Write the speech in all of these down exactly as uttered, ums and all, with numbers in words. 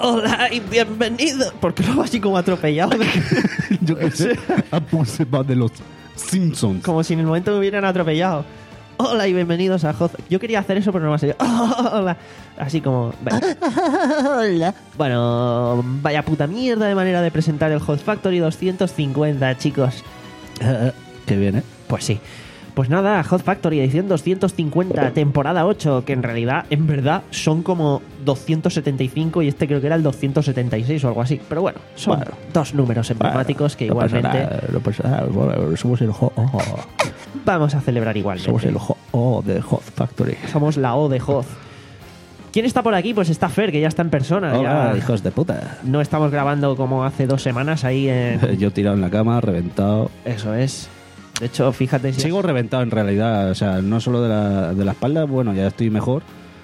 hola y bienvenido. ¿Por qué lo va así como atropellado? Yo qué sé, a puse va de los Simpsons. Como si en el momento me hubieran atropellado. Hola y bienvenidos a Hot... Yo quería hacer eso, pero no me ha salido. Hola. Así como... Hola. Bueno, vaya puta mierda de manera de presentar el Hot Factory doscientos cincuenta, chicos. Uh, qué bien, ¿eh? Pues sí. Pues nada, Hot Factory edición doscientos cincuenta, temporada ocho, que en realidad, en verdad, son como doscientos setenta y cinco y este creo que era el doscientos setenta y seis o algo así. Pero bueno, son bueno, dos números emblemáticos bueno, que no igualmente... Pasa nada, no pasa nada. Bueno, somos el Hot... Oh, vamos a celebrar igualmente. somos el Hot oh, de Hot Factory. Somos la O de Hot. ¿Quién está por aquí? Pues está Fer, que ya está en persona. Hola, ya hijos de puta. no estamos grabando como hace dos semanas ahí en... Yo tirado en la cama, reventado. Eso es. De hecho, fíjate si... Sigo reventado en realidad, o sea, no solo de la, de la espalda, bueno, ya estoy mejor,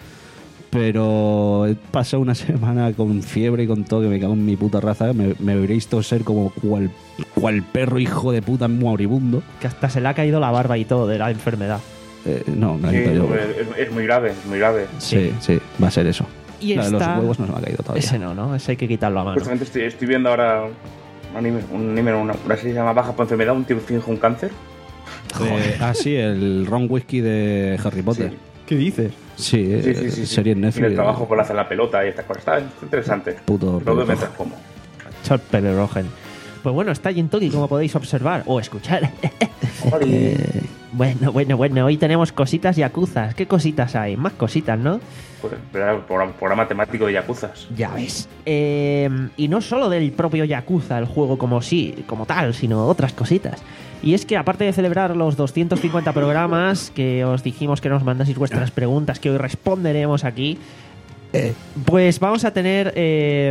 pero he pasado una semana con fiebre y con todo, que me cago en mi puta raza, me, me veréis toser como cual, cual perro hijo de puta moribundo. Que hasta se le ha caído la barba y todo de la enfermedad. Eh, no, me la Sí, quito yo. es, es muy grave, es muy grave. Sí, sí, va a ser eso. Y La de está... los huevos no se me ha caído todavía. Ese no, ¿no? Ese hay que quitarlo a mano. Justamente estoy, estoy viendo ahora un anime, un anime una, una serie que se llama Baja por enfermedad, un tío finge un cáncer. Eh, ah, sí, el ron whisky de Harry Potter. Sí. ¿Qué dices? Sí, Sí, eh, sí, sí, sí. serie en Y Netflix. el trabajo por hacer la pelota y estas cosas. Está, está interesante. Puto Todo pelirrojo. mientras como. Char Pelirrojen. Pues bueno, está Jintoki, como podéis observar o escuchar. Eh, Bueno, bueno, bueno, hoy tenemos cositas yakuzas. ¿Qué cositas hay? Más cositas, ¿no? Pues, era el programa, programa temático de Yakuzas. Ya ves. Eh, y no solo del propio Yakuza, el juego como sí, como tal, sino otras cositas. Y es que aparte de celebrar los doscientos cincuenta programas que os dijimos que nos mandaseis vuestras preguntas, que hoy responderemos aquí, eh, pues vamos a tener eh,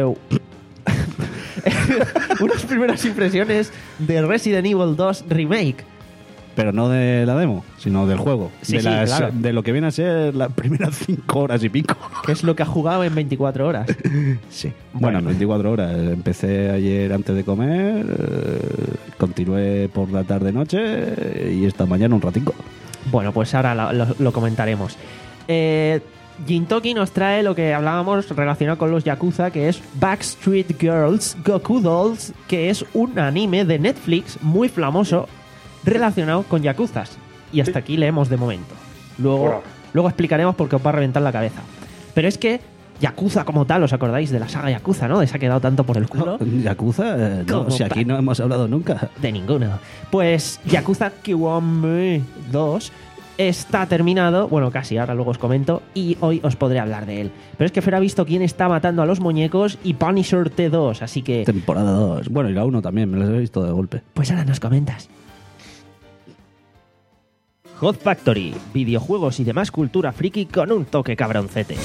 unas primeras impresiones de Resident Evil dos Remake. Pero no de la demo, sino del juego. Sí, de, sí, las- claro. de lo que viene a ser las primeras cinco horas y pico. Que es lo que ha jugado en veinticuatro horas. Sí. Bueno. Bueno, en veinticuatro horas. Empecé ayer antes de comer, eh, continué por la tarde-noche y esta mañana un ratico. Bueno, pues ahora lo, lo- lo comentaremos. Eh, Jintoki nos trae lo que hablábamos relacionado con los Yakuza, que es Backstreet Girls Goku Dolls, que es un anime de Netflix muy famoso relacionado con Yakuzas. Y hasta aquí leemos de momento. Luego, Hola. luego explicaremos por qué os va a reventar la cabeza. Pero es que Yakuza como tal, ¿os acordáis de la saga Yakuza, no? De se ha quedado tanto por el culo. ¿Yakuza? Eh, no, ¿Cómo si aquí pa- no hemos hablado nunca. De ninguno. Pues Yakuza Kiwami dos está terminado, bueno, casi, ahora luego os comento, y hoy os podré hablar de él. Pero es que Fer ha visto quién está matando a los muñecos y Punisher T dos, así que Temporada dos. Bueno, y la uno también, me las he visto de golpe. pues ahora nos comentas. Hot Factory, videojuegos y demás cultura friki con un toque cabroncete.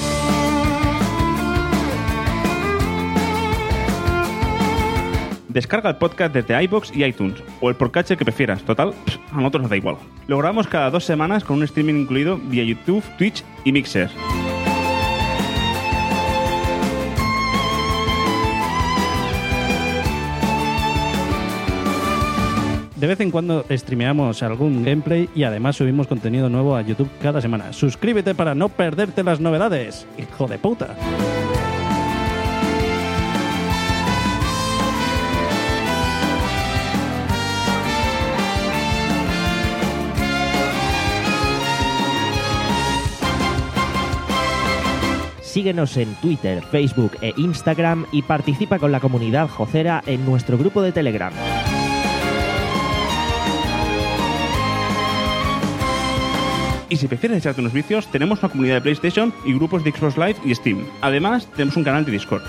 Descarga el podcast desde iVoox y iTunes, o el podcatcher que prefieras. Total, pff, a nosotros nos da igual. Lo grabamos cada dos semanas con un streaming incluido vía YouTube, Twitch y Mixer. De vez en cuando streameamos algún gameplay y además subimos contenido nuevo a YouTube cada semana. Suscríbete para no perderte las novedades, hijo de puta. Síguenos en Twitter, Facebook e Instagram y participa con la comunidad jocera en nuestro grupo de Telegram. Y si prefieres echarte unos vicios, tenemos una comunidad de PlayStation y grupos de Xbox Live y Steam. Además, tenemos un canal de Discord.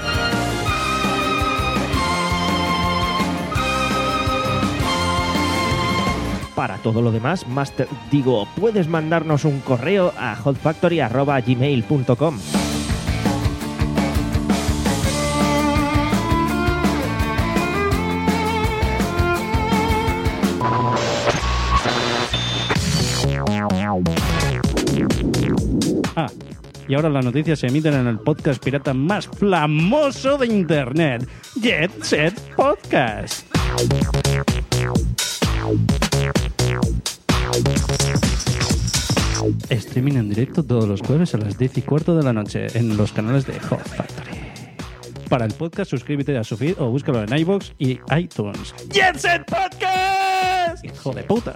Para todo lo demás, Master, digo, puedes mandarnos un correo a hotfactory arroba gmail punto com. Ah, y ahora las noticias se emiten en el podcast pirata más famoso de internet, Jet Set Podcast. Streaming en directo todos los jueves a las diez y cuarto de la noche en los canales de Hot Factory. Para el podcast, suscríbete a su feed o búscalo en iVoox y iTunes. ¡Jet Set Podcast! ¡Hijo de puta!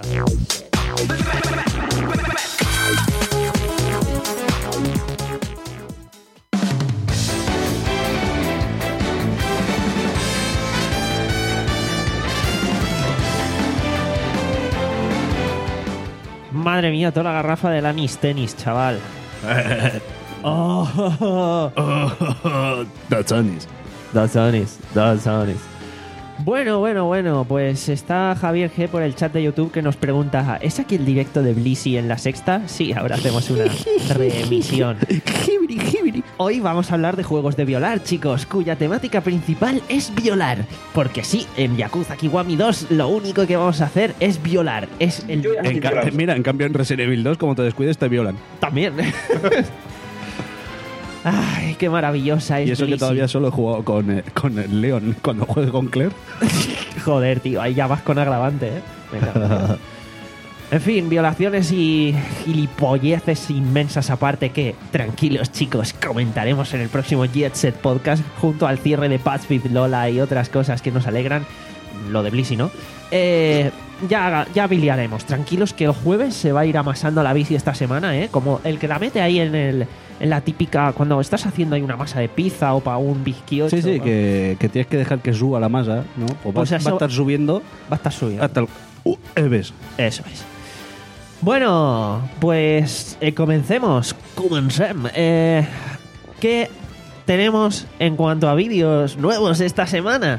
Madre mía, toda la garrafa del Anis Tenis, chaval. Oh, That's honest. that's honest, that's honest. Bueno, bueno, bueno, pues está Javier G por el chat de YouTube que nos pregunta: ¿es aquí el directo de Blissey en la sexta? Sí, ahora hacemos una reemisión. Hoy vamos a hablar de juegos de violar, chicos, cuya temática principal es violar. Porque sí, en Yakuza Kiwami dos lo único que vamos a hacer es violar. Es el... Yo ya- En ca- mira, en cambio en Resident Evil dos, como te descuides, te violan. También. Ay, qué maravillosa es Y eso que Blissey. todavía solo he jugado con, eh, con el Leon cuando juegue con Claire. Joder, tío, ahí ya vas con agravante, ¿eh? Venga. En fin, violaciones y gilipolleces inmensas aparte que, tranquilos chicos, comentaremos en el próximo Jet Set Podcast junto al cierre de Patch with Lola y otras cosas que nos alegran. Lo de Blissey, ¿no? Eh, ya, ya biliaremos. Tranquilos que el jueves se va a ir amasando la bici esta semana, ¿eh? Como el que la mete ahí en el en la típica... Cuando estás haciendo ahí una masa de pizza o para un bizcocho. Sí, sí, ¿no? que, que tienes que dejar que suba la masa, ¿no? O va, Pues eso- va a estar subiendo Va a estar subido. hasta el... Uh, Eves. Eso es. Bueno, pues eh, comencemos. Comencem. Eh, ¿Qué tenemos en cuanto a vídeos nuevos esta semana?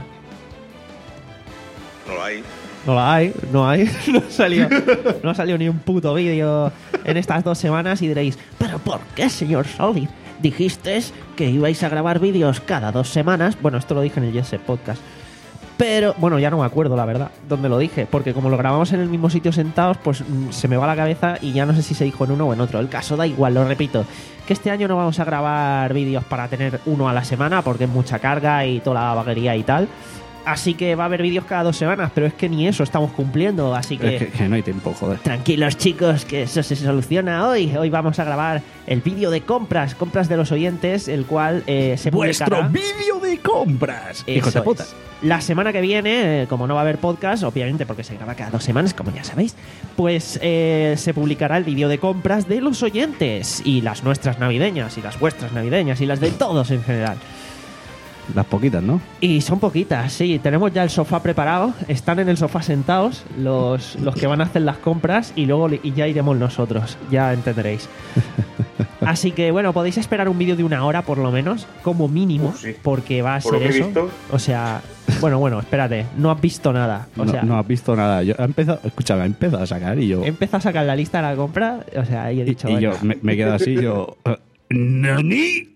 No lo hay. No la hay, no hay. No ha salido, no ha salido ni un puto vídeo en estas dos semanas y diréis, ¿pero por qué, señor Solid? Dijiste que ibais a grabar vídeos cada dos semanas. Bueno, esto lo dije en el Jesse Podcast. Pero, bueno, ya no me acuerdo, la verdad, dónde lo dije. Porque como lo grabamos en el mismo sitio sentados, pues mm, se me va la cabeza y ya no sé si se dijo en uno o en otro. El caso da igual, lo repito. Que este año no vamos a grabar vídeos para tener uno a la semana, porque es mucha carga y toda la vaguería y tal. Así que va a haber vídeos cada dos semanas, pero es que ni eso estamos cumpliendo, así que... Es que, que no hay tiempo, joder. Tranquilos chicos, que eso se soluciona hoy. Hoy vamos a grabar el vídeo de compras, compras de los oyentes, el cual eh, se ¡Vuestro publicará... vídeo de compras! Eso ¡Hijos de puta! es. La semana que viene, eh, como no va a haber podcast, obviamente porque se graba cada dos semanas, como ya sabéis, pues eh, se publicará el vídeo de compras de los oyentes y las nuestras navideñas y las vuestras navideñas y las de todos en general. Las poquitas, ¿no? Y son poquitas, sí. Tenemos ya el sofá preparado. Están en el sofá sentados los, los que van a hacer las compras y luego y ya iremos nosotros. Ya entenderéis. Así que, bueno, podéis esperar un vídeo de una hora por lo menos, como mínimo, Uf, sí. porque va a Por lo ser que he eso. visto. O sea, bueno, bueno, espérate. No has visto nada. O no, sea, no has visto nada. Yo he empezado, escúchame, he empezado a sacar y yo... he empezado a sacar la lista de la compra. O sea, y he y, dicho... y yo venga. me, me quedo así, yo... eh, ¿Nani?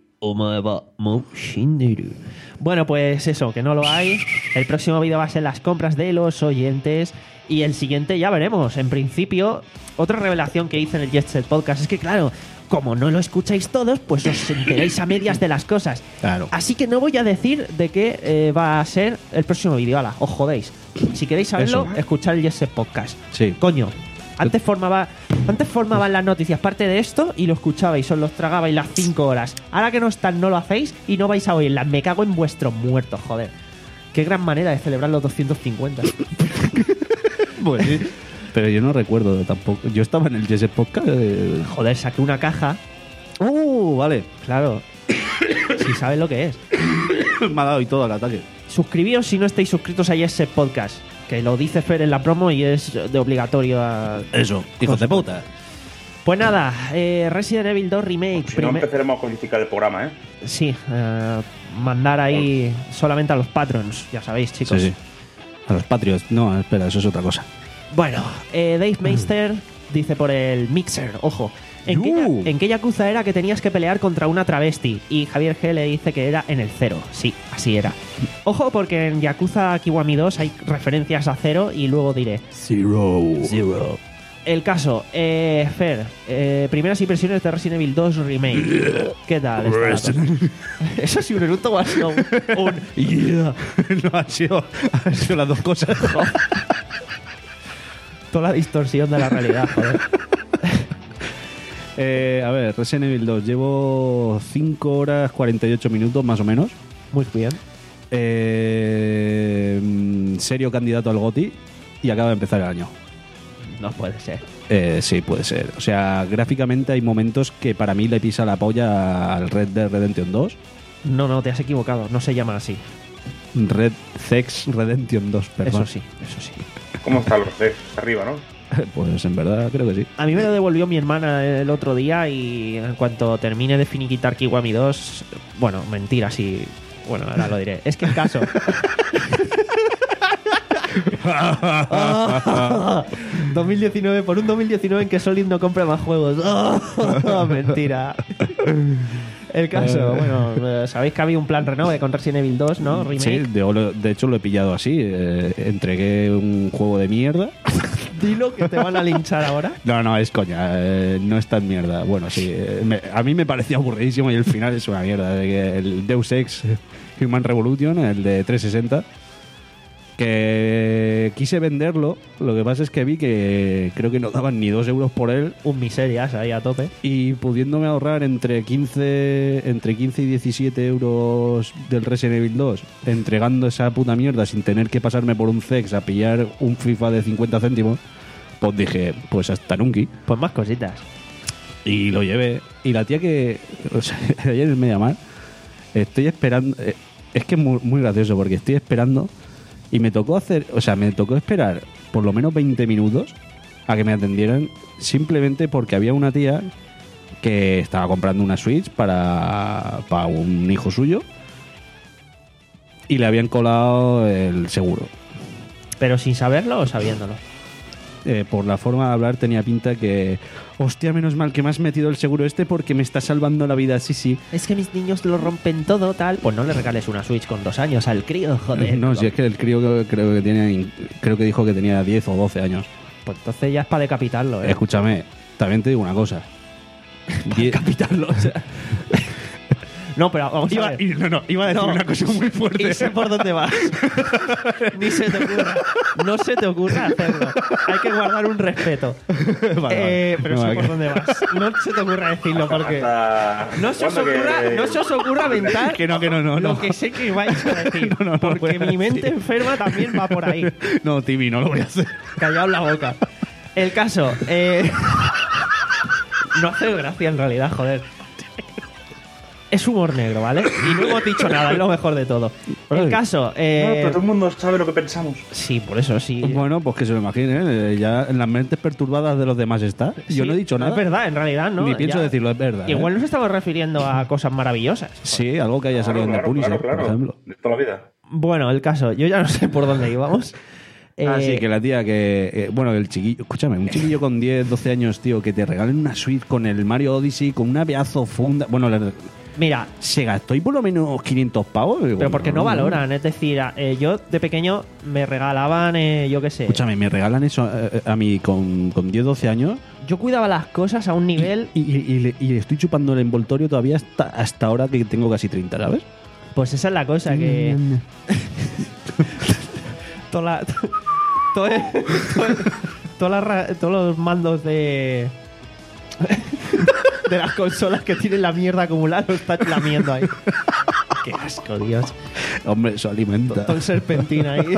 Bueno, pues eso, que no lo hay. El próximo vídeo va a ser las compras de los oyentes. Y el siguiente ya veremos. En principio, otra revelación que hice en el Jet Set Podcast es que, claro, como no lo escucháis todos, pues os enteréis a medias de las cosas. Claro. Así que no voy a decir de qué eh, va a ser el próximo vídeo. Ala, os jodéis. Si queréis saberlo, Eso. escuchad el Jet Set Podcast. Sí. Coño. Antes formaba, antes formaban las noticias parte de esto y lo escuchabais, os los tragabais las cinco horas. Ahora que no están, no lo hacéis y no vais a oírlas. Me cago en vuestros muertos, joder. Qué gran manera de celebrar los doscientos cincuenta. Pues sí. Pero yo no recuerdo tampoco. Yo estaba en el Jesse Podcast. eh, Joder, saqué una caja. Uh, vale. Claro. Si sabes lo que es. Me ha dado y todo el ataque. Suscribíos si no estáis suscritos a ese podcast. Que lo dice Fer en la promo y es de obligatorio a... Eso, hijos de puta. Pues nada, eh, Resident Evil dos Remake. Si no, primer- empezaremos a codificar el programa, ¿eh? Sí, eh, mandar ahí solamente a los patrons, ya sabéis, chicos. Sí, sí. A los Patriots. No, espera, eso es otra cosa. Bueno, eh, Dave Meister dice por el Mixer, ojo. ¿En qué, ¡Yu! ya- ¿En qué Yakuza era que tenías que pelear contra una travesti? Y Javier G le dice que era en el cero. Sí, así era. Ojo, porque en Yakuza Kiwami dos hay referencias a cero y luego diré. Zero. Zero. El caso, eh, Fer, eh, primeras impresiones de Resident Evil dos Remake. ¿Qué tal? está la cosa? ¿Eso ha sido un eructo o ha sido un, un yeah? No, han sido, han sido las dos cosas. Toda la distorsión de la realidad, joder. Eh, a ver, Resident Evil dos. Llevo cinco horas cuarenta y ocho minutos más o menos. Muy bien. Eh, serio candidato al GOTY y acaba de empezar el año. No puede ser. Eh, sí, puede ser. O sea, gráficamente hay momentos que para mí le pisa la polla al Red Dead Redemption dos. No, no, te has equivocado. No se llama así. Red Sex Redemption dos, perdón. Eso sí, eso sí. ¿Cómo están los sex? Arriba, ¿no? Pues en verdad creo que sí. A mí me lo devolvió mi hermana el otro día y en cuanto termine de finiquitar Kiwami dos... Bueno, mentira, sí... Bueno, ahora lo diré. Es que el caso... dos mil diecinueve por un dos mil diecinueve en que Solid no compra más juegos. Mentira. El caso, bueno, sabéis que había un plan renove con Resident Evil dos, ¿no? Remake. Sí, de, de hecho lo he pillado así. Eh, entregué un juego de mierda. Dilo que te van a linchar ahora. No, no, es coña. Eh, no es tan mierda. Bueno, sí. Eh, me, a mí me parecía aburridísimo y el final es una mierda. De que el Deus Ex Human Revolution, el de trescientos sesenta, que quise venderlo. Lo que pasa es que vi que creo que no daban ni dos euros por él. Un miserias ahí a tope. Y pudiéndome ahorrar entre quince, entre quince y diecisiete euros del Resident Evil dos, entregando esa puta mierda sin tener que pasarme por un Zex a pillar un FIFA de cincuenta céntimos, pues dije, pues hasta nunca. Pues más cositas. Y lo llevé. Y la tía que... O sea, ayer en Mediamar, estoy esperando... eh, Es que es muy, muy gracioso porque estoy esperando y me tocó hacer... O sea, me tocó esperar por lo menos veinte minutos a que me atendieran simplemente porque había una tía que estaba comprando una Switch para, para un hijo suyo y le habían colado el seguro. ¿Pero sin saberlo o sabiéndolo? Eh, por la forma de hablar tenía pinta que... Hostia, menos mal que me has metido el seguro este porque me está salvando la vida, sí, sí. Es que mis niños lo rompen todo, tal. Pues no le regales una Switch con dos años al crío, joder. No, si es que el crío creo, creo que tiene, creo que dijo que tenía diez o doce años. Pues entonces ya es para decapitarlo, ¿eh? Escúchame, también te digo una cosa. Die- Decapitarlo, o sea... No, pero vamos a Iba, ver. y- no, no, iba a decir No. una cosa muy fuerte. Y sé por dónde vas. Ni se te ocurra. No se te ocurra hacerlo. Hay que guardar un respeto. Vale, Eh, vale. pero No, sé vale. por dónde vas. No se te ocurra decirlo porque... Hasta- No se os ¿cuándo ocurra, que- no se os ocurra aventar Que no, que no, no, lo no. que sé que vais a decir. No, no, no lo voy porque a mi mente decir. enferma también va por ahí. No, Tibi, no lo voy a hacer. Callaos la boca. El caso, eh... no hace gracia en realidad, joder. Es humor negro, ¿vale? Y no hemos dicho nada, es lo mejor de todo. El Ay. caso, No, eh... pero todo el mundo sabe lo que pensamos. sí, por eso sí. Bueno, pues que se lo imaginen. eh, Ya en las mentes perturbadas de los demás está. Yo Sí, no he dicho nada. Es verdad, en realidad, ¿no? Ni pienso Ya- decirlo, es verdad. Igual ¿eh? nos estamos refiriendo a cosas maravillosas. Sí, algo que haya salido en The Claro, Punisher, claro, por claro. ejemplo. De toda la vida. Bueno, el caso, yo ya no sé por dónde íbamos. Ah, Eh, sí, que la tía que... eh, bueno, el chiquillo... Escúchame, un chiquillo con diez, doce años, tío, que te regalen una suite con el Mario Odyssey, con una pedazo funda... Bueno, la- Mira, se gastó y por lo menos quinientos pavos. Digo, pero porque no no, valoran, es decir, a- eh, yo de pequeño me regalaban, eh, yo qué sé, Escúchame, me regalan eso eh, a mí con, con diez, doce años yo cuidaba las cosas a un nivel, y, y, y le, y le estoy chupando el envoltorio todavía hasta, hasta ahora que tengo casi treinta, ¿sabes? pues esa es la cosa, que toda la- todo el- todo el- toda la ra- todos los mandos de de las consolas que tienen la mierda acumulada lo están lamiendo ahí. Qué asco, Dios. Hombre, eso alimenta. Todo el serpentina ahí.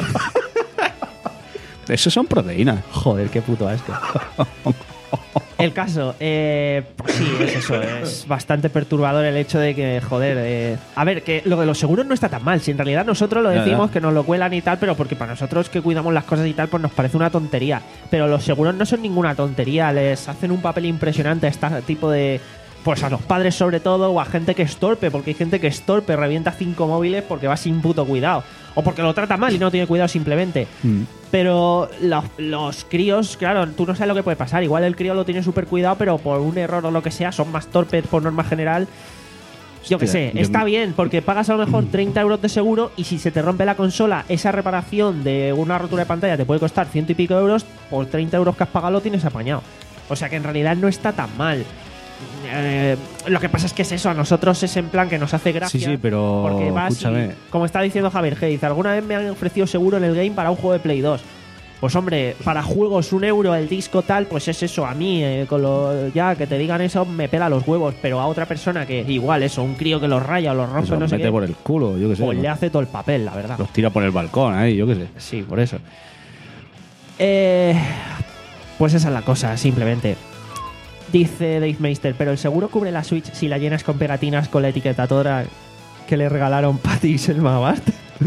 Eso son proteínas. Joder, qué puto asco. El caso, eh, pues sí, es eso. Es bastante perturbador el hecho de que, joder, eh, a ver, que lo de los seguros no está tan mal. Si en realidad nosotros lo Ya, decimos ya. que nos lo cuelan y tal, pero porque para nosotros que cuidamos las cosas y tal, pues nos parece una tontería. Pero los seguros no son ninguna tontería. Les hacen un papel impresionante a este tipo de... Pues a los padres sobre todo, o a gente que es torpe, porque hay gente que es torpe, revienta cinco móviles porque va sin puto cuidado. O porque lo trata mal y no tiene cuidado simplemente. Mm. Pero los, los críos, claro, tú no sabes lo que puede pasar. Igual el crío lo tiene súper cuidado, pero por un error o lo que sea, son más torpes por norma general. Yo qué Hostia, sé, yo está me- bien, porque pagas a lo mejor treinta euros de seguro y si se te rompe la consola, esa reparación de una rotura de pantalla te puede costar ciento y pico euros, por treinta euros que has pagado lo tienes apañado. O sea que en realidad no está tan mal. Eh, lo que pasa es que es eso, a nosotros es en plan que nos hace gracia. Sí, sí, pero porque vas y- escúchame. como está diciendo Javier G, dice, alguna vez me han ofrecido seguro en el game para un juego de Play dos. Pues hombre, para juegos un euro el disco tal, pues es eso. A mí, eh, con lo, ya que te digan eso, me pela los huevos. Pero a otra persona que igual eso, un crío que los raya o los rompe, Eso, no sé mete qué, por el culo, yo qué sé. pues ¿no? le hace todo el papel, la verdad. Los tira por el balcón ahí, yo qué sé. Sí, por eso. Eh, pues esa es la cosa, simplemente. Dice Dave Meister, pero el seguro cubre la Switch si la llenas con pegatinas con la etiqueta toda que le regalaron Patty y Selma Bast.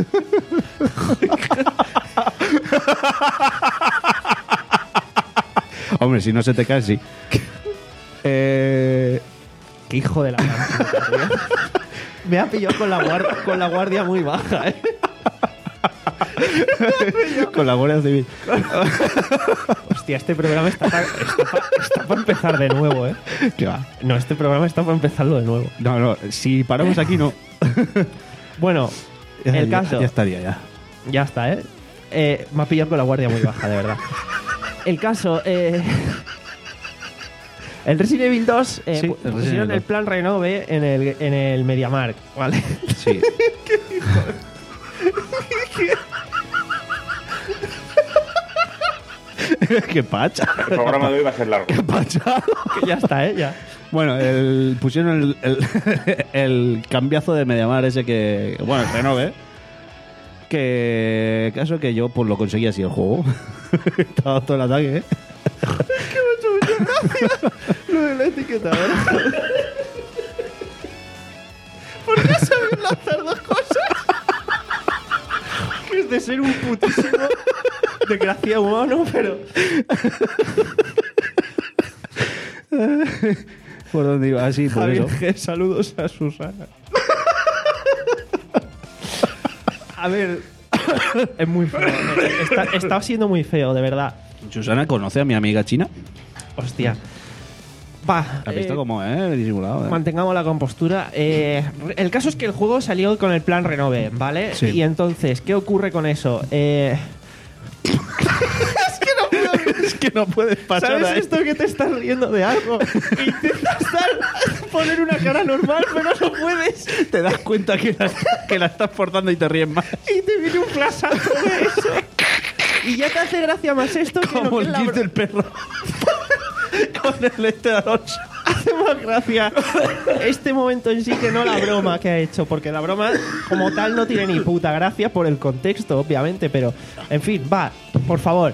Hombre, si no se te cae, sí. eh, Qué hijo de la gran puta, tío. Me ha pillado con la, guardia, con la guardia muy baja, ¿eh? con la Guardia Civil. Hostia, este programa está para está pa empezar de nuevo, ¿eh? ¿Qué va? No, este programa está para empezarlo de nuevo. No, no, si paramos aquí, no. Bueno, Ya- el ya- caso... Ya estaría, ya. Ya está, ¿eh? eh me ha pillado con la guardia muy baja, de verdad. El caso, eh... El Resident Evil dos eh, Sí, pu- el Resident pusieron Evil el dos. plan Renove en el, en el MediaMarkt, ¿vale? Sí. Qué pacha. El programa de hoy va a ser largo. Qué pacha. Que ya está, ¿eh? Ya. Bueno, el, pusieron el, el, el cambiazo de Mediamar ese que... Bueno, el Renove. Que... Caso que yo pues lo conseguí así el juego. Estaba todo el ataque, ¿eh? Lo de la etiqueta, ¿verdad? ¿Por qué saben lanzar dos cosas? Que es de ser un putísimo desgraciado humano, pero... ¿Por dónde iba? Así, por Javier eso. G, saludos a Susana. A ver, es muy feo. Está, está siendo muy feo, de verdad. Susana conoce a mi amiga china. Hostia. Va. ¿Has visto eh, cómo es? Disimulado, ¿eh? Mantengamos la compostura. Eh, el caso es que el juego salió con el plan Renove, ¿vale? Sí. Y entonces, ¿qué ocurre con eso? Eh... es que no puedo... Es que no puedes pasar ¿Sabes ahí. esto que te estás riendo de algo? E intentas dar- poner una cara normal, pero no puedes. Te das cuenta que la, que la estás forzando y te ríes más. Y te viene un flashazo de eso. Y ya te hace gracia más esto que lo Como que el es la gif bro- del perro. Con el este de Alonso. hace más gracia este momento en sí que no la broma que ha hecho, porque la broma como tal no tiene ni puta gracia por el contexto, obviamente, pero en fin, va, por favor.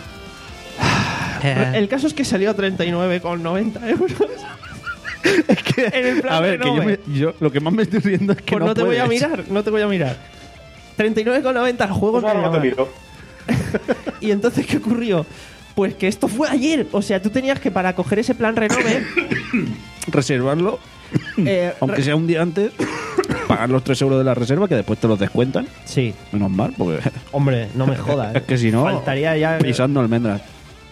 El caso es que salió a treinta y nueve con noventa euros. Es que, En el plan a ver, que yo, Renove. me- yo lo que más me estoy riendo es que Pues no, no, te voy a puedes. mirar, no te voy a mirar. treinta y nueve con noventa el juego. Pues ahora no te Mediamar. miro. Y entonces, ¿qué ocurrió? Pues que esto fue ayer. O sea, tú tenías que, para coger ese plan Renove, Reservarlo, eh, aunque re- sea un día antes, pagar los tres euros de la reserva, que después te los descuentan. Sí, Menos mal, porque hombre, no me jodas. es que si no, Faltaría ya. pisando almendras.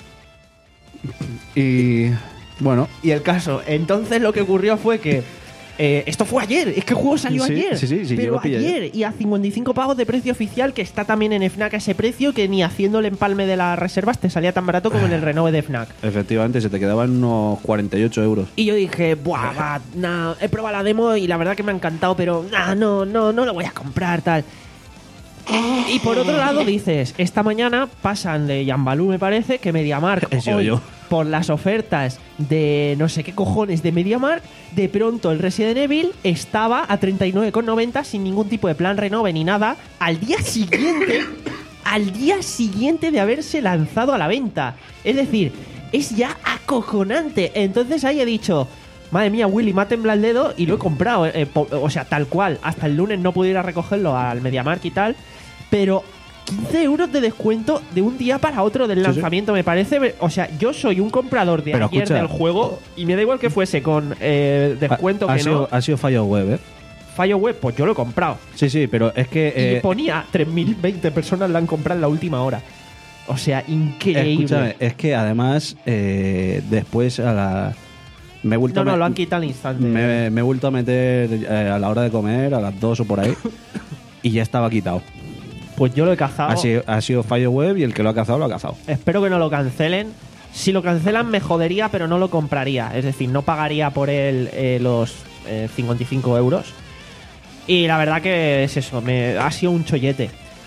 Y bueno, Y el caso, entonces lo que ocurrió fue que eh, esto fue ayer, es que el juego salió Sí, ayer. sí, sí, sí, yo pero lo pillé ayer y a cincuenta y cinco pavos de precio oficial, que está también en FNAC a ese precio, que ni haciendo el empalme de las reservas te salía tan barato como en el renove de FNAC. efectivamente se te quedaban unos cuarenta y ocho euros. Y yo dije, buah, va, nah, he probado la demo y la verdad que me ha encantado, pero nah, no, no, no lo voy a comprar, tal. Y por otro lado dices, esta mañana pasan de Yambalú, me parece, que MediaMarkt He sido hoy, yo. por las ofertas de no sé qué cojones de MediaMarkt, de pronto el Resident Evil estaba a treinta y nueve con noventa sin ningún tipo de plan renove ni nada, al día siguiente, al día siguiente de haberse lanzado a la venta. Es decir, es ya acojonante. Entonces ahí he dicho, madre mía, Willy, me ha temblado el dedo y lo he comprado. eh, po- o sea, tal cual. Hasta el lunes no pudiera recogerlo al MediaMarkt y tal. Pero quince euros de descuento de un día para otro del Sí, sí. lanzamiento, me parece. O sea, yo soy un comprador de Pero ayer escucha. del juego y me da igual que fuese con eh, descuento ha, ha que sido, no. ha sido fallo web, ¿eh? Fallo web, pues yo lo he comprado. Sí, sí, pero es que... y eh, ponía tres mil veinte personas la han comprado en la última hora. O sea, increíble. escúchame, es que además eh, después a la... Me he vuelto No, no, a me- lo han quitado al instante. me, me he vuelto a meter eh, a la hora de comer, a las dos o por ahí, y ya estaba quitado. Pues yo lo he cazado. Ha sido, ha sido fallo web y el que lo ha cazado lo ha cazado. Espero que no lo cancelen. Si lo cancelan me jodería, pero no lo compraría. Es decir, no pagaría por él eh, los eh, cincuenta y cinco euros. Y la verdad que es eso, me, ha sido un chollete.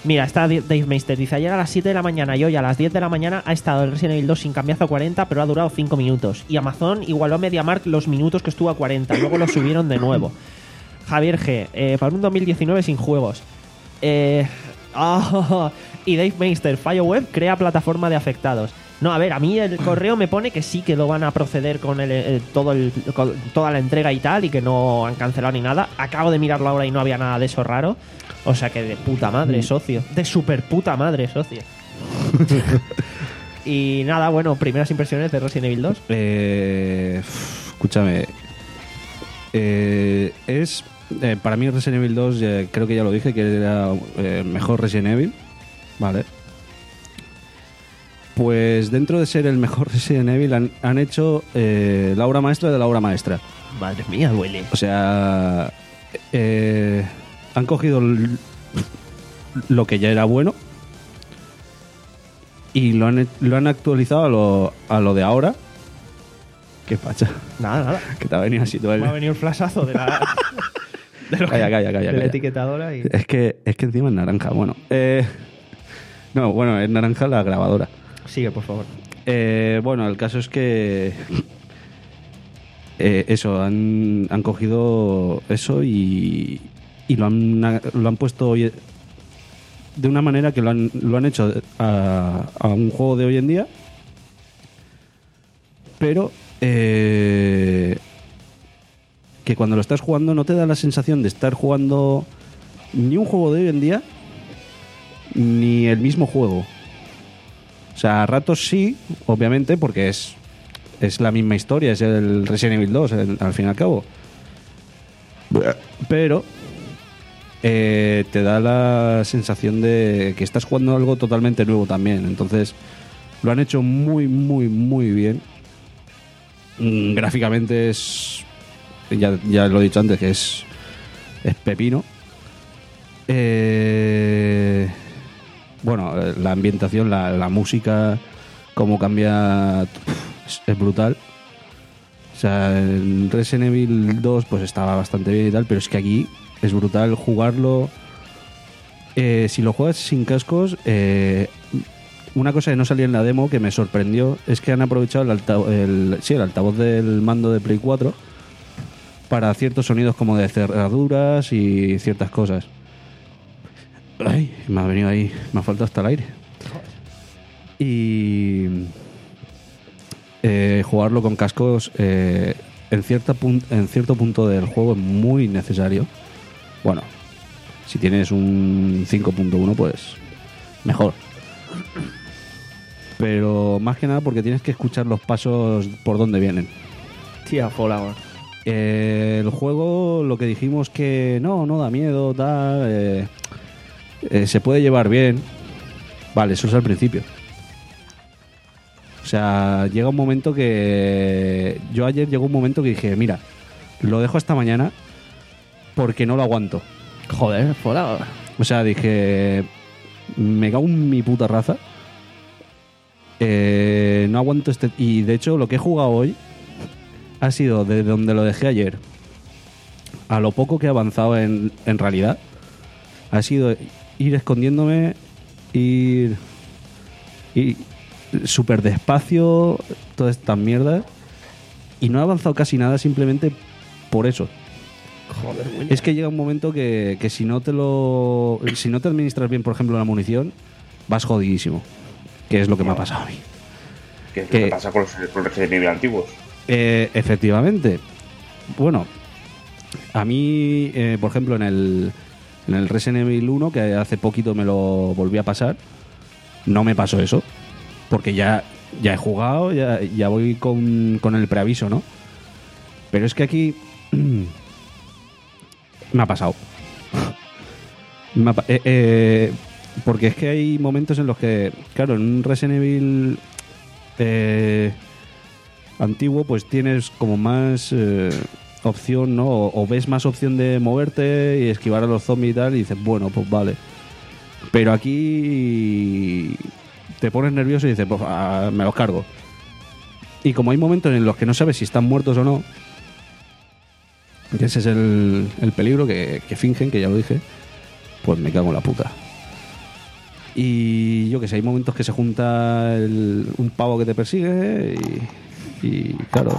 Mira, está Dave Meister, dice, ayer a las siete de la mañana y hoy a las diez de la mañana ha estado el Resident Evil dos sin cambiazo a cuarenta, pero ha durado cinco minutos. Y Amazon igualó a MediaMarkt los minutos que estuvo a cuarenta, luego lo subieron de nuevo. Javier G, eh, para un dos mil diecinueve sin juegos. Eh, oh, y Dave Meister, fallo web, crea plataforma de afectados. No, a ver, a mí el correo me pone que sí que lo van a proceder con el, el, todo el, con toda la entrega y tal, y que no han cancelado ni nada. Acabo de mirarlo ahora y no había nada de eso raro. O sea que de puta madre, socio. De super puta madre, socio. Y nada, bueno, primeras impresiones de Resident Evil dos. Eh, escúchame. Eh, es... Eh, para mí Resident Evil dos, eh, creo que ya lo dije, que era eh, mejor Resident Evil. Vale. Pues dentro de ser el mejor Resident Evil han, han hecho eh, la obra maestra de la obra maestra. Madre mía, duele. O sea, eh, han cogido l- lo que ya era bueno y lo han, lo han actualizado a lo, a lo de ahora. ¿Qué facha? Nada, nada. Que te ha venido así todo el... Me ha venido el flashazo de la, de lo Calla, que- calla, calla, de la calla. etiquetadora. Y... Es que, es que encima es naranja. Bueno, eh, no, bueno, es naranja la grabadora. Sigue, por favor. Eh, bueno, el caso es que eh, eso, han, han cogido eso y, y lo, han, lo han puesto hoy de una manera que lo han, lo han hecho a, a un juego de hoy en día, pero eh, que cuando lo estás jugando no te da la sensación de estar jugando ni un juego de hoy en día ni el mismo juego. O sea, a ratos sí, obviamente, porque es, es la misma historia, es el Resident Evil dos, el- al fin y al cabo. Pero eh, te da la sensación de que estás jugando algo totalmente nuevo también. Entonces, lo han hecho muy, muy, muy bien. Mm, Gráficamente es... Ya, ya lo he dicho antes, que es, es pepino. Eh... Bueno, eh, la ambientación, la, la música, cómo cambia, es, es brutal. O sea, en Resident Evil dos pues estaba bastante bien y tal, pero es que aquí es brutal jugarlo. Eh, si lo juegas sin cascos, eh, una cosa que no salía en la demo que me sorprendió es que han aprovechado el, alta, el, sí, el altavoz del mando de Play cuatro para ciertos sonidos como de cerraduras y ciertas cosas. Ay, me ha venido ahí, me ha faltado hasta el aire. Y eh, jugarlo con cascos eh, en, cierta pun- en cierto punto del juego es muy necesario. Bueno, si tienes un cinco punto uno, pues mejor. Pero más que nada porque tienes que escuchar los pasos por donde vienen. Tía, Fallout. Eh, el juego, lo que dijimos que no, no da miedo, tal... Eh, Eh, se puede llevar bien. Vale, eso es al principio. O sea, llega un momento que... Yo ayer llegó un momento que dije, mira, lo dejo hasta mañana porque no lo aguanto. Joder, Fallout. O sea, dije, me cago en mi puta raza. Eh, no aguanto este... Y de hecho, lo que he jugado hoy ha sido de donde lo dejé ayer a lo poco que he avanzado en, en realidad. Ha sido... ir escondiéndome, ir, ir súper despacio, todas estas mierdas, y no he avanzado casi nada simplemente por eso. Joder, güey. Es que llega un momento que, que si no te lo si no te administras bien, por ejemplo, la munición, vas jodidísimo, que es lo que me ha pasado a mí. ¿Qué es lo que- que pasa con los, con los Resident Evil antiguos? Eh, efectivamente. Bueno, a mí, eh, por ejemplo, en el En el Resident Evil uno, que hace poquito me lo volví a pasar, no me pasó eso. Porque ya, ya he jugado, ya, ya voy con, con el preaviso, ¿no? Pero es que aquí me ha pasado. Me ha pa- eh, eh, porque es que hay momentos en los que, claro, en un Resident Evil eh, antiguo, pues tienes como más... Eh, opción, ¿no? O, o ves más opción de moverte y esquivar a los zombies y tal, y dices, bueno, pues vale. Pero aquí te pones nervioso y dices, pues ah, me los cargo. Y como hay momentos en los que no sabes si están muertos o no, que ese es el, el peligro que, que fingen, que ya lo dije, pues me cago en la puta. Y yo que sé, hay momentos que se junta el- un pavo que te persigue y, y claro,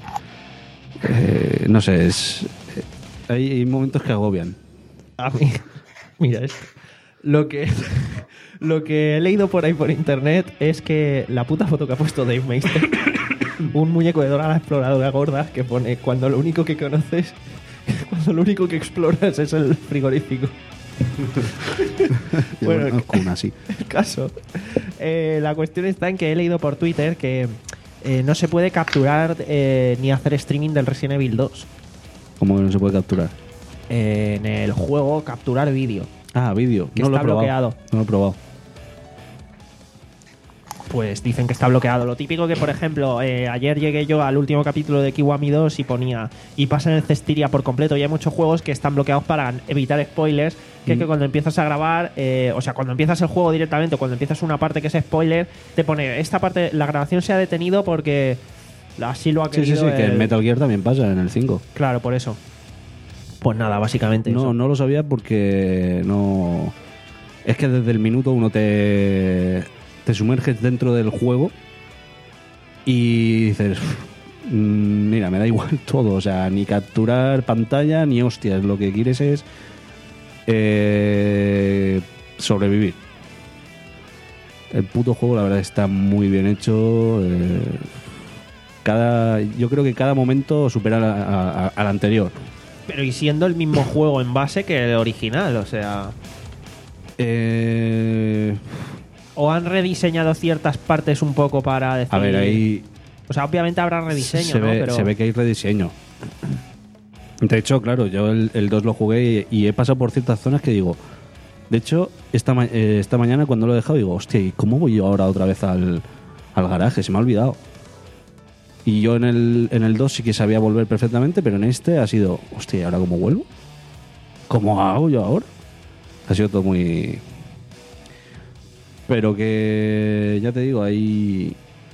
eh, no sé, es, eh, hay, hay momentos que agobian. A mí, mira esto. Lo que, lo que he leído por ahí por internet es que la puta foto que ha puesto Dave Meister, un muñeco de Dora la exploradora gorda, que pone cuando lo único que conoces, cuando lo único que exploras es el frigorífico. Y Bueno, bueno, con así. El caso. Eh, la cuestión está en que he leído por Twitter que eh, no se puede capturar eh, ni hacer streaming del Resident Evil dos. ¿Cómo que no se puede capturar? Eh, en el juego, capturar vídeo. Ah, vídeo. Que No lo he está probado. bloqueado. No lo he probado. Pues dicen que está bloqueado. Lo típico que, por ejemplo, eh, ayer llegué yo al último capítulo de Kiwami dos y ponía y pasa en el Cestiria por completo. Y hay muchos juegos que están bloqueados para evitar spoilers. Que es que cuando empiezas a grabar, eh, o sea, cuando empiezas el juego directamente, o cuando empiezas una parte que es spoiler, te pone esta parte, la grabación se ha detenido porque así lo ha Sí, sí, querido. sí, que el- en Metal Gear también pasa, en el cinco. Claro, por eso. Pues nada, básicamente No, eso. no lo sabía porque no... Es que desde el minuto uno te, te sumerges dentro del juego y dices, "Mm, mira, me da igual todo, o sea, ni capturar pantalla ni hostias, lo que quieres es eh, sobrevivir. El puto juego, la verdad, está muy bien hecho. eh, cada, yo creo que cada momento supera la- a- a- al anterior. Pero y siendo el mismo juego en base que el original, o sea... Eh, ¿O han rediseñado ciertas partes un poco para decir... a ver, ahí O sea, obviamente habrá rediseño, se, ¿no? ve, Pero... se ve que hay rediseño. De hecho, claro, yo el, el dos lo jugué y, y he pasado por ciertas zonas que digo... De hecho, esta, ma- eh, esta mañana cuando lo he dejado digo, hostia, ¿y cómo voy yo ahora otra vez al, al garaje? Se me ha olvidado. Y yo en el, en el dos sí que sabía volver perfectamente, pero en este ha sido, hostia, ¿y ahora cómo vuelvo? ¿Cómo hago yo ahora? Ha sido todo muy... Pero que, ya te digo, ahí...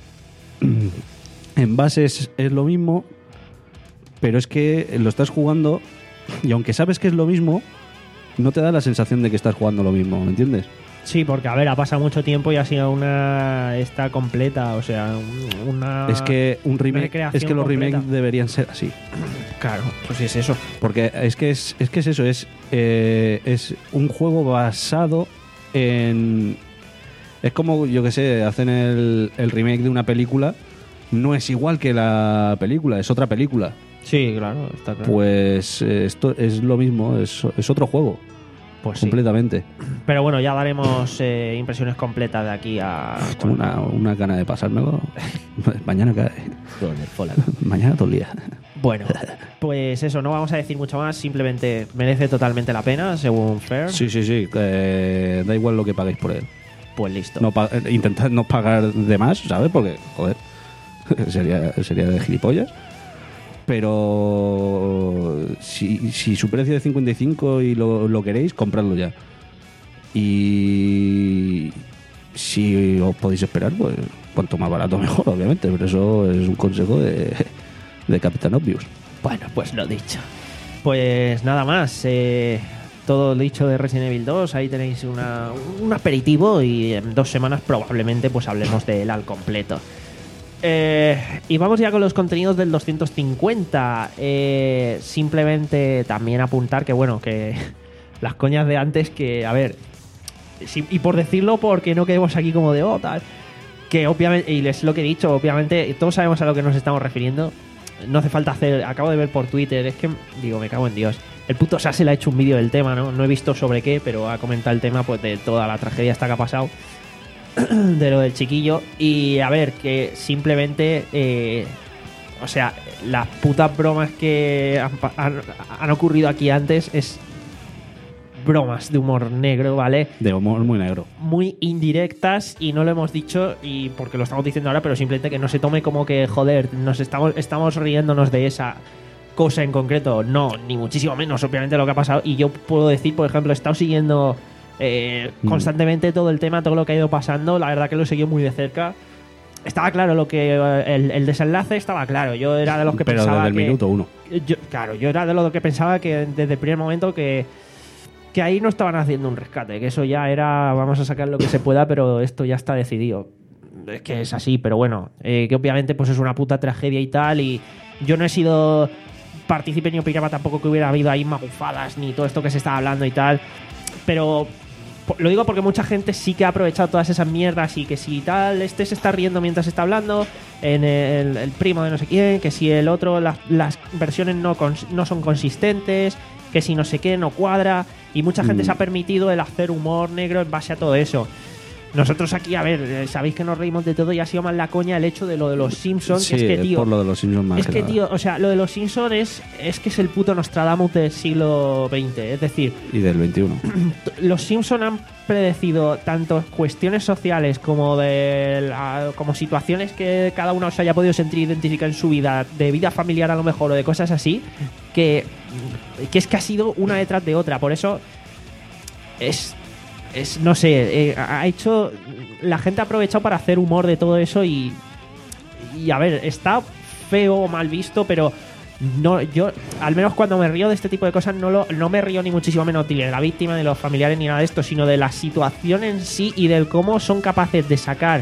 En base es, es lo mismo, pero es que lo estás jugando y aunque sabes que es lo mismo, no te da la sensación de que estás jugando lo mismo, ¿me entiendes? Sí, porque a ver, ha pasado mucho tiempo y ha sido una... Está completa, o sea, un- una... es que un remake, recreación es que los completa. remakes deberían ser así. Claro, pues sí es eso. Porque es que es, es que es eso, es, eh, es un juego basado en... Es como, yo que sé, hacen el, el remake de una película, no es igual que la película, es otra película. Sí, claro, está claro. Pues eh, esto es lo mismo, es, es otro juego, Pues sí. completamente. Pero bueno, ya daremos eh, impresiones completas de aquí a... Tengo una, una gana de pasármelo. Mañana cae. Mañana todo el día. Bueno, pues eso, no vamos a decir mucho más, simplemente merece totalmente la pena, según Fair. Sí, sí, sí. eh, da igual lo que paguéis por él. Pues listo. No pa- eh, intentad no pagar de más, ¿sabes? Porque, joder, sería, sería de gilipollas. Pero si, si su precio es de cincuenta y cinco y lo, lo queréis, compradlo ya. Y si os podéis esperar, pues cuanto más barato mejor, obviamente. Pero eso es un consejo de, de Capitán Obvious. Bueno, pues lo dicho. Pues nada más. eh, todo lo dicho de Resident Evil dos. Ahí tenéis una, un aperitivo y en dos semanas probablemente pues hablemos de él al completo. Eh, y vamos ya con los contenidos del doscientos cincuenta. Eh, simplemente también apuntar que, bueno, que las coñas de antes que, a ver, si- y por decirlo porque no quedemos aquí como de, oh, tal, que obviamente, y es lo que he dicho, obviamente, todos sabemos a lo que nos estamos refiriendo. No hace falta hacer, acabo de ver por Twitter, es que, digo, me cago en Dios. El puto Sassel ha hecho un vídeo del tema, ¿no? No he visto sobre qué, pero ha comentado el tema pues de toda la tragedia esta que ha pasado. De lo del chiquillo. Y a ver, que simplemente eh, o sea, las putas bromas que han, pa- han- han ocurrido aquí antes es bromas de humor negro, ¿vale? De humor muy negro. Muy indirectas y no lo hemos dicho y porque lo estamos diciendo ahora, pero simplemente que no se tome como que, joder, nos estamos, estamos riéndonos de esa cosa en concreto. No, ni muchísimo menos, obviamente, lo que ha pasado. Y yo puedo decir, por ejemplo, he estado siguiendo eh, Mm. constantemente todo el tema, todo lo que ha ido pasando. La verdad que lo he seguido muy de cerca. Estaba claro lo que eh, el, el desenlace estaba claro. Yo era de los que Pero pensaba desde el que, minuto uno. yo- claro, yo era de los que pensaba que desde el primer momento que que ahí no estaban haciendo un rescate, que eso ya era vamos a sacar lo que se pueda, pero esto ya está decidido. Es que es así, pero bueno, eh, que obviamente pues es una puta tragedia y tal, y yo no he sido partícipe ni opinaba tampoco que hubiera habido ahí magufadas ni todo esto que se estaba hablando y tal, pero lo digo porque mucha gente sí que ha aprovechado todas esas mierdas y que si tal, este se está riendo mientras está hablando, en el, el primo de no sé quién, que si el otro, las, las versiones no, cons, no son consistentes, que si no sé qué, no cuadra, y mucha gente mm. se ha permitido el hacer humor negro en base a todo eso. Nosotros aquí, a ver, sabéis que nos reímos de todo y ha sido más la coña el hecho de lo de los Simpsons. Sí, es que, tío, por lo de los Simpsons más es que, que tío, o sea, lo de los Simpsons es, es que es el puto Nostradamus del siglo veinte. Es decir, y del veintiuno. Los Simpsons han predecido tanto cuestiones sociales como de la, como situaciones que cada uno se haya podido sentir identificar en su vida, de vida familiar a lo mejor o de cosas así, que, que es que ha sido una detrás de otra. Por eso es... Es, no sé, eh, ha hecho... La gente ha aprovechado para hacer humor de todo eso y... Y a ver, está feo o mal visto, pero... no yo al menos cuando me río de este tipo de cosas no, lo, no me río ni muchísimo menos de la víctima, de los familiares ni nada de esto, sino de la situación en sí y del cómo son capaces de sacar...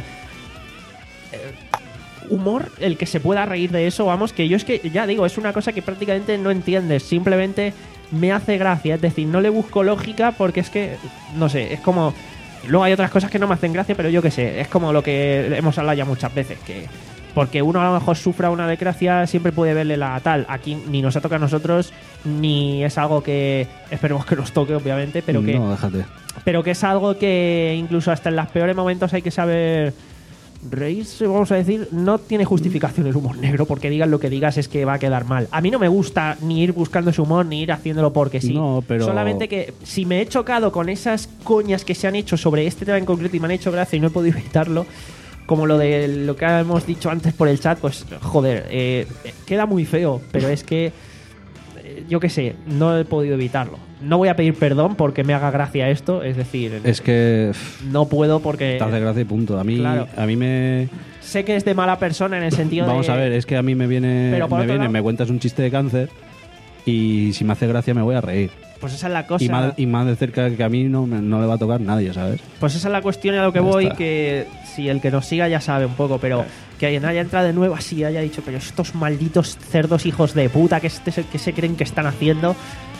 Eh, humor, el que se pueda reír de eso, vamos, que yo es que, ya digo, es una cosa que prácticamente no entiendes, simplemente... me hace gracia, es decir, no le busco lógica porque es que, no sé, es como... Luego hay otras cosas que no me hacen gracia, pero yo qué sé, es como lo que hemos hablado ya muchas veces, que porque uno a lo mejor sufra una desgracia siempre puede verle la tal. Aquí ni nos ha tocado a nosotros, ni es algo que esperemos que nos toque, obviamente, pero que... No, déjate. Pero que es algo que incluso hasta en los peores momentos hay que saber... reírse, vamos a decir, no tiene justificación el humor negro, porque digas lo que digas es que va a quedar mal. A mí no me gusta ni ir buscando ese humor ni ir haciéndolo porque sí. No, pero... solamente que si me he chocado con esas coñas que se han hecho sobre este tema en concreto y me han hecho gracia y no he podido evitarlo, como lo de lo que hemos dicho antes por el chat, pues joder, eh, queda muy feo, pero es que eh, yo qué sé, no he podido evitarlo. No voy a pedir perdón porque me haga gracia esto, es decir, es que no puedo porque te hace gracia y punto. A mí, claro. a mí me... sé que es de mala persona en el sentido Vamos de... a ver, es que a mí me viene, Pero por me, otro viene lado- me cuentas un chiste de cáncer y si me hace gracia me voy a reír. Pues esa es la cosa. Y más, y más de cerca que a mí no, me- no le va a tocar nadie, ¿sabes? Pues esa es la cuestión y a lo que Ya voy, está. que si el que nos siga ya sabe un poco, pero que alguien haya entrado de nuevo así, haya dicho, pero estos malditos cerdos hijos de puta que, este, que se creen que están haciendo,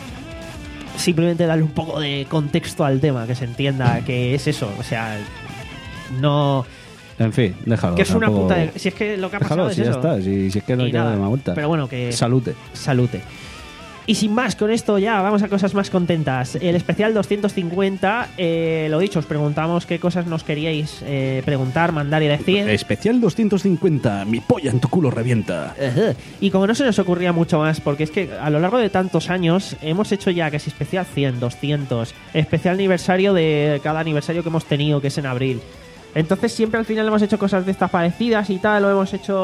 simplemente darle un poco de contexto al tema, que se entienda que es eso, o sea, no... En fin, déjalo. Que es una tampoco- puta... de- si es que lo que ha Déjalo, pasado es si ya eso. está. Si, si es que no Y hay que nada, darle más vuelta. pero bueno, que... Salute. Salute. Y sin más, con esto ya vamos a cosas más contentas. El especial doscientos cincuenta, eh, lo dicho, os preguntamos qué cosas nos queríais eh, preguntar, mandar y decir. Especial doscientos cincuenta, mi polla en tu culo revienta. Ejé. Y como no se nos ocurría mucho más, porque es que a lo largo de tantos años hemos hecho ya casi especial cien, doscientos, especial aniversario de cada aniversario que hemos tenido, que es en abril. Entonces siempre al final hemos hecho cosas de estas parecidas y tal, o hemos hecho,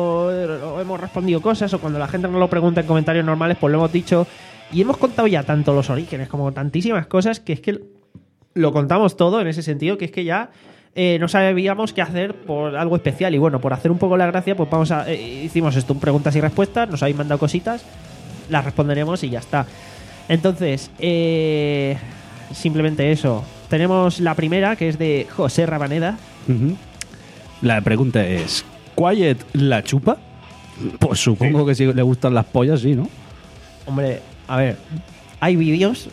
o hemos respondido cosas, o cuando la gente nos lo pregunta en comentarios normales, pues lo hemos dicho. Y hemos contado ya tanto los orígenes como tantísimas cosas que es que lo contamos todo en ese sentido, que es que ya eh, no sabíamos qué hacer por algo especial. Y bueno, por hacer un poco la gracia, pues vamos a... Eh, hicimos esto, preguntas y respuestas, nos habéis mandado cositas, las responderemos y ya está. Entonces, eh, simplemente eso. Tenemos la primera, que es de José Rabaneda. Ujú. La pregunta es: ¿Quiet la chupa? Pues supongo que si le gustan las pollas, sí, ¿no? Hombre, a ver, hay vídeos.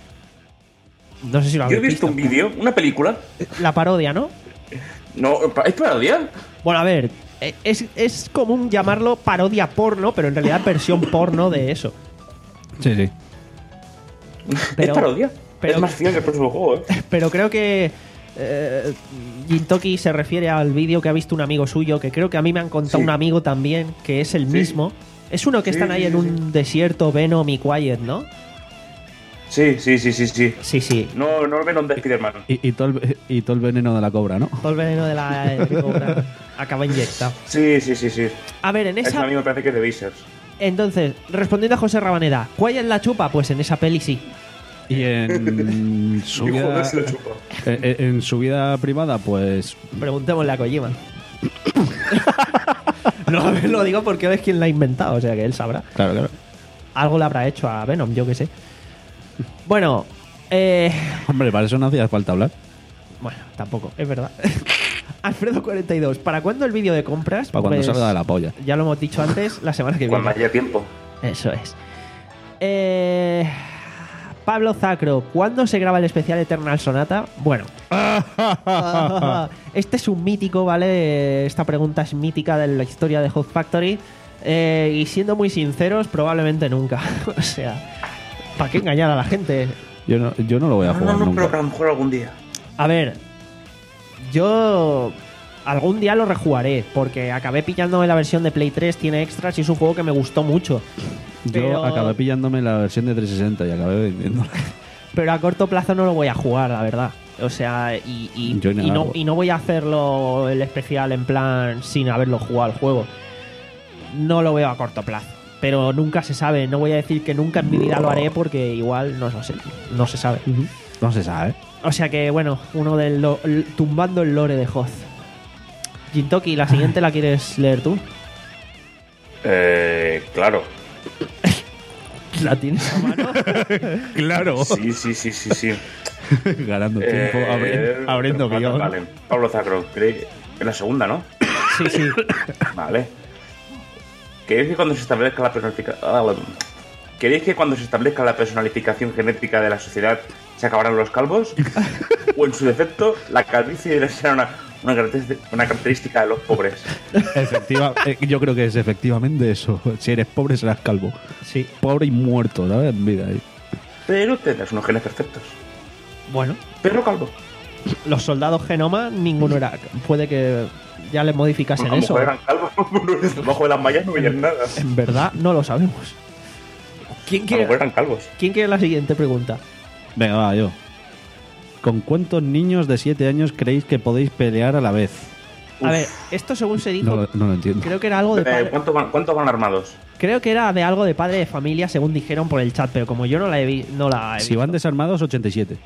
No sé si lo Yo he habéis visto un vídeo, una película. La parodia, ¿no? No, ¿es parodia? Bueno, a ver, eh, es, es común llamarlo parodia porno, pero en realidad versión porno de eso. Sí, sí. Pero- ¿Es parodia? pero- es más fiel que el próximo juego, ¿eh? Pero creo que eh, Gintoki se refiere al vídeo que ha visto un amigo suyo, que creo que a mí me han contado Sí. un amigo también, que es el Sí. mismo. Es uno que Sí, están ahí sí, en sí, un desierto, Venom y Quiet, ¿no? Sí, sí, sí, sí, sí. Sí, sí. No, no el Venom de Spider-Man. Y, y, todo el, y todo el veneno de la cobra, ¿no? Todo el veneno de la de cobra acaba inyectado. Sí, sí, sí, sí. A ver, en Es un esa... amigo, me parece que es de Visers. Entonces, respondiendo a José Rabaneda, ¿Quiet la chupa? Pues en esa peli sí. Y en su Y vida, joder, se lo chupa. en, en su vida privada, pues Preguntémosle a Kojima. No, a ver, lo digo porque él es quien la ha inventado, o sea que él sabrá. claro, claro. Algo le habrá hecho a Venom, yo que sé. Bueno, Eh, Hombre, para eso no hacía falta hablar. bueno, tampoco, es verdad. Alfredo cuarenta y dos, ¿para cuándo el vídeo de compras? Para cuando Pues, salga de la polla. Ya lo hemos dicho antes, la semana que Cuando viene. haya tiempo. Eso es. Eh, Pablo Zacro, ¿cuándo se graba el especial Eternal Sonata? Bueno. Este es un mítico, ¿vale? Esta pregunta es mítica de la historia de Hot Factory. Eh, y siendo muy sinceros, probablemente nunca. O sea, ¿para qué engañar a la gente? Yo no, yo no lo voy a No, jugar no, no, nunca. pero que a lo mejor algún día. A ver, yo algún día lo rejugaré, porque acabé pillándome la versión de Play tres, tiene extras y es un juego que me gustó mucho. Yo Pero- acabé pillándome la versión de trescientos sesenta y acabé vendiéndola. Pero a corto plazo no lo voy a jugar, la verdad. O sea, y, y- Yo ni y no, hago. y no voy a hacerlo el especial en plan sin haberlo jugado al juego. No lo veo a corto plazo. Pero nunca se sabe. No voy a decir que nunca en mi vida lo haré porque igual no lo sé. No se sabe. No se sabe. O sea que, bueno, uno del lo- l- tumbando el lore de Hoth. Jintoki, ¿la siguiente la quieres leer tú? Eh, claro. ¿La tienes a mano? Claro. Sí, sí, sí, sí, sí. Ganando tiempo, Eh, abri- abriendo vale, guión. Vale. Pablo Zacro, ¿cree- en la segunda, ¿no? Sí, sí. Vale. ¿Queréis que cuando se establezca la personalificación... ¿Queréis que cuando se establezca la personalificación genética de la sociedad se acabarán los calvos? ¿O en su defecto, la calvicie será una, una, característica, una característica de los pobres? Efectiva, eh, yo creo que es efectivamente eso. Si eres pobre, serás calvo. Sí. Pobre y muerto, ¿sabes? En vida. ¿eh? Pero tendrás unos genes perfectos. Bueno, Pero calvo. los soldados genoma, ninguno era. Puede que ya les modificasen A lo eso. mejor eran calvos. Debajo de las mallas no veían nada. En verdad, no lo sabemos. ¿Quién A lo mejor quiere, eran calvos. ¿quién quiere la siguiente pregunta? Venga, va, yo. ¿Con cuántos niños de siete años creéis que podéis pelear a la vez? A ver, esto según se dijo, No, lo- no lo entiendo. creo que era algo de Eh, padre, ¿cuántos, van, ¿Cuántos van armados? creo que era de algo de padre de familia, según dijeron por el chat, pero como yo no la he, vi- no la he Si visto. van desarmados, ochenta y siete.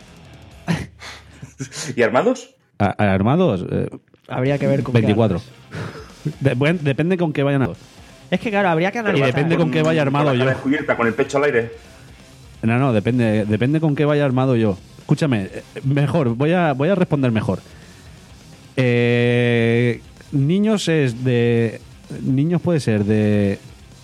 ¿Y armados? A- a- armados, eh, Habría que ver con qué veinticuatro. armas. De- buen- depende con qué vayan a... Es que claro, habría que Y analizar. depende con qué vaya armado con la cara yo. descubierta, con el pecho al aire. No, no, depende, depende con qué vaya armado yo. Escúchame, eh, mejor, voy a, voy a responder mejor. Eh, niños es de... Niños puede ser de...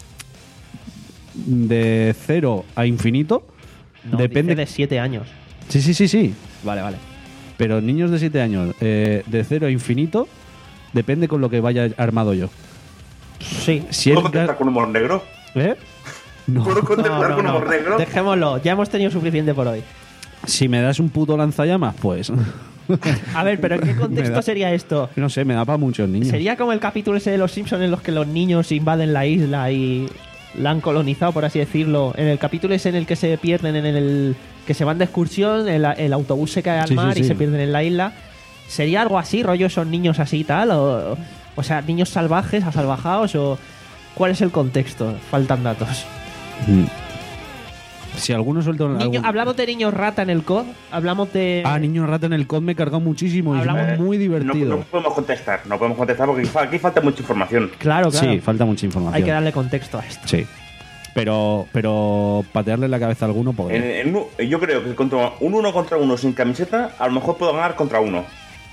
De cero a infinito. No, depende... dice de siete años. Sí, sí, sí, sí. Vale, vale. Pero niños de siete años, eh, de cero a infinito, depende con lo que vaya armado yo. Sí. Si ¿Puedo es contestar ga- con humor negro? ¿Eh? No. ¿Puedo contestar No, no, con no. humor negro? Dejémoslo, ya hemos tenido suficiente por hoy. Si me das un puto lanzallamas, pues... A ver, pero ¿en qué Me contexto da- sería esto? No sé, me da para muchos niños. ¿Sería como el capítulo ese de los Simpsons en los que los niños invaden la isla y la han colonizado, por así decirlo? En el capítulo ese en el que se pierden en el... que se van de excursión, el, el autobús se cae al Sí, sí, mar y sí. se pierden en la isla. ¿Sería algo así, rollo esos niños así y tal? O, o sea, niños salvajes, asalvajados o... ¿Cuál es el contexto? Faltan datos. Mm. Si alguno suelta un- Niño- algún- hablamos de niños rata en el C O D, hablamos de... Ah, niño rata en el C O D me he cargado muchísimo y Hablamos- es muy No, divertido. no podemos contestar, no podemos contestar porque aquí fa- aquí falta mucha información. Claro, claro. Sí, falta mucha información. Hay que darle contexto a esto. Sí. Pero, pero patearle la cabeza a alguno En- podría. en un- yo creo que contra un uno contra uno sin camiseta, a lo mejor puedo ganar contra uno.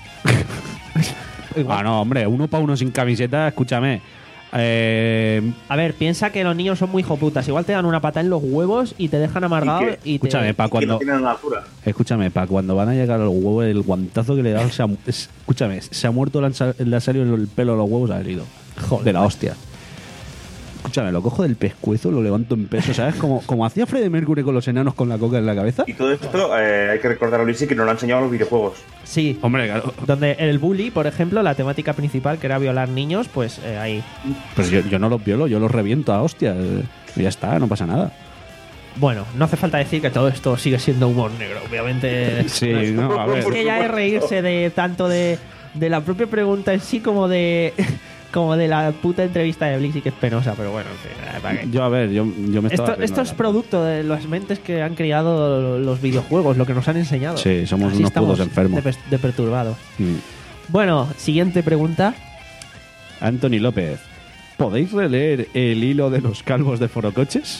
Ah, no, hombre, uno para uno sin camiseta, escúchame. Eh, A ver, piensa que los niños son muy hijoputas. Igual te dan una pata en los huevos y te dejan amargado ¿Y y, qué? te... escúchame, para Que no cuando. tienen la altura. Escúchame, para cuando van a llegar a los huevos, el guantazo que le da. Se ha, es- escúchame, se ha muerto, le, han sal- le ha salido el pelo a los huevos, ha herido. Joder. De la hostia. Escúchame, lo cojo del pescuezo, lo levanto en peso, ¿sabes? Como, como hacía Freddie Mercury con los enanos con la coca en la cabeza. Y todo esto eh, hay que recordar a Luisi que nos lo ha enseñado en los videojuegos. Sí. Hombre, claro. Donde el bully, por ejemplo, la temática principal, que era violar niños, pues eh, ahí. Pues yo, yo no los violo, yo los reviento a hostia. eh, y ya está, no pasa nada. Bueno, no hace falta decir que todo esto sigue siendo humor negro. Obviamente. Sí, no, a ver. Es que ya es reírse de tanto de, de la propia pregunta en sí como de. Como de la puta entrevista de Blix y que es penosa, pero bueno, en fin, eh, ¿para qué? Yo, a ver, yo, yo me estaba. Esto, riendo esto de es la- producto de las mentes que han criado los videojuegos, lo que nos han enseñado. Sí, somos Así unos estamos putos enfermos. De, pers- de perturbados. Mm. Bueno, siguiente pregunta. Anthony López, ¿podéis releer el hilo de los calvos de Forocoches?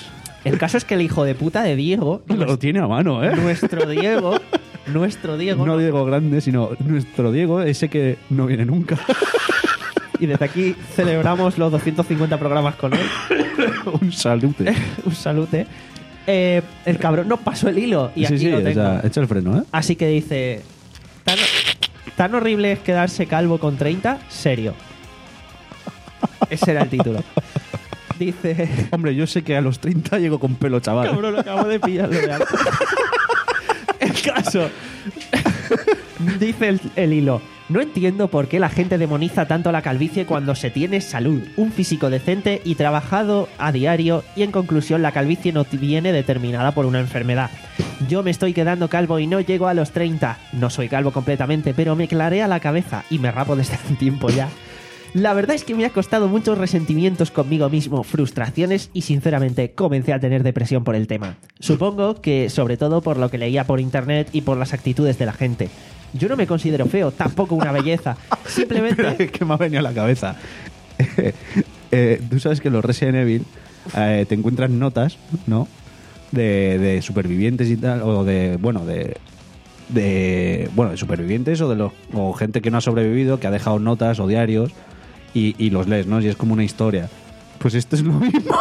El caso es que el hijo de puta de Diego, Lo tiene a mano, ¿eh? nuestro Diego, nuestro Diego, No Diego grande, sino nuestro Diego, ese que no viene nunca. y desde aquí celebramos los doscientos cincuenta programas con él. Un salute. Un salute. Eh, el cabrón nos pasó el hilo y sí, aquí sí, lo o tengo. sea, echa el freno, ¿eh? Así que dice, ¿tan, tan horrible es quedarse calvo con treinta? Serio. Ese era el título. Dice... Hombre, yo sé que a los treinta llego con pelo, chaval. Cabrón, lo acabo de pillarlo de alto. El caso. Dice el, el hilo. No entiendo por qué la gente demoniza tanto la calvicie cuando se tiene salud, un físico decente y trabajado a diario, y en conclusión la calvicie no viene determinada por una enfermedad. Yo me estoy quedando calvo y no llego a los treinta. No soy calvo completamente, pero me clarea la cabeza y me rapo desde hace un tiempo ya. La verdad es que me ha costado muchos resentimientos conmigo mismo, frustraciones y sinceramente comencé a tener depresión por el tema. Supongo que sobre todo por lo que leía por internet y por las actitudes de la gente. Yo no me considero feo, tampoco una belleza. Simplemente... Es que me ha venido a la cabeza. eh, Tú sabes que en los Resident Evil eh, te encuentras notas, ¿no? De, de supervivientes y tal, o de, bueno, de... de bueno, de supervivientes o de los o gente que no ha sobrevivido, que ha dejado notas o diarios y, y los lees, ¿no? Y es como una historia. Pues esto es lo mismo.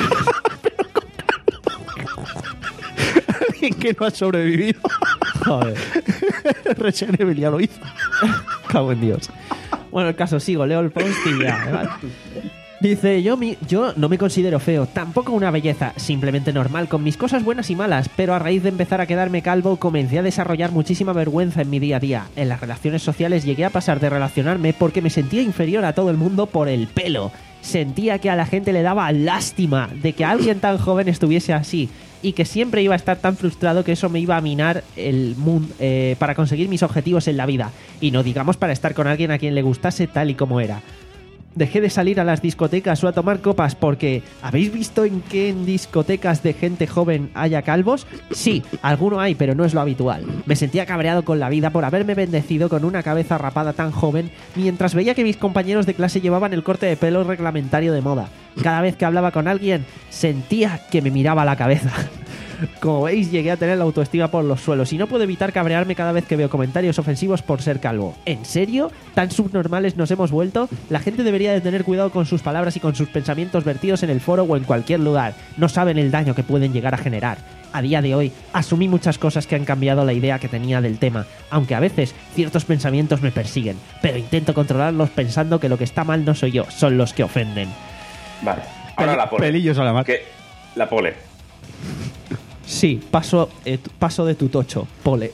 Alguien que no ha sobrevivido. Joder. Resident Evil ya lo hizo. Cago en Dios. Bueno, el caso, sigo, leo el post y ya, ¿vale? Dice, yo, mi, yo no me considero feo, tampoco una belleza, simplemente normal, con mis cosas buenas y malas, pero a raíz de empezar a quedarme calvo comencé a desarrollar muchísima vergüenza en mi día a día. En las relaciones sociales llegué a pasar de relacionarme porque me sentía inferior a todo el mundo por el pelo. Sentía que a la gente le daba lástima de que alguien tan joven estuviese así y que siempre iba a estar tan frustrado que eso me iba a minar el mundo eh, para conseguir mis objetivos en la vida y no digamos para estar con alguien a quien le gustase tal y como era. Dejé de salir a las discotecas o a tomar copas porque ¿habéis visto en qué en discotecas de gente joven haya calvos? Sí, alguno hay, pero no es lo habitual. Me sentía cabreado con la vida por haberme bendecido con una cabeza rapada tan joven mientras veía que mis compañeros de clase llevaban el corte de pelo reglamentario de moda. Cada vez que hablaba con alguien sentía que me miraba la cabeza. Como veis, llegué a tener la autoestima por los suelos y no puedo evitar cabrearme cada vez que veo comentarios ofensivos por ser calvo. ¿En serio? ¿Tan subnormales nos hemos vuelto? La gente debería de tener cuidado con sus palabras y con sus pensamientos vertidos en el foro o en cualquier lugar. No saben el daño que pueden llegar a generar. A día de hoy, asumí muchas cosas que han cambiado la idea que tenía del tema, aunque a veces ciertos pensamientos me persiguen, pero intento controlarlos pensando que lo que está mal no soy yo, son los que ofenden. Vale. Ahora la pole. Pelillos a la mano. Que la pole. Sí, paso, eh, paso de tu tocho, pole.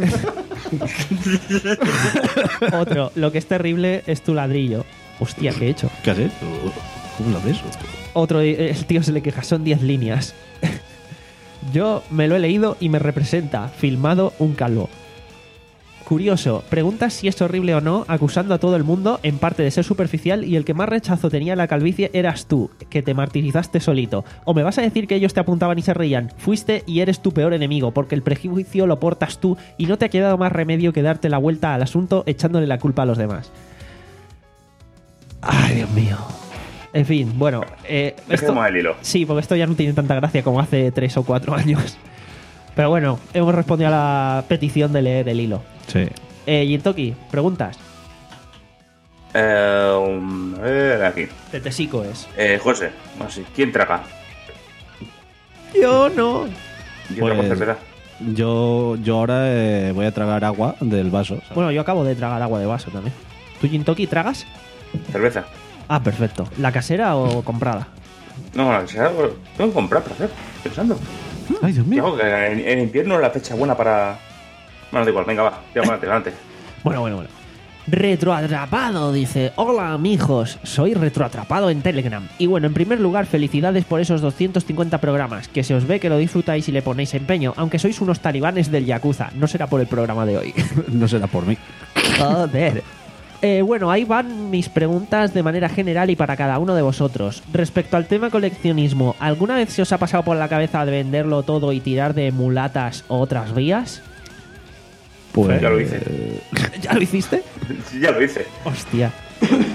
Otro, lo que es terrible es tu ladrillo. Hostia, ¿qué he hecho? ¿Qué has hecho? ¿Cómo lo haces eso? Otro, el tío se le queja, son diez líneas. Yo me lo he leído y me representa, filmado un calvo. Curioso, preguntas si es horrible o no, acusando a todo el mundo, en parte de ser superficial, y el que más rechazo tenía en la calvicie eras tú, que te martirizaste solito. O me vas a decir que ellos te apuntaban y se reían. Fuiste y eres tu peor enemigo, porque el prejuicio lo portas tú y no te ha quedado más remedio que darte la vuelta al asunto echándole la culpa a los demás. Ay, Dios mío. En fin, bueno. Eh, esto, Dejemos el hilo. sí, porque esto ya no tiene tanta gracia como hace tres o cuatro años. Pero bueno, hemos respondido a la petición de leer el hilo. Sí. Eh, Jintoki, preguntas. Eh, um, a ver, aquí. Tetesico es. Eh, José, así. ¿Quién traga? Yo no. ¿Quién Pues- traga cerveza? Yo, yo ahora eh, voy a tragar agua del vaso. ¿sabes? Bueno, yo acabo de tragar agua de vaso también. ¿Tú, Jintoki, tragas? Cerveza. Ah, perfecto. ¿La casera o comprada? No, la que sea, tengo que comprar para hacer. Pensando. Ay, Dios mío. Digo que en, en invierno es la fecha buena para. Bueno, da igual, venga, va. Tira adelante, adelante. Bueno, bueno, bueno. Retroatrapado dice: hola amigos, soy retroatrapado en Telegram. Y bueno, en primer lugar, felicidades por esos doscientos cincuenta programas, que se os ve que lo disfrutáis y le ponéis empeño, aunque sois unos talibanes del Yakuza. No será por el programa de hoy. No será por mí. Joder. Eh, bueno, ahí van mis preguntas de manera general y para cada uno de vosotros. Respecto al tema coleccionismo, ¿alguna vez se os ha pasado por la cabeza de venderlo todo y tirar de mulatas o otras vías? Pues Ya lo hice. ¿Ya lo hiciste? Sí, ya lo hice. Hostia.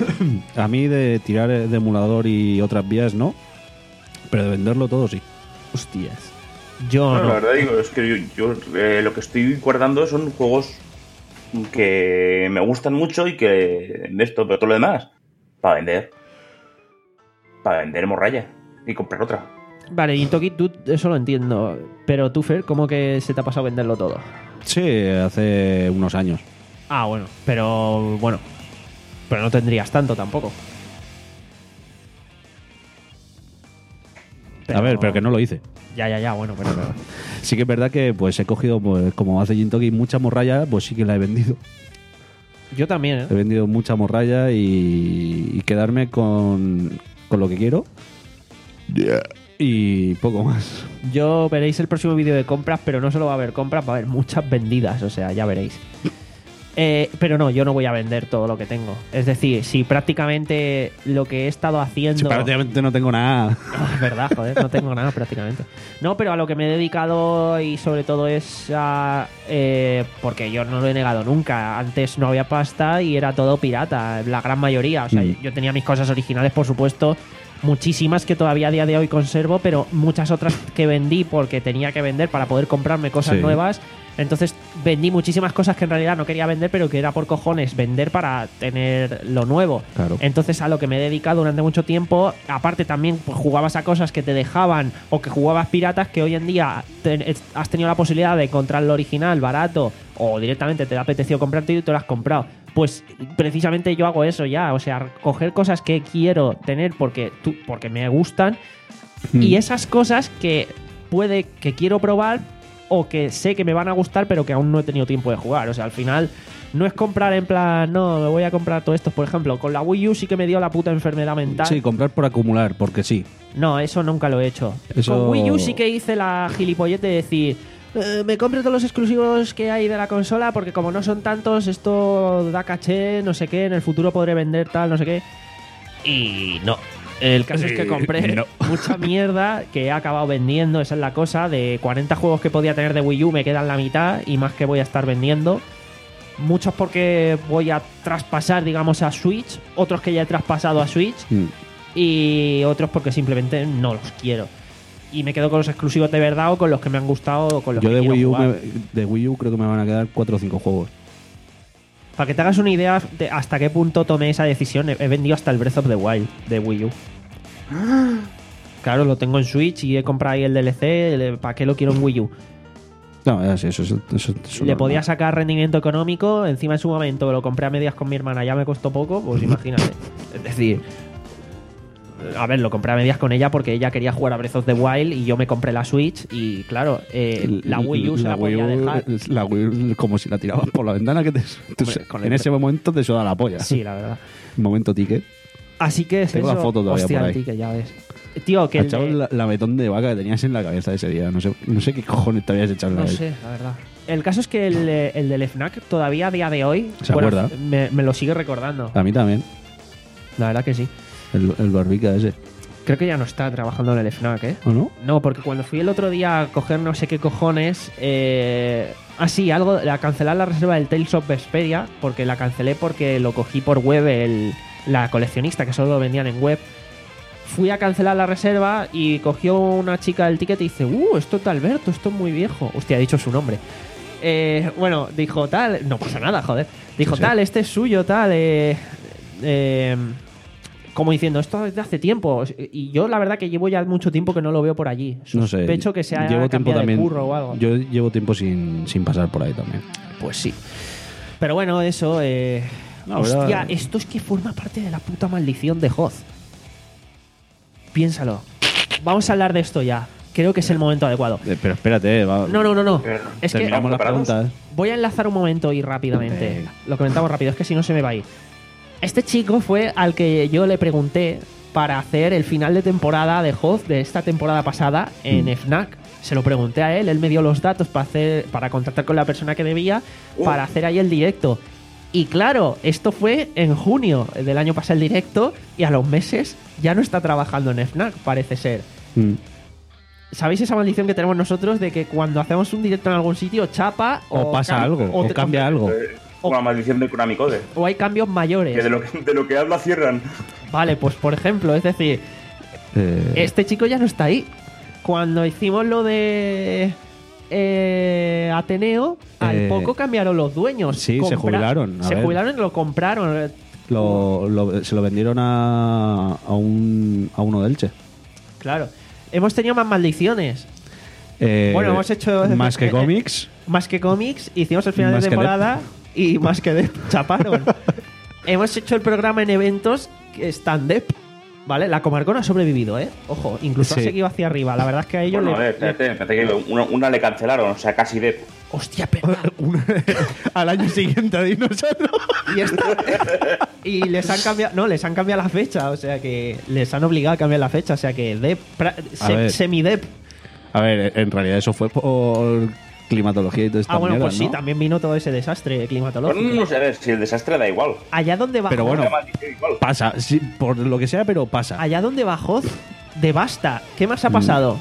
A mí de tirar de emulador y otras vías no, pero de venderlo todo sí. Hostias. Yo Bueno, no. la verdad digo, es que yo, yo, eh, lo que estoy guardando son juegos que me gustan mucho y que de esto, pero todo lo demás, para vender. Para vender morralla y comprar otra. Vale, y Toki, tú eso lo entiendo. Pero tú, Fer, ¿cómo que se te ha pasado venderlo todo? Sí, hace unos años. Ah, bueno, pero bueno. Pero no tendrías tanto tampoco. A ver, pero que no lo hice. Ya, ya, ya, bueno, pero... pero... Sí que es verdad que pues he cogido, pues, como hace Gintoki, mucha morralla, pues sí que la he vendido. Yo también, ¿eh? He vendido mucha morralla y, y quedarme con, con lo que quiero. Y poco más. Yo veréis el próximo vídeo de compras, pero no solo va a haber compras, va a haber muchas vendidas, o sea, ya veréis. Eh, pero no, yo no voy a vender todo lo que tengo. Es decir, si prácticamente lo que he estado haciendo... Si prácticamente no tengo nada. Es verdad, joder, no tengo nada prácticamente. No, pero a lo que me he dedicado y sobre todo es a... Eh, porque yo no lo he negado nunca. Antes no había pasta y era todo pirata, la gran mayoría. O sea, Mm. yo tenía mis cosas originales, por supuesto, muchísimas que todavía a día de hoy conservo, pero muchas otras que vendí porque tenía que vender para poder comprarme cosas Sí. nuevas. Entonces vendí muchísimas cosas que en realidad no quería vender, pero que era por cojones vender para tener lo nuevo. Claro. Entonces a lo que me he dedicado durante mucho tiempo, aparte también pues, jugabas a cosas que te dejaban o que jugabas piratas que hoy en día te- has tenido la posibilidad de encontrar lo original barato o directamente te ha apetecido comprarte y te lo has comprado. Pues precisamente yo hago eso ya, o sea, coger cosas que quiero tener porque, tú, porque me gustan Mm. y esas cosas que puede que quiero probar o que sé que me van a gustar pero que aún no he tenido tiempo de jugar. O sea, al final no es comprar en plan, no, me voy a comprar todo esto. Por ejemplo, con la Wii U sí que me dio la puta enfermedad mental. Sí, comprar por acumular, porque sí. No, eso nunca lo he hecho. Eso- Con Wii U sí que hice la gilipollez de decir, "Eh, me compro todos los exclusivos que hay de la consola porque como no son tantos, esto da caché, no sé qué, en el futuro podré vender tal, no sé qué". Y no. El caso es que compré no. mucha mierda que he acabado vendiendo, esa es la cosa. De cuarenta juegos que podía tener de Wii U me quedan la mitad y más que voy a estar vendiendo. Muchos porque voy a traspasar, digamos, a Switch, otros que ya he traspasado a Switch Mm. y otros porque simplemente no los quiero. Y me quedo con los exclusivos de verdad o con los que me han gustado o con los Yo que de quiero Wii, U jugar. me- de Wii U creo que me van a quedar cuatro o cinco juegos. Para que te hagas una idea de hasta qué punto tomé esa decisión, he he vendido hasta el Breath of the Wild de Wii U. Claro, lo tengo en Switch y he comprado ahí el D L C. el- ¿Para qué lo quiero en Wii U? No, es- eso, eso, eso, eso Le normal. podía sacar rendimiento económico. Encima en su momento lo compré a medias con mi hermana, ya me costó poco, pues imagínate. Es decir, a ver, lo compré a medias con ella porque ella quería jugar a Breath of the Wild y yo me compré la Switch y claro, eh, la Wii U se la, Wii podía U, dejar. La Wii U, como si la tirabas por la ventana, que te, te- Hombre, con en el- ese momento te suda la polla. Sí, la verdad. Momento ticket. Así que es Tengo eso. la foto todavía Hostia, por el ahí. ticket, ya ves. Tío, que el Echado de- la, la betón de vaca que tenías en la cabeza ese día. No sé, no sé qué cojones te habías echado en la No cabeza. sé, la verdad. El caso es que el, eh, el del FNAC todavía a día de hoy ¿Se acuerda? Me, me lo sigue recordando. A mí también. La verdad que sí. El, el barbica ese. Creo que ya no está trabajando en el FNAC, ¿eh? ¿O no? No, porque cuando fui el otro día a coger no sé qué cojones... Eh... Ah, sí, algo... A cancelar la reserva del Tales of Vesperia, porque la cancelé porque lo cogí por web el, la coleccionista, que solo lo vendían en web. Fui a cancelar la reserva y cogió una chica el ticket y dice, uh, esto es de Alberto, esto es muy viejo. Hostia, ha dicho su nombre. Eh, bueno, dijo tal... No pasa nada, joder. Dijo Sí, sí. tal, este es suyo, tal... Eh, eh, como diciendo, esto es de hace tiempo. Y yo la verdad que llevo ya mucho tiempo que no lo veo por allí. No sé. Sospecho que se haya llevo tiempo cambiado de también. curro o algo. Yo llevo tiempo sin, sin pasar por ahí también. Pues sí. Pero bueno, eso... Eh... No, Hostia, ¿verdad? esto es que forma parte de la puta maldición de Hoth. Piénsalo. Vamos a hablar de esto ya. Creo que es el momento adecuado. Eh, pero espérate, va, No, no, no, no. Eh, Es que terminamos las ¿preparados? preguntas. voy a enlazar un momento y rápidamente. Venga. Lo comentamos rápido, es que si no se me va a ir. Este chico fue al que yo le pregunté para hacer el final de temporada de Hoth de esta temporada pasada en Mm. FNAC. Se lo pregunté a él, él me dio los datos para hacer, para contactar con la persona que debía, Uh. para hacer ahí el directo. Y claro, esto fue en junio del año pasado el directo y a los meses ya no está trabajando en FNAC, parece ser. Mm. ¿Sabéis esa maldición que tenemos nosotros de que cuando hacemos un directo en algún sitio chapa O pasa cam- algo, o te- cambia algo. Eh, O- Una maldición de Konami Code. o hay cambios mayores? Que de lo que, de lo que habla cierran. Vale, pues por ejemplo, es decir, Eh, este chico ya no está ahí. cuando hicimos lo de eh, Ateneo, al Eh, poco cambiaron los dueños. sí, se jubilaron, a Se ver. jubilaron y lo compraron. Lo, lo- se lo vendieron a, a, un, a uno de Elche. Claro. Hemos tenido más maldiciones. Eh, Bueno, hemos hecho- Más que eh, eh, cómics. Más que cómics, hicimos el final Más de que temporada y más que Dep, chaparon. Hemos hecho el programa en eventos stand-up, ¿vale? La Comarcón ha sobrevivido, ¿eh? Ojo, incluso Sí. ha seguido hacia arriba. La verdad es que a ellos Bueno, a le, ver, espérate, espérate que una, una le cancelaron, o sea, casi de. le- ¡Hostia, pero! Al año siguiente a nosotros. Y, esta- y les han cambiado, no, les han cambiado la fecha, o sea que les han obligado a cambiar la fecha, o sea que Dep, pra- se- ver. semi-Dep. A ver, en realidad eso fue por climatología y todo esto. Ah, bueno, pues sí, también vino todo ese desastre climatológico. Bueno, no sé, a ver, si el desastre da igual. Allá donde bajó, Pero bueno, La maldición igual. pasa, sí, por lo que sea, pero pasa. allá donde bajó, devasta. ¿Qué más ha Mm. pasado?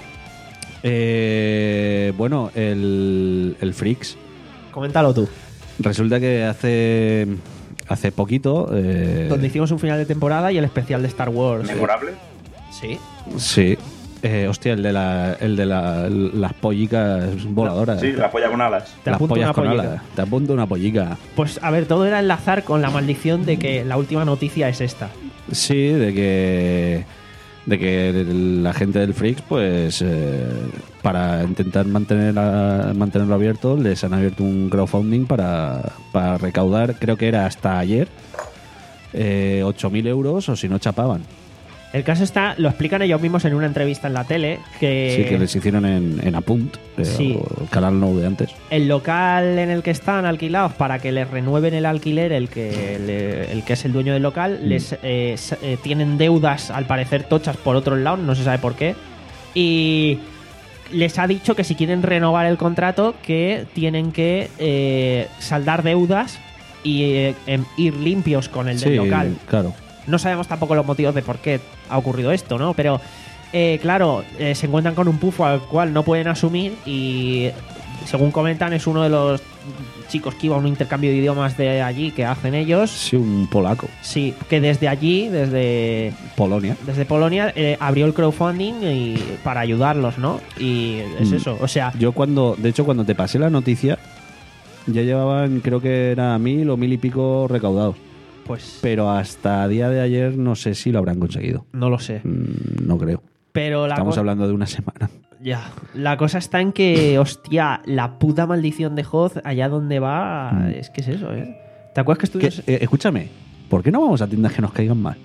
Eh, bueno, el, el Freaks. Coméntalo tú. Resulta que hace hace poquito. eh, Donde hicimos un final de temporada y el especial de Star Wars. Memorable. Sí. Sí. Eh, hostia, el de, la, el de la- las pollicas voladoras. Sí, la polla con alas. Te las apunto pollas una con pollica. alas. Te apunto una pollica. Pues a ver, todo era enlazar con la maldición de que la última noticia es esta. Sí, de que de que la gente del Freaks, pues eh, para intentar mantener a- mantenerlo abierto, les han abierto un crowdfunding para, para recaudar, creo que era hasta ayer, eh, ocho mil euros o si no chapaban. El caso está, lo explican ellos mismos en una entrevista en la tele, que, Sí, que les hicieron en, en Apunt, eh, Sí. o el canal no de antes. el local en el que están alquilados para que les renueven el alquiler, el que, le- el que es el dueño del local, Mm. les eh, s- eh, tienen deudas al parecer tochas por otros lados, no se sabe por qué. Y les ha dicho que si quieren renovar el contrato, que tienen que eh, saldar deudas y eh, em, ir limpios con el del Sí, local. claro. No sabemos tampoco los motivos de por qué ha ocurrido esto, ¿no? Pero, eh, claro, eh, se encuentran con un pufo al cual no pueden asumir y, según comentan, es uno de los chicos que iba a un intercambio de idiomas de allí que hacen ellos. Sí, un polaco. Sí, que desde allí, desde, Polonia. desde Polonia, eh, abrió el crowdfunding y, para ayudarlos, ¿no? Y es Mm. eso, o sea, Yo cuando, de hecho, cuando te pasé la noticia, ya llevaban, creo que era mil o mil y pico recaudados. pues Pero hasta día de ayer no sé si lo habrán conseguido. no lo sé. Mm, No creo. Pero la Estamos co- hablando de una semana. Ya, la cosa está en que, hostia, la puta maldición de Hoth, allá donde va, Mm. es que es eso, ¿eh? ¿Te acuerdas que ¿Qué- estuvimos...? eh, escúchame, ¿por qué no vamos a tiendas que nos caigan mal?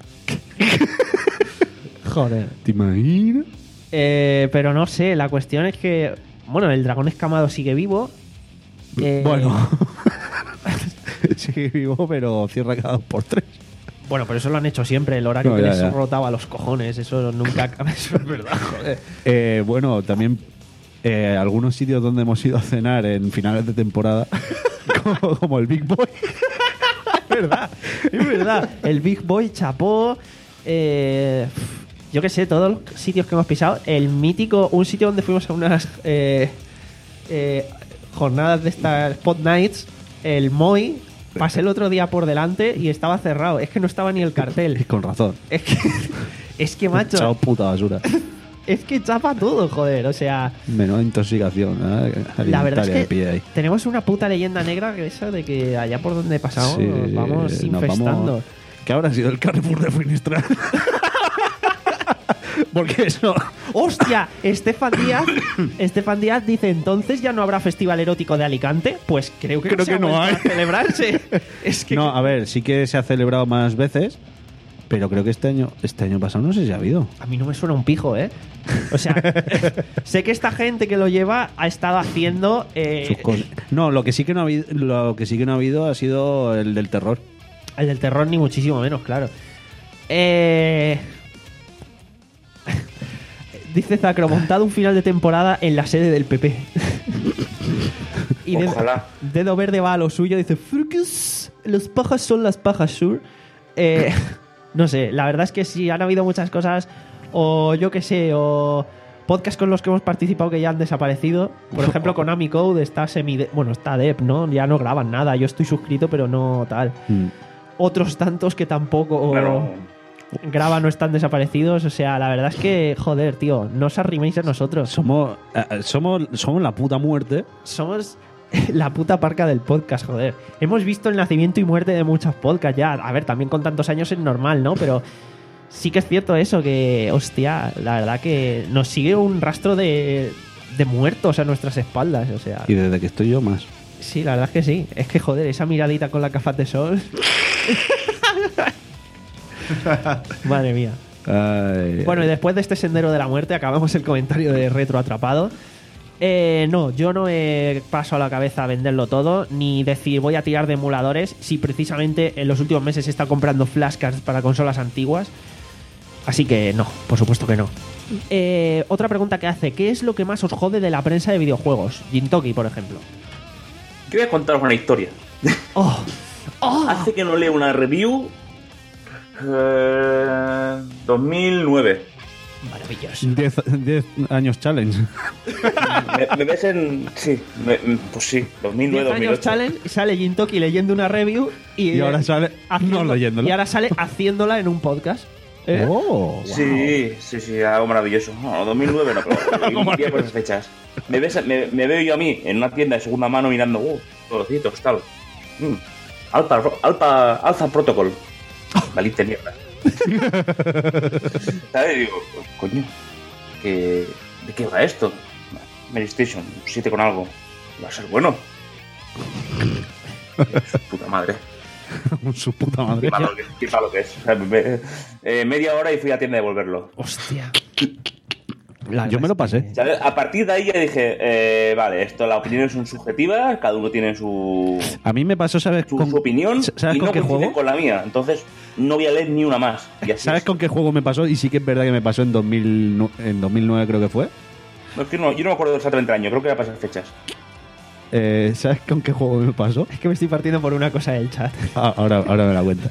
Joder. ¿Te imaginas? Eh, pero no sé, la cuestión es que, bueno, el dragón escamado sigue vivo. Eh, Bueno. Sigue vivo, pero cierra cada dos por tres. Bueno, pero eso lo han hecho siempre, el horario No, que ya, les ya. rotaba los cojones, eso nunca... Eso es verdad, joder. Eh, bueno, también eh, algunos sitios donde hemos ido a cenar en finales de temporada, como, como el Big Boy. Es verdad, es verdad. El Big Boy chapó. Eh, yo qué sé, todos los sitios que hemos pisado. El mítico, un sitio donde fuimos a unas eh, eh, jornadas de estas Spot Nights, el Moy. Pasé el otro día por delante y estaba cerrado. Es que no estaba ni el Y cartel. con razón. Es que, es que macho, Chao puta basura. es que chapa todo, joder. O sea, Menuda intoxicación. ¿eh? la verdad es Alimentaria que que pide ahí. tenemos una puta leyenda negra que esa de que allá por donde pasamos Sí, nos vamos nos infestando. vamos- ¿Qué habrá sido el Carrefour de Finistral? Porque eso. ¡Hostia! Estefan Díaz, Estefan Díaz dice, entonces ya no habrá festival erótico de Alicante. Pues creo que Creo no se que ha no vuelto hay. a celebrarse. Es que No, a ver, sí que se ha celebrado más veces, pero creo que este año, este año pasado no sé si ha habido. a mí no me suena un pijo, ¿eh? O sea, sé que esta gente que lo lleva ha estado haciendo eh, Sus cosas. No, lo que sí que no ha habido, lo que sí que no ha habido ha sido el del terror. el del terror ni muchísimo menos, claro. Eh... Dice Zacro, montado un final de temporada en la sede del P P. Y Dedo- Ojalá. Dedo Verde va a lo suyo, dice, "Frucus, los pajas son las pajas, sur." Eh, no sé, la verdad es que sí, han habido muchas cosas, o yo qué sé, o podcasts con los que hemos participado que ya han desaparecido. Por ejemplo, con Ami Code está semi... Bueno, está Dep, ¿no? Ya no graban nada. Yo estoy suscrito, pero no tal. Mm. Otros tantos que tampoco... Claro. Graba no están desaparecidos. O sea, la verdad es que, joder, tío, no os arriméis a nosotros. Somos, eh, somos, somos la puta muerte. Somos la puta parca del podcast, joder. Hemos visto el nacimiento y muerte de muchos podcasts ya. A ver, también con tantos años es normal, ¿no? Pero sí que es cierto eso, que, hostia, la verdad que nos sigue un rastro de, de muertos a nuestras espaldas, o sea. Y desde que estoy yo más. Sí, la verdad es que sí. Es que, joder, esa miradita con la gafas de sol. Madre mía. Ay, Bueno, y después de este sendero de la muerte, acabamos el comentario de Retro Atrapado. Eh, no, yo no he pasado a la cabeza a venderlo todo, ni decir voy a tirar de emuladores, si precisamente en los últimos meses he estado comprando flashcards para consolas antiguas. Así que no, por supuesto que no. Eh, otra pregunta que hace, ¿qué es lo que más os jode de la prensa de videojuegos? Gintoki, por ejemplo. Yo voy a contaros una historia. Oh, oh. Hace que no leo una review. Eh, dos mil nueve. Maravilloso. diez años challenge. Me, me ves en. Sí, me- pues sí, dos mil nueve, diez dos mil años ocho. challenge, sale Gintoki leyendo una review y, Y ahora sale no leyéndola. Y ahora sale haciéndola en un podcast. ¿Eh? Oh, Sí, sí, sí, algo maravilloso. No, dos mil nueve no, pero un día por esas fechas. Me, ves, me, me veo yo a mí en una tienda de segunda mano mirando, uh, trocitos, tal. Mm, Alpha, Alpha, Alpha Protocol. Valiste mierda. ¿Sabes? Y digo, coño, ¿qué, ¿de qué va esto? Mary Station, siete con algo. Va a ser bueno. Su puta madre. su puta madre. Qué malo que, qué malo que es. O sea, me- eh, media hora y fui a tienda a devolverlo. Hostia. Yo me lo pasé. ¿Sabes? A partir de ahí ya dije, eh, vale, esto, las opiniones son subjetivas, cada uno tiene su, A mí me pasó, ¿sabes? su, con, su opinión ¿Sabes y con no qué coincide juego? con la mía. Entonces, no voy a leer ni una más. Y así ¿Sabes es. con qué juego me pasó? Y sí que es verdad que me pasó en, dos mil, nu- en dos mil nueve, creo que fue. No, es que no, yo no me acuerdo exactamente el año, creo que era para esas fechas. Eh, ¿Sabes con qué juego me pasó? Es que me estoy partiendo por una cosa del chat. Ah, ahora, ahora me la cuenta.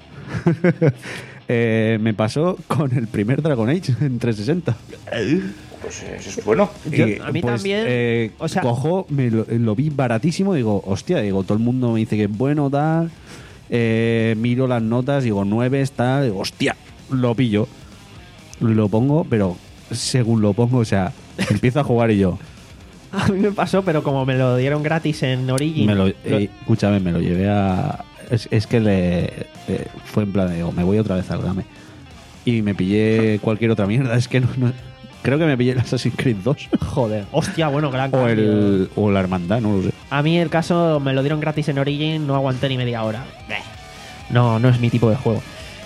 Eh, me pasó con el primer Dragon Age en trescientos sesenta. Pues eh, eso es bueno. Yo- Y, a mí pues, también, eh, o sea- cojo, me lo, lo vi baratísimo. Digo, hostia, digo, todo el mundo me dice que es bueno, tal. Eh, miro las notas, digo, nueve, tal. Digo, hostia, lo pillo. Lo pongo, pero según lo pongo, o sea, empiezo a jugar y yo. A mí me pasó, pero como me lo dieron gratis en Origin. Me lo, lo- eh, escúchame, me lo llevé a. Es, es que le. eh, fue en plan, digo, me voy otra vez al game. Y me pillé cualquier otra mierda. Es que no. no- creo que me pillé el Assassin's Creed dos. Joder. Hostia, bueno, gran O, cambio. el, o la Hermandad, no lo sé. A mí el caso me lo dieron gratis en Origin, no aguanté ni media hora. Beh. No, no es mi tipo de juego.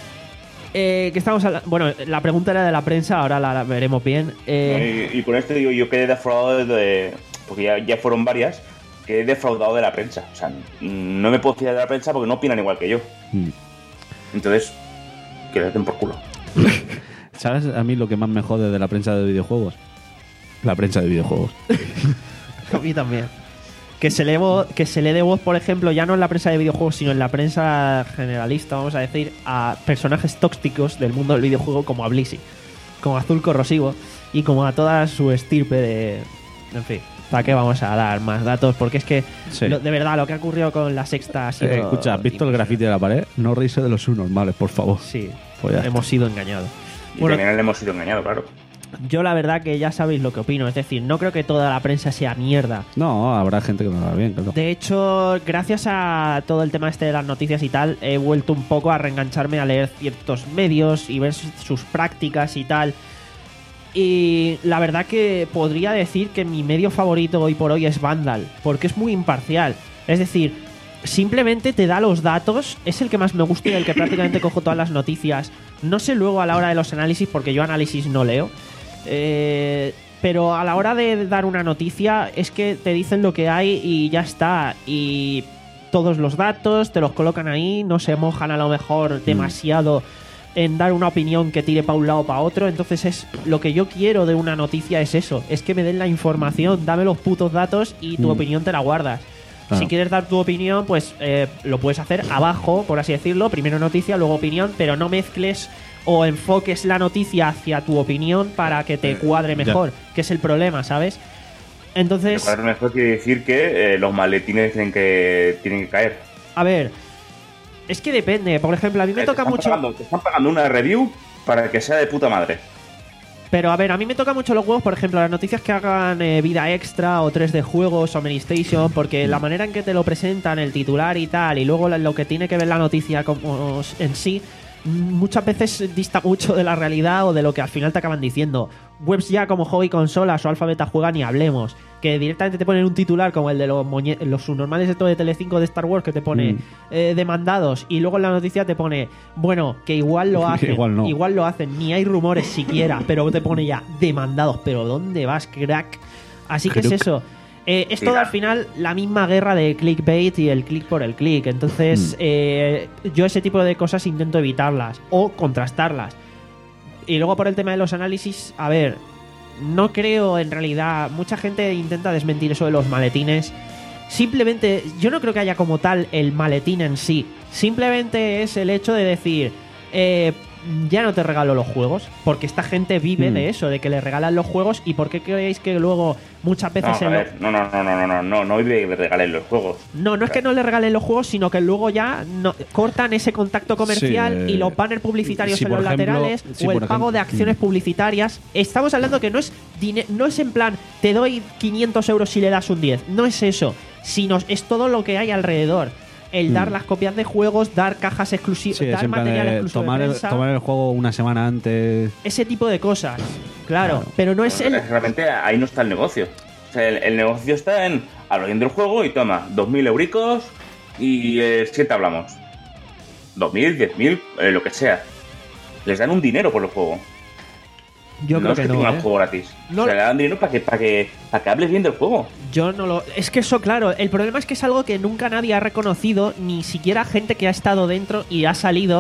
Eh, que estamos habla- Bueno, la pregunta era de la prensa, ahora la, la veremos bien. Eh, Y, y con esto digo, yo quedé defraudado de. Porque ya, ya fueron varias, quedé defraudado de la prensa. O sea, no me puedo fiar de la prensa porque no opinan igual que yo. Mm. Entonces, que le den por culo. ¿Sabes a mí lo que más me jode de la prensa de videojuegos? La prensa de videojuegos. a mí también. Que se, le vo- que se le dé voz, por ejemplo, ya no en la prensa de videojuegos, sino en la prensa generalista, vamos a decir, a personajes tóxicos del mundo del videojuego como a Blissey, como a Azul Corrosivo y como a toda su estirpe de... En fin, ¿para qué vamos a dar más datos? Porque es que, Sí. lo- de verdad, lo que ha ocurrido con la sexta ha sido... Eh, escucha, ¿has visto el grafiti de la pared? No reírse de los subnormales, por favor. Sí, Pues ya hemos sido engañados. Y Bueno, también le hemos sido engañados, claro. yo la verdad que ya sabéis lo que opino, es decir, no creo que toda la prensa sea mierda. No, habrá gente que no lo va bien, claro. De hecho, gracias a todo el tema este de las noticias y tal, he vuelto un poco a reengancharme a leer ciertos medios y ver sus sus prácticas y tal. Y la verdad que podría decir que mi medio favorito hoy por hoy es Vandal, porque es muy imparcial. Es decir, simplemente te da los datos, es el que más me gusta y el que prácticamente cojo todas las noticias. No sé luego a la hora de los análisis, porque yo análisis no leo. Eh, pero a la hora de dar una noticia es que te dicen lo que hay y ya está. Y todos los datos te los colocan ahí, no se mojan a lo mejor demasiado en dar una opinión que tire para un lado o para otro. Entonces es lo que yo quiero de una noticia es eso, es que me den la información, dame los putos datos y tu Mm. opinión te la guardas. Claro. Si quieres dar tu opinión, pues eh, lo puedes hacer abajo, por así decirlo. Primero noticia, luego opinión, pero no mezcles o enfoques la noticia hacia tu opinión para que te cuadre mejor, que es el problema, ¿sabes? Entonces, Lo cual mejor quiere decir que eh, los maletines tienen que, tienen que caer. a ver, Es que depende. Por ejemplo, a mí me Te toca están mucho... pagando- te están pagando una review para que sea de puta madre. Pero a ver, a mí me toca mucho los huevos, por ejemplo, las noticias que hagan eh, vida extra o tres de juegos o Station, porque la manera en que te lo presentan, el titular y tal, y luego la- lo que tiene que ver la noticia como en sí, muchas veces dista mucho de la realidad o de lo que al final te acaban diciendo. Webs ya como Hobby Consolas o Alpha Beta Juega ni hablemos, que directamente te ponen un titular como el de los, moñe- los subnormales estos de Telecinco de Star Wars, que te pone Mm. eh, demandados, y luego en la noticia te pone, bueno, que igual lo hacen, Igual no. igual lo hacen, ni hay rumores siquiera, pero te pone ya demandados, pero ¿dónde vas, crack? Así que es Crack. eso. Eh, es todo Mira. al final la misma guerra de clickbait y el click por el click. Entonces, Mm. eh, yo ese tipo de cosas intento evitarlas o contrastarlas. Y luego por el tema de los análisis, a ver, no creo en realidad. Mucha gente intenta desmentir eso de los maletines. Simplemente, yo no creo que haya como tal el maletín en sí. Simplemente es el hecho de decir, eh, ya no te regalo los juegos, porque esta gente vive Mm. de eso, de que le regalan los juegos. ¿Y por qué creéis que luego muchas No, veces a en lo- ver, no, no, no, no, no, no, no, no vive que le regalen los juegos. No, no es que no le regalen los juegos, sino que luego ya no, cortan ese contacto comercial Sí, y eh, los banners publicitarios si en por los ejemplo- laterales si o el por pago ejemplo- de acciones mm. publicitarias. Estamos hablando que no es dine- no es en plan, te doy quinientos euros si le das un diez. No es eso, sino es todo lo que hay alrededor. El dar Mm. las copias de juegos, dar cajas exclusivas, Sí, es dar en plan material de exclusivo tomar, de el, prensa, tomar el juego una semana antes. ese tipo de cosas. Claro, Claro. pero no es el... Realmente ahí no está el negocio. O sea, el, el negocio está en hablar del juego y toma, dos mil euricos y eh, siete hablamos. dos mil, diez mil, eh, lo que sea. Les dan un dinero por el juego. Yo no creo es que que no. tengan ¿eh? el juego gratis. No- O sea, le dan dinero para que, para que, para que hables bien del juego. Yo no lo... Es que eso, claro, el problema es que es algo que nunca nadie ha reconocido, ni siquiera gente que ha estado dentro y ha salido.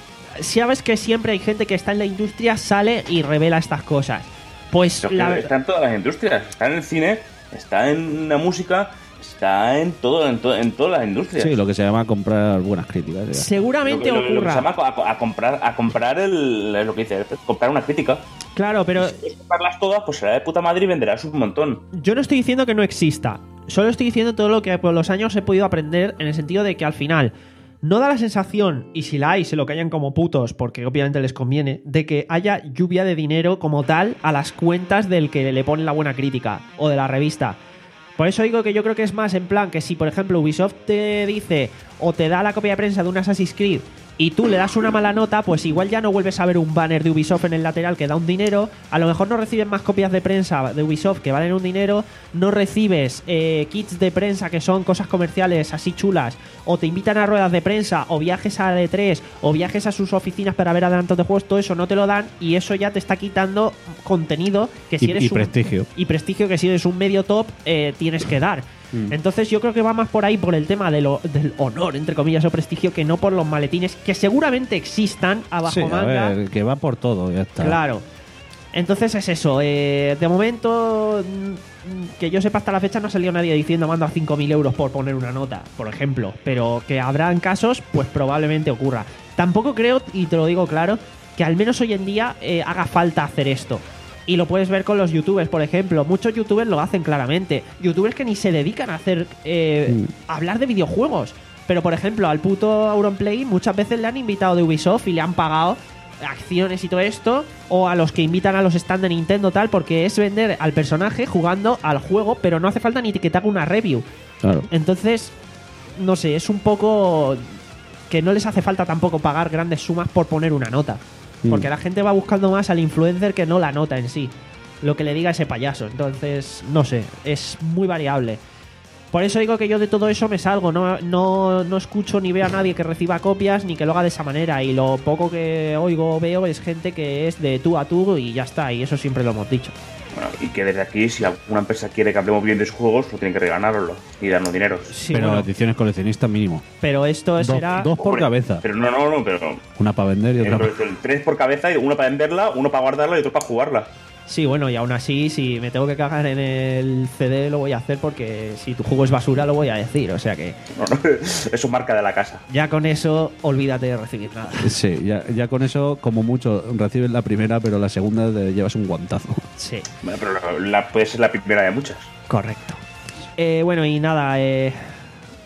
Sabes que siempre hay gente que está en la industria, sale y revela estas cosas. Pues Pero que la está en todas las industrias. Está en el cine, está en la música, está en todo, en, to- en todas las industrias. Sí, lo que se llama comprar buenas críticas. ya. seguramente Lo que- lo- lo que ocurra. se llama a, a comprar, a comprar el, lo que dice, comprar una crítica. Claro, pero Si quieres comprarlas todas, pues será de puta madre y venderás un montón. yo no estoy diciendo que no exista. Solo estoy diciendo todo lo que por los años he podido aprender, en el sentido de que al final no da la sensación, y si la hay, se lo callan como putos, porque obviamente les conviene, de que haya lluvia de dinero como tal a las cuentas del que le pone la buena crítica o de la revista. Por eso digo que yo creo que es más en plan que si, por ejemplo, Ubisoft te dice o te da la copia de prensa de un Assassin's Creed y tú le das una mala nota, pues igual ya no vuelves a ver un banner de Ubisoft en el lateral que da un dinero. A lo mejor no recibes más copias de prensa de Ubisoft que valen un dinero. No recibes eh, kits de prensa que son cosas comerciales así chulas. O te invitan a ruedas de prensa, o viajes a E tres, o viajes a sus oficinas para ver adelantos de juegos. Todo eso no te lo dan y eso ya te está quitando contenido que si Y- eres y un- prestigio. y prestigio que si eres un medio top eh, tienes que dar. Mm. Entonces yo creo que va más por ahí, por el tema de lo, del honor, entre comillas, o prestigio, que no por los maletines, que seguramente existan abajo Sí, a manga. ver, que va por todo, ya está. Claro. Entonces es eso. eh, de momento, mm, que yo sepa, hasta la fecha no ha salido nadie diciendo manda cinco mil euros por poner una nota, por ejemplo. Pero que habrán casos, pues probablemente ocurra. Tampoco creo, y te lo digo claro, que al menos hoy en día eh, haga falta hacer esto. Y lo puedes ver con los youtubers, por ejemplo. Muchos youtubers lo hacen claramente. Youtubers que ni se dedican a hacer eh, Mm. a hablar de videojuegos. Pero, por ejemplo, al puto Auronplay muchas veces le han invitado de Ubisoft y le han pagado acciones y todo esto. O a los que invitan a los stands de Nintendo tal, porque es vender al personaje jugando al juego, pero no hace falta ni que te haga una review. Claro. Entonces, no sé, es un poco que no les hace falta tampoco pagar grandes sumas por poner una nota. Porque Mm. la gente va buscando más al influencer que no la nota en sí. Lo que le diga ese payaso. Entonces, no sé, es muy variable. Por eso digo que yo de todo eso me salgo. No, no, no escucho ni veo a nadie que reciba copias ni que lo haga de esa manera. Y lo poco que oigo o veo es gente que es de tú a tú y ya está. Y eso siempre lo hemos dicho. Bueno, y que desde aquí, si alguna empresa quiere que hablemos bien de sus juegos, pues tienen que regalarlo y darnos dinero. Sí, pero bueno, ediciones coleccionistas mínimo. pero esto Dos, será... dos por Hombre, cabeza. Pero no, no, no, pero. Una para vender y otra eh, para... el tres por cabeza y uno para venderla, uno para guardarla y otro para jugarla. Sí, bueno, y aún así, si me tengo que cagar en el C D, lo voy a hacer porque si tu juego es basura, lo voy a decir. O sea que No, no, eso marca de la casa. ya con eso, olvídate de recibir nada. Sí, ya, ya con eso, como mucho, recibes la primera, pero la segunda te llevas un guantazo. Sí, Bueno, pero la, la- puede ser la primera de muchas. correcto. Eh, bueno, y nada, eh,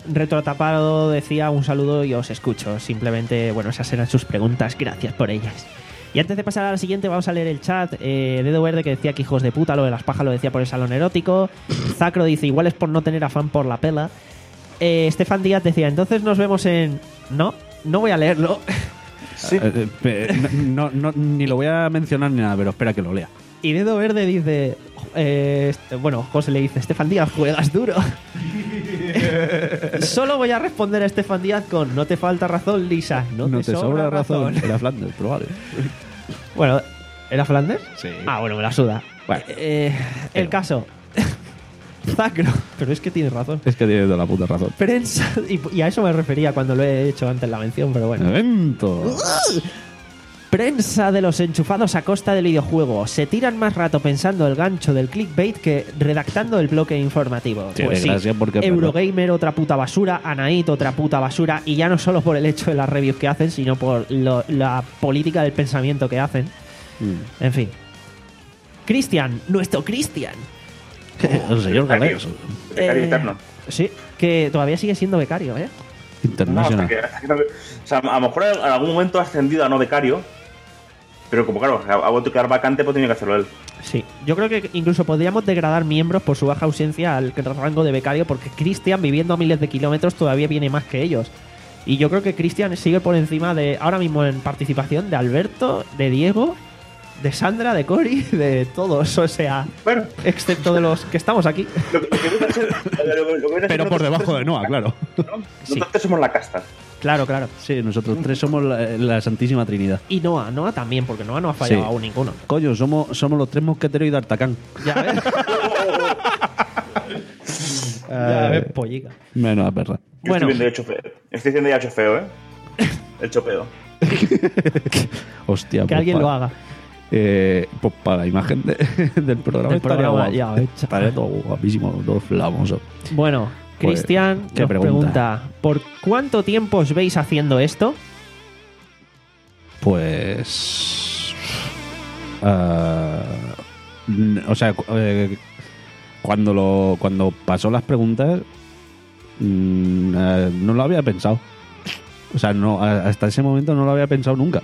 Retrotapado decía un saludo y os escucho. Simplemente, bueno, esas eran sus preguntas. Gracias por ellas. Y antes de pasar a la siguiente, vamos a leer el chat. Eh, Dedo Verde que decía que hijos de puta, lo de las pajas lo decía por el salón erótico. Zacro dice, igual es por no tener afán por la pela. Eh, Estefan Díaz decía, entonces nos vemos en... No, no voy a leerlo. Sí. Eh, eh, pe- no, no, ni lo voy a mencionar ni nada, pero espera que lo lea. Y Dedo Verde dice... eh, este- bueno, José le dice, Estefan Díaz, juegas duro. Solo voy a responder a Estefan Díaz con, no te falta razón, Lisa. No, No te sobra razón. Era Flanders, pero vale. Bueno, ¿era Flanders? Sí. Ah, bueno, me la suda. Bueno, Eh, el pero- caso. Zacro. Pero es que tienes razón. Es que tienes toda la puta razón. Prensa. Y, y a eso me refería cuando lo he hecho antes la mención, pero bueno. Evento. Prensa de los enchufados a costa del videojuego. Se tiran más rato pensando el gancho del clickbait que redactando el bloque informativo. Qué Pues sí, desgracia, porque es Eurogamer otra puta basura, Anaid otra puta basura, y ya no solo por el hecho de las reviews que hacen, sino por lo- la política del pensamiento que hacen. Mm. En fin. Cristian, nuestro Cristian. El señor Becario. Galés. Becario Eh, interno. Sí, que todavía sigue siendo becario, ¿eh? No, hasta Internacional. que- hasta que no- o sea, a lo mejor en algún momento ha ascendido a no becario, pero como claro, ha ha vuelto a quedar vacante, pues tiene que hacerlo él. Sí, yo creo que incluso podríamos degradar miembros por su baja ausencia al rango de becario, porque Cristian, viviendo a miles de kilómetros, todavía viene más que ellos. Y yo creo que Cristian sigue por encima de, ahora mismo en participación, de Alberto, de Diego, de Sandra, de Cory, de todos, o sea, Bueno, excepto de los que estamos aquí. lo, que- lo que viene a ser- lo- lo que viene a ser Pero por nosotros debajo tres de Noah, claro. somos- ¿no? Sí. Nosotros somos la casta. Claro, claro. Sí, nosotros tres somos la, la Santísima Trinidad. Y Noah, Noah también, porque Noah no ha fallado Sí. aún ninguno. Coño, somos, somos los tres mosqueteros y D'Artagnan. Ya ves. Ya ves, pollica. Menos la perra. Yo Bueno. estoy viendo ya chofeo. Estoy haciendo ya chofeo, ¿eh? El chopeo. Hostia, Que pues alguien pa- lo haga. Eh, pues para la imagen de- del programa Del estaría programa, guapo. ya ves, Estaría todo guapísimo, todo flamoso. Bueno, Pues, Cristian ¿qué nos pregunta? pregunta? ¿por cuánto tiempo os veis haciendo esto? Pues... ah, n- o sea, cu- eh, cuando lo cuando pasó las preguntas mm, eh, no lo había pensado. O sea, no a- hasta ese momento no lo había pensado nunca.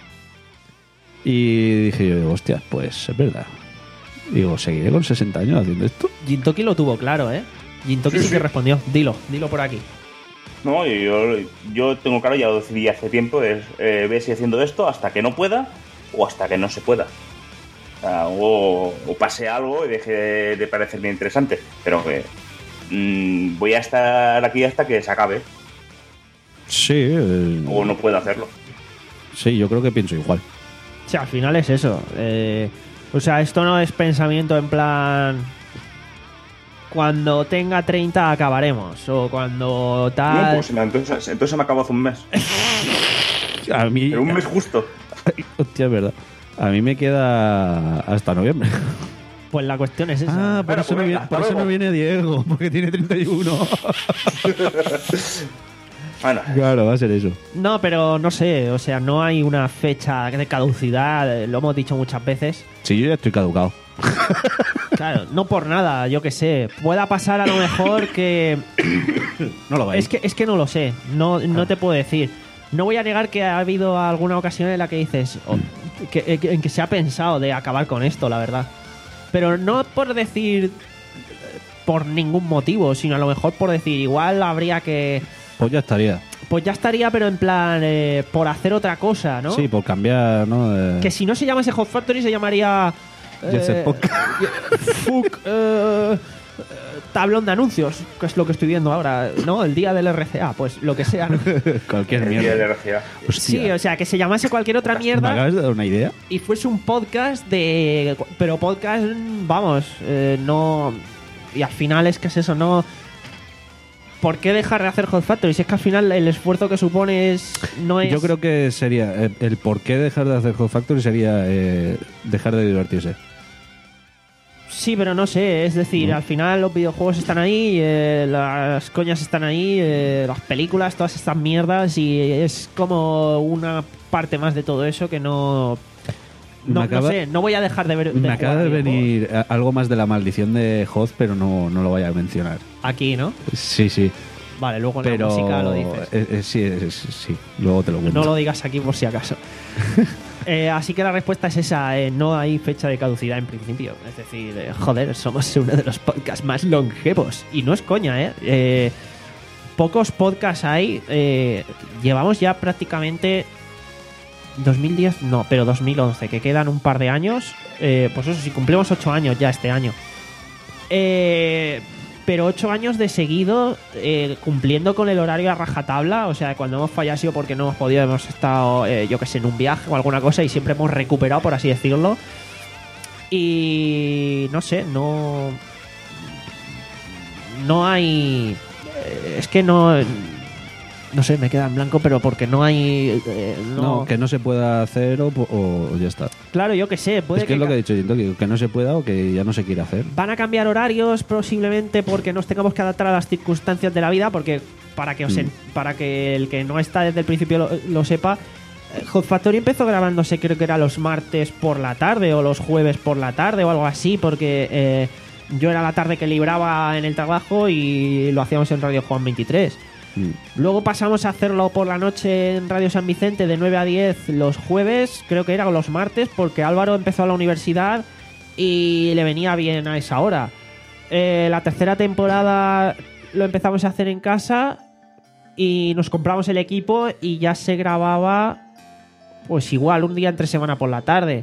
Y dije yo, hostia, pues es verdad. Digo, ¿seguiré con sesenta años haciendo esto? Jintoki lo tuvo claro, ¿eh? Jintoki sí, Sí, que sí. respondió. Dilo, dilo por aquí. No, y yo, yo tengo claro, ya lo decidí hace tiempo, es eh, voy a seguir haciendo esto hasta que no pueda o hasta que no se pueda. O, sea, o, o pase algo y deje de, de parecerme interesante. Pero que mm, voy a estar aquí hasta que se acabe Sí, eh, o no pueda hacerlo. sí, yo creo que pienso igual. O sea, al final es eso. eh, o sea, esto no es pensamiento en plan... Cuando tenga treinta acabaremos. O cuando No, tal... pues, entonces, entonces se me acabó hace un mes. A mí, Pero un mes justo. hostia, es verdad. A mí me queda hasta noviembre. Pues la cuestión es esa. Ah, por, Bueno, eso, no pues viene, hasta por eso luego. no viene Diego, porque tiene treinta y uno. Bueno, Claro, va a ser eso. No, pero no sé. O sea, no hay una fecha de caducidad. eh, Lo hemos dicho muchas veces. Sí, yo ya estoy caducado. Claro, no por nada, yo que sé. Pueda pasar a lo mejor que... No lo veis. Es que, es que no lo sé, no, no Ah. te puedo decir. No voy a negar que ha habido alguna ocasión en la que dices oh, que, eh, que- en que se ha pensado de acabar con esto, la verdad. Pero no por decir eh, por ningún motivo, sino a lo mejor por decir igual habría que... Pues ya estaría. Pues ya estaría, pero en plan eh, por hacer otra cosa, ¿no? Sí, por cambiar, ¿no? Eh, Que si no se llamase Hot Factory se llamaría... Jet Set eh, Podcast. Fuck, eh, eh, tablón de anuncios, que es lo que estoy viendo ahora, ¿no? El día del R C A, pues lo que sea, ¿no? Cualquier el día de mierda. R G A. Sí, Hostia. o sea, que se llamase cualquier otra ¿Me mierda acabas de dar una idea? y fuese un podcast de... Pero podcast, vamos, eh, no... Y al final es que es eso, no... ¿Por qué dejar de hacer Hot Factory? Si es que al final el esfuerzo que supone es... No es... Yo creo que sería. El, el por qué dejar de hacer Hot Factory sería eh, dejar de divertirse. Sí, pero no sé, es decir, No. al final los videojuegos están ahí, eh, las coñas están ahí, eh, las películas, todas estas mierdas, y es como una parte más de todo eso que no... No, Me acaba- no sé, no voy a dejar de ver... de Me jugar acaba de videojuegos. venir a- algo más de la maldición de Hoth, pero no, no lo voy a mencionar. Aquí, ¿no? Sí, sí. Vale, luego en pero la música lo dices. eh, eh, sí, es- es- sí, luego te lo cuento. No lo digas aquí por si acaso. Eh, así que la respuesta es esa, eh, no hay fecha de caducidad en principio. Es decir, eh, joder, somos uno de los podcasts más longevos. Y no es coña, ¿eh? eh pocos podcasts hay. Eh, llevamos ya prácticamente dos mil diez, no, pero dos mil once, que quedan un par de años. Eh, pues eso, si cumplimos ocho años ya este año. Eh, pero ocho años de seguido, eh, cumpliendo con el horario a rajatabla. O sea, cuando hemos fallado ha sido porque no hemos podido, hemos estado, eh, yo que sé, en un viaje o alguna cosa y siempre hemos recuperado, por así decirlo. Y no sé, no. No hay. eh, Es que no. No sé, me queda en blanco, pero porque no hay. eh, no, No, que no se pueda hacer o, o ya está. Claro, yo que sé, puede Es que es lo que ha dicho Jinto, que, que no se pueda o que ya no se quiere hacer. Van a cambiar horarios posiblemente porque nos tengamos que adaptar a las circunstancias de la vida, porque para que os en- para que el que no está desde el principio lo, lo sepa, eh, Hot Factory empezó grabándose, creo que era los martes por la tarde o los jueves por la tarde o algo así, porque eh, yo era la tarde que libraba en el trabajo y lo hacíamos en Radio Juan veintitrés. Mm. Luego pasamos a hacerlo por la noche en Radio San Vicente de nueve a diez los jueves, creo que era, o los martes, porque Álvaro empezó a la universidad y le venía bien a esa hora. Eh, la tercera temporada lo empezamos a hacer en casa y nos compramos el equipo y ya se grababa pues igual un día entre semana por la tarde.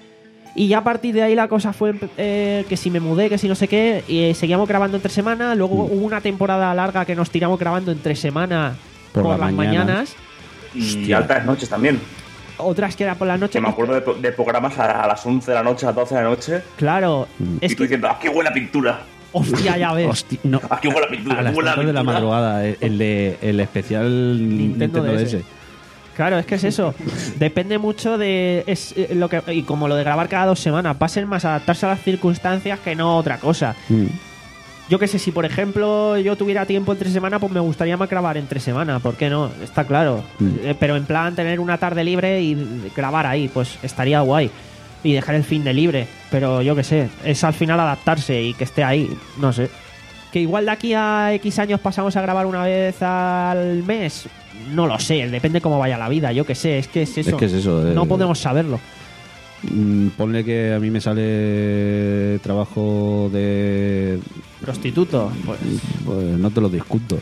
Y ya a partir de ahí la cosa fue eh, que si me mudé, que si no sé qué, y eh, seguíamos grabando entre semana. Luego Mm. hubo una temporada larga que nos tiramos grabando entre semana por, Por la las mañana. mañanas. Y Hostia. altas noches también. Otras que era por la noche. Que me acuerdo de, de programas a, a las once de la noche, a las doce de la noche. Claro, Mm. es y tú que. diciendo, ¡ah, qué buena pintura! Hostia, ya ves. Hostia, no. ¡Ah, qué buena pintura! A qué las buena tantas de la pintura! madrugada, el, el de el especial Nintendo Nintendo, D S. D S. Claro, es que es eso. Depende mucho de es, eh, lo que y como lo de grabar cada dos semanas, va a ser más adaptarse a las circunstancias que no otra cosa. Mm. Yo que sé, si por ejemplo yo tuviera tiempo entre semana, pues me gustaría más grabar entre semana, ¿por qué no? Está claro. Mm. Eh, pero en plan tener una tarde libre y grabar ahí, pues estaría guay. Y dejar el fin de libre. Pero yo que sé, es al final adaptarse y que esté ahí, no sé. Que igual de aquí a X años pasamos a grabar una vez al mes, no lo sé, depende cómo vaya la vida, yo que sé, es que es eso. Es que es eso. eh, No podemos saberlo. mm, Ponle que a mí me sale trabajo de... Prostituto, pues, Pues no te lo discuto.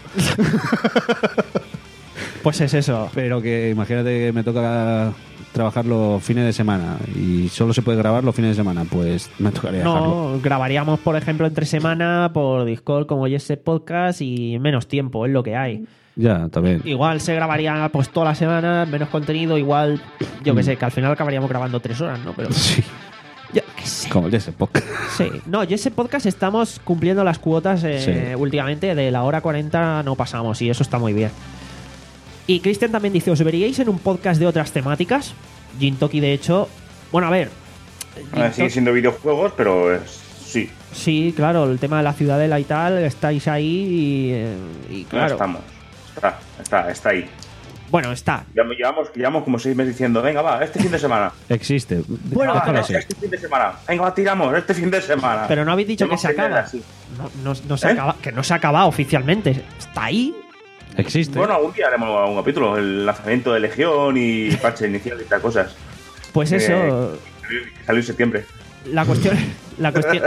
pues es eso. Pero que imagínate que me toca trabajar los fines de semana y solo se puede grabar los fines de semana, pues me tocaría dejarlo. No, grabaríamos, por ejemplo, entre semana por Discord como Jesse Podcast y menos tiempo, es lo que hay. Ya, también. Igual se grabaría pues toda la semana, menos contenido, igual, yo que Mm. sé, que al final acabaríamos grabando tres horas, ¿no? Pero Sí, yo qué sé. como el de ese podcast. Sí, no, Jesse Podcast estamos cumpliendo las cuotas eh, Sí. últimamente, de la hora cuarenta no pasamos y eso está muy bien. Y Cristian también dice, ¿os veríais en un podcast de otras temáticas? Gintoki, de hecho, bueno, a ver. A ver, sigue Gintoki- siendo videojuegos, pero es, sí, Sí, claro, el tema de la ciudadela y tal, estáis ahí y, eh, y ya claro. estamos. Está, está, está ahí. Bueno, está. Llevamos, llevamos, llevamos como seis meses diciendo, venga, va, este fin de semana. Existe. Bueno, Va, déjalo este, así. este fin de semana. Venga, va, tiramos, este fin de semana. Pero no habéis dicho que Tenemos se tener acaba. así. No, no- no se ¿Eh? acaba. Que no se ha acabado oficialmente. Está ahí. Existe. Bueno, algún día haremos un capítulo, el lanzamiento de Legión y parche inicial y tal cosas. Pues eso. Eh, que salió en septiembre. La cuestión. La cuestión.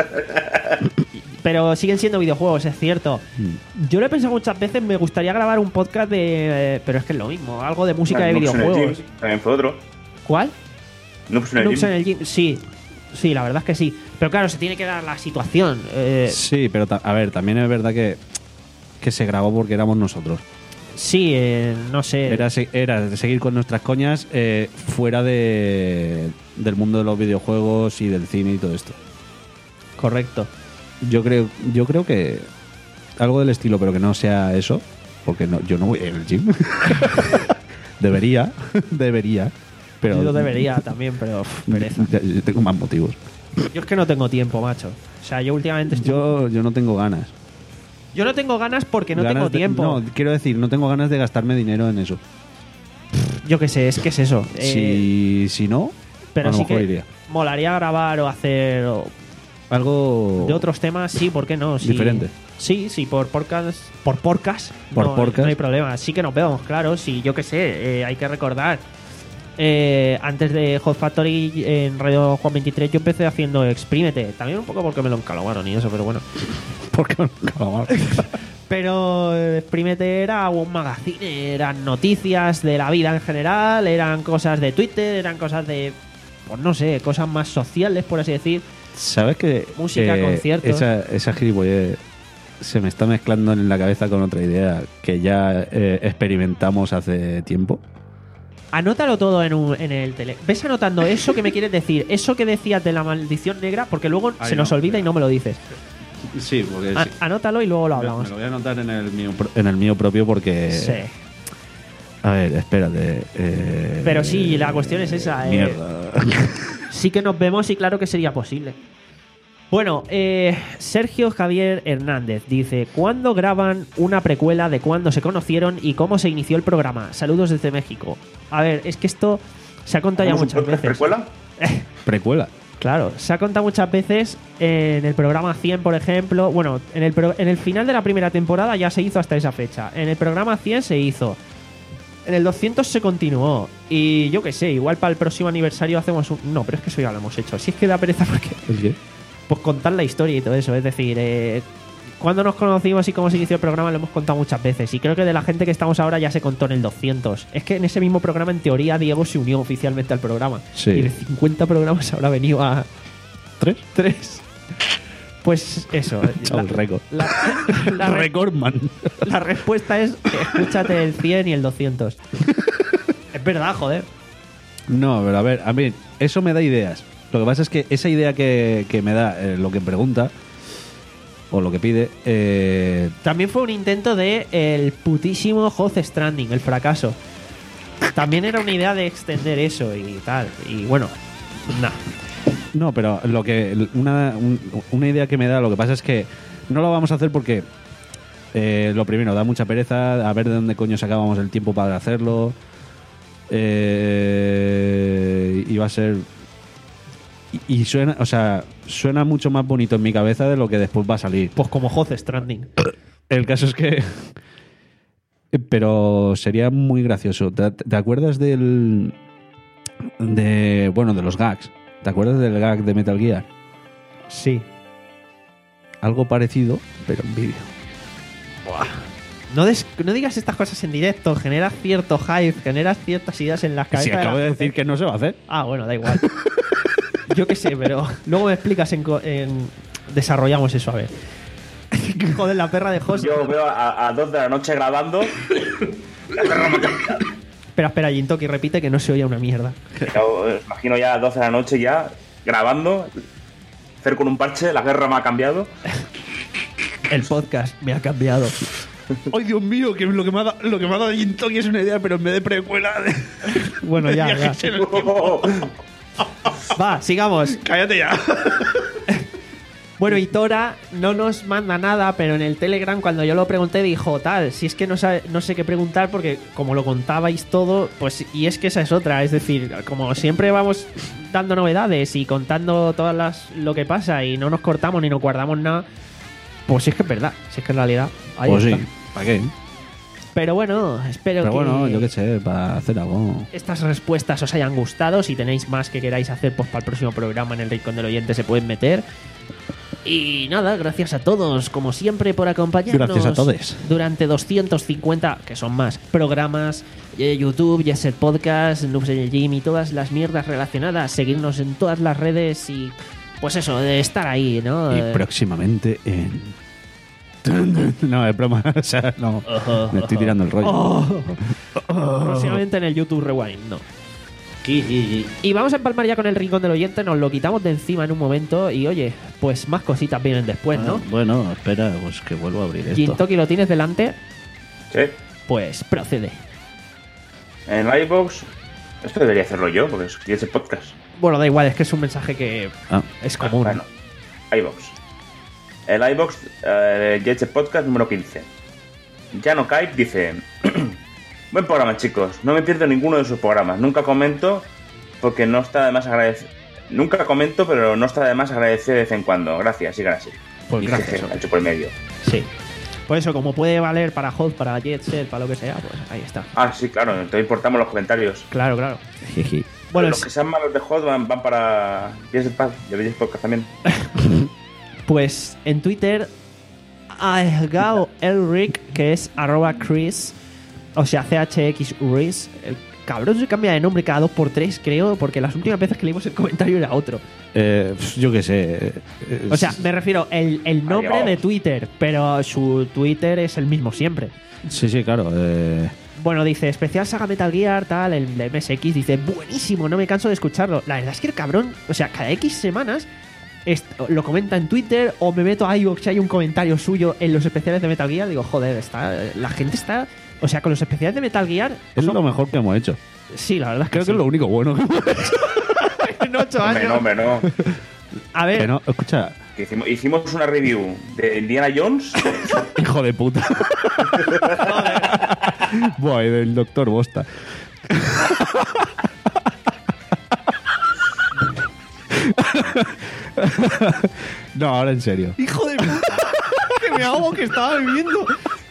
Pero siguen siendo videojuegos, es cierto. Mm. Yo lo he pensado muchas veces, me gustaría grabar un podcast de. eh, pero es que es lo mismo, algo de música de Noobs en el videojuegos. Gym también fue otro. ¿Cuál? Noobs en el Noobs Gym. en el Gym. Sí. Sí, la verdad es que sí. Pero claro, se tiene que dar la situación. Eh, Sí, pero ta- a ver, también es verdad que, que se grabó porque éramos nosotros. sí, eh, no sé. Era, se- era de seguir con nuestras coñas eh, fuera de, del mundo de los videojuegos y del cine y todo esto. Correcto. Yo creo, yo creo que algo del estilo, pero que no sea eso, porque no, yo no voy al gym. debería, debería. Pero Yo debería también, pero uf, pereza. Ya- yo tengo más motivos. Yo es que no tengo tiempo, macho. O sea, yo últimamente estoy... Yo, yo no tengo ganas. Yo no tengo ganas porque no Ganas tengo de- tiempo. no, quiero decir, no tengo ganas de gastarme dinero en eso. Yo qué sé, es que es eso. Eh, si, si no, pero a lo sí mejor que iría. molaría grabar o hacer o Algo de otros temas, sí, ¿por qué no? Sí. Diferente. Sí, sí, por podcast, por podcast, Por no, podcast. no hay problema. Sí que nos vemos, claro, sí, yo qué sé, eh, hay que recordar. Eh, antes de Hot Factory en Radio Juan veintitrés yo empecé haciendo Exprímete. También un poco porque me lo encalogaron y eso, pero bueno. porque calamar. Pero eh, Exprímete era un magazine, eran noticias de la vida en general, eran cosas de Twitter, eran cosas de, pues no sé, cosas más sociales, por así decir. ¿Sabes que Música, que conciertos. Esa, esa gilipollez se me está mezclando en la cabeza con otra idea que ya eh, experimentamos hace tiempo. Anótalo todo en, un, en el tele. ¿Ves anotando eso que me quieres decir? Eso que decías de la maldición negra, porque luego Ay, se nos no, olvida y no me lo dices. Sí, porque A- sí. Anótalo y luego lo Me- hablamos. Me lo voy a anotar en el mío, pro- en el mío propio porque... Sí. A ver, espérate. eh, Pero sí, la cuestión es esa. eh. Mierda. Sí que nos vemos y claro que sería posible. Bueno, eh, Sergio Javier Hernández dice: ¿cuándo graban una precuela de cuándo se conocieron y cómo se inició el programa? Saludos desde México. A ver, es que esto se ha contado ya ¿Hacemos un muchas podcast veces. precuela? Precuela. Claro, se ha contado muchas veces en el programa cien, por ejemplo. Bueno, en el, pro- en el final de la primera temporada ya se hizo hasta esa fecha. En el programa cien se hizo. En el doscientos se continuó. Y yo qué sé, igual para el próximo aniversario hacemos un... No, pero es que eso ya lo hemos hecho. Si es que da pereza porque... ¿El qué? Pues contar la historia y todo eso. Es decir, eh, cuando nos conocimos y cómo se inició el programa lo hemos contado muchas veces. Y creo que de la gente que estamos ahora ya se contó en el doscientos. Es que en ese mismo programa, en teoría, Diego se unió oficialmente al programa. Sí. Y de cincuenta programas habrá venido a... ¿Tres? Tres. Pues eso. Chao, el récord. La, la re- Recordman. la respuesta es escúchate el cien y el doscientos. Es verdad, joder. No, pero a ver, a mí, eso me da ideas. Lo que pasa es que esa idea que, que me da, eh, lo que pregunta, o lo que pide, eh, También fue un intento de el putísimo Hot Stranding, el fracaso. También era una idea de extender eso y tal. Y bueno, nada. no, pero lo que una, un- una idea que me da, lo que pasa es que no lo vamos a hacer porque eh, lo primero, da mucha pereza a ver de dónde coño sacábamos el tiempo para hacerlo. Eh, y va a ser y, y suena, o sea, suena mucho más bonito en mi cabeza de lo que después va a salir. Pues como Hot Stranding. El caso es que pero sería muy gracioso. ¿Te, te acuerdas del de bueno, de los gags? ¿Te acuerdas del gag de Metal Gear? Sí. Algo parecido, pero en vídeo. No, des- no digas estas cosas en directo. Generas cierto hype, generas ciertas ideas en las cabezas. Si acabo la de gente. decir que no se va a hacer. Ah, bueno, da igual. Yo qué sé, pero luego me explicas en, co- en- desarrollamos eso, a ver. Joder, la perra de José. Yo veo a, a dos de la noche grabando. La perra me ha cambiado. Espera, espera, Jintoki, repite que no se oye una mierda. Yo, eh, imagino ya a doce de la noche ya grabando. Hacer con un parche, la guerra me ha cambiado. El podcast me ha cambiado. ¡Ay, Dios mío! Que lo que me ha dado, lo que me ha dado Jin Toki es una idea, pero en vez de precuela. De... Bueno, de ya, viajes ya. en el tiempo. Va, sigamos. Cállate ya. Bueno, y Tora no nos manda nada, pero en el Telegram cuando yo lo pregunté dijo, tal, si es que no, sabe- no sé qué preguntar porque como lo contabais todo, pues y es que esa es otra, es decir, como siempre vamos dando novedades y contando todas las lo que pasa y no nos cortamos ni nos guardamos nada, pues sí es que es verdad, si es que en realidad ahí Pues está. sí. ¿Para qué? Pero bueno, espero Pero que bueno, yo qué sé, para hacer algo. estas respuestas os hayan gustado. Si tenéis más que queráis hacer, pues para el próximo programa en el Rincón del Oyente se pueden meter. Y nada, gracias a todos, como siempre, por acompañarnos. Gracias a todos. Durante doscientos cincuenta, que son más, programas, eh, YouTube, Yeset Podcast, Noobs en el Gym y todas las mierdas relacionadas. Seguirnos en todas las redes y, pues eso, de estar ahí, ¿no? Y Eh, próximamente en. No, es broma. O sea, no. Me estoy tirando el rollo. Oh. Próximamente en el YouTube Rewind, no. Y vamos a empalmar ya con el Rincón del Oyente, nos lo quitamos de encima en un momento y oye, pues más cositas vienen después, ¿no? Ah, bueno, espera, pues que vuelvo a abrir esto. Jintoki, ¿lo tienes delante? Sí. Pues procede. En iVoox. Esto debería hacerlo yo, porque es ese podcast. Bueno, da igual, es que es un mensaje que Ah. es común. Bueno, iVoox. El iVoox, eh, Jetset Podcast número quince. Jano Kite dice: buen programa, chicos. No me pierdo ninguno de sus programas. Nunca comento porque no está de más, agradec- Nunca comento, pero no está de más agradecer de vez en cuando. Gracias, sigan así. Pues Y gracias. jeje, hecho por el medio. Sí. Por eso, como puede valer para Hot, para Jet Set, para lo que sea, pues ahí está. Ah, sí, claro, entonces importamos los comentarios. Claro, claro. Jiji. Bueno, los es- que sean malos de Hot van, van para Pies de Paz, de Bellas Podcast también. pues en Twitter, Aegao Elric, que es arroba Chris, o sea, C H X Riz. El cabrón se cambia de nombre cada dos por tres, creo, porque las últimas veces que leímos el comentario era otro. Eh, yo qué sé. eh, O sea, me refiero el, el nombre Ahí va. de Twitter, pero su Twitter es el mismo siempre. Sí, sí, claro. Eh, Bueno, dice, especial saga Metal Gear, tal, el de M S X, dice, buenísimo, no me canso de escucharlo. La verdad es que el cabrón, o sea, cada X semanas est- lo comenta en Twitter o me meto a iVoox y hay un comentario suyo en los especiales de Metal Gear. Digo, joder, está, la gente está... O sea, con los especiales de Metal Gear... es son- lo mejor que hemos hecho. Sí, la verdad es que Creo que sí. es lo único bueno que hemos hecho. En ocho Hombre, años. no, hombre, no. A ver, Que no, escucha, Que hicimos, hicimos una review de Indiana Jones. hijo de puta. Buah, y del doctor Bosta. No, ahora en serio. hijo de puta, que me hago que estaba bebiendo.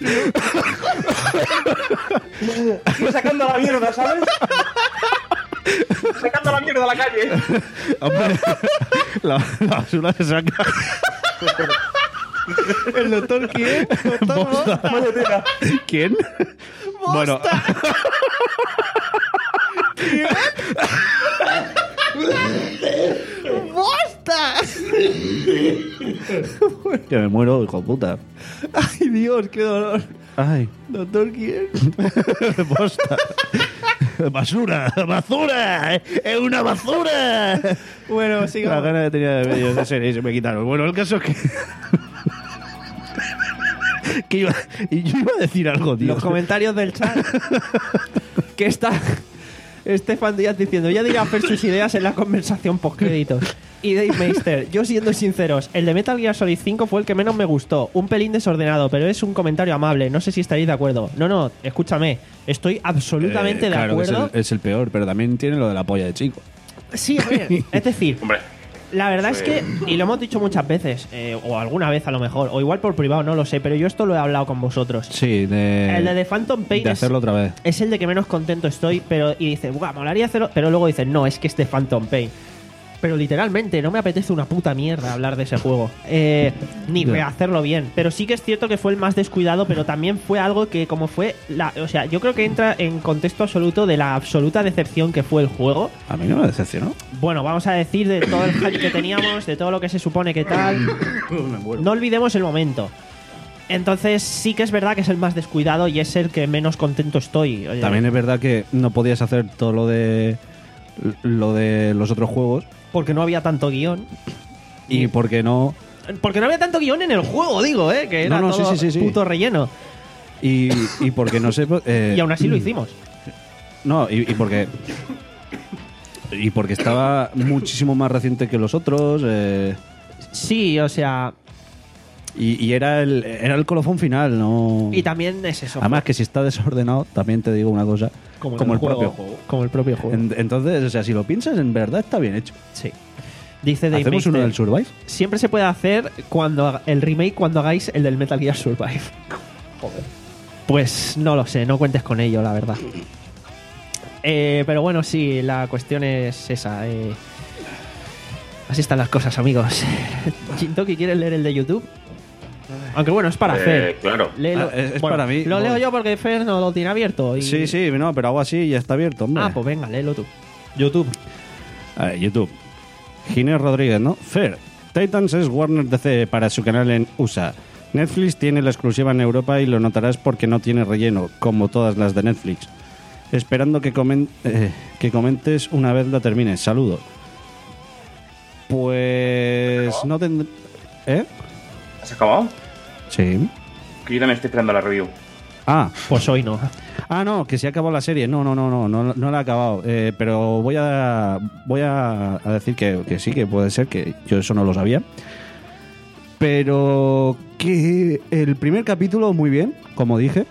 Estoy sacando la mierda, ¿sabes? Sacando la mierda a la calle. Hombre, la, la basura se saca. ¿El doctor quién? ¿Doctor Bosta. Bosta? ¿Quién? Bueno, ¡Bosta! que me muero, hijo de puta. Ay, Dios, qué dolor. Ay, ¿Doctor quién? Bosta. Basura, basura, es una basura. Bueno, La sigamos. gana que tenía de medios de serie y se me quitaron. Bueno, el caso es que. que iba, y yo iba a decir algo, tío. Los comentarios del chat. Que está Estefan Díaz diciendo, ya dirá Fer sus ideas en la conversación postcréditos. Y Dave Meister, yo siendo sinceros, el de Metal Gear Solid cinco fue el que menos me gustó. Un pelín desordenado, pero es un comentario amable. No sé si estaréis de acuerdo. No, no, escúchame. Estoy absolutamente Eh, de claro, acuerdo. Es el, es el peor, pero también tiene lo de la polla de chico. Sí, a ver, es decir, Hombre, la verdad es Sí. que, y lo hemos dicho muchas veces, eh, o alguna vez a lo mejor, o igual por privado, no lo sé, pero yo esto lo he hablado con vosotros. Sí, de. El de The Phantom Pain de es- hacerlo otra vez. Es el de que menos contento estoy, pero y dice, buah, molaría hacerlo, pero luego dice, no, es que este Phantom Pain. Pero literalmente, no me apetece una puta mierda hablar de ese juego. Eh, ni Ya. hacerlo bien. Pero sí que es cierto que fue el más descuidado, pero también fue algo que como fue... la O sea, yo creo que entra en contexto absoluto de la absoluta decepción que fue el juego. A mí no me decepcionó. Bueno, vamos a decir de todo el hype que teníamos, de todo lo que se supone que tal. Me muero. No olvidemos el momento. Entonces sí que es verdad que es el más descuidado y es el que menos contento estoy. Oye, También es verdad que no podías hacer todo lo de. Lo de los otros juegos. porque no había tanto guión. Y porque no. Porque no había tanto guión en el juego, digo, ¿eh? Que era No, no, sí, todo sí, sí, sí. puto relleno. Y, y porque no sé. eh, Y aún así lo hicimos. No, y, y porque. Y porque estaba muchísimo más reciente que los otros. eh, Sí, o sea... y, y era el era el colofón final, ¿no? Y también es eso. Además, que si está desordenado, también te digo una cosa. como, Como, en el propio juego. Como el propio juego. En- entonces, o sea, si lo piensas, en verdad está bien hecho. Sí. Dice Dave ¿Hacemos uno Meister, del Survive? siempre se puede hacer cuando haga- el remake cuando hagáis el del Metal Gear Survive. Joder. Pues no lo sé, no cuentes con ello, la verdad. Eh, pero bueno, sí, la cuestión es esa. eh. Así están las cosas, amigos. Chintoki, ¿quieres leer el de YouTube? Aunque bueno, es para eh, Fer. claro. Léelo. Ah, es- es Bueno, para mí. Lo leo Voy. yo porque Fer no lo tiene abierto. y- Sí, sí, no, pero hago así y ya está abierto, hombre. Ah, pues venga, léelo tú. YouTube. A ver, YouTube. Ginés Rodríguez, ¿no? Fair. Titans es Warner D C para su canal en U S A. Netflix tiene la exclusiva en Europa y lo notarás porque no tiene relleno, como todas las de Netflix. Esperando que, comen- eh, que comentes una vez la termines. Saludos. Pues no tendré... ¿Eh? ¿Has acabado? Sí. Que yo también estoy esperando la review. Ah, Pues hoy no. ah, no, que se ha acabado la serie. No, no, no, no, no, no la he acabado. Eh, pero voy a voy a, a decir que, que sí, que puede ser, que yo eso no lo sabía. Pero que el primer capítulo, muy bien, como dije.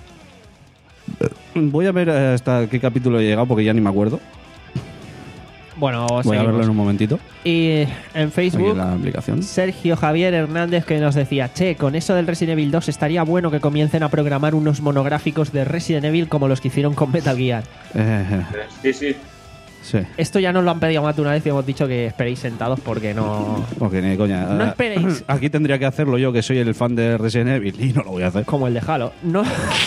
Voy a ver hasta qué capítulo he llegado porque ya ni me acuerdo. Bueno, Voy a seguimos. verlo en un momentito. Y en Aquí Facebook, en la aplicación. Sergio Javier Hernández que nos decía: che, con eso del Resident Evil dos estaría bueno que comiencen a programar unos monográficos de Resident Evil como los que hicieron con Metal Gear. Eh, Sí, sí. sí. Esto ya nos lo han pedido más de una vez y hemos dicho que esperéis sentados porque no... Porque ni de coña. No esperéis. Aquí tendría que hacerlo yo, que soy el fan de Resident Evil, y no lo voy a hacer. Como el de Halo. No...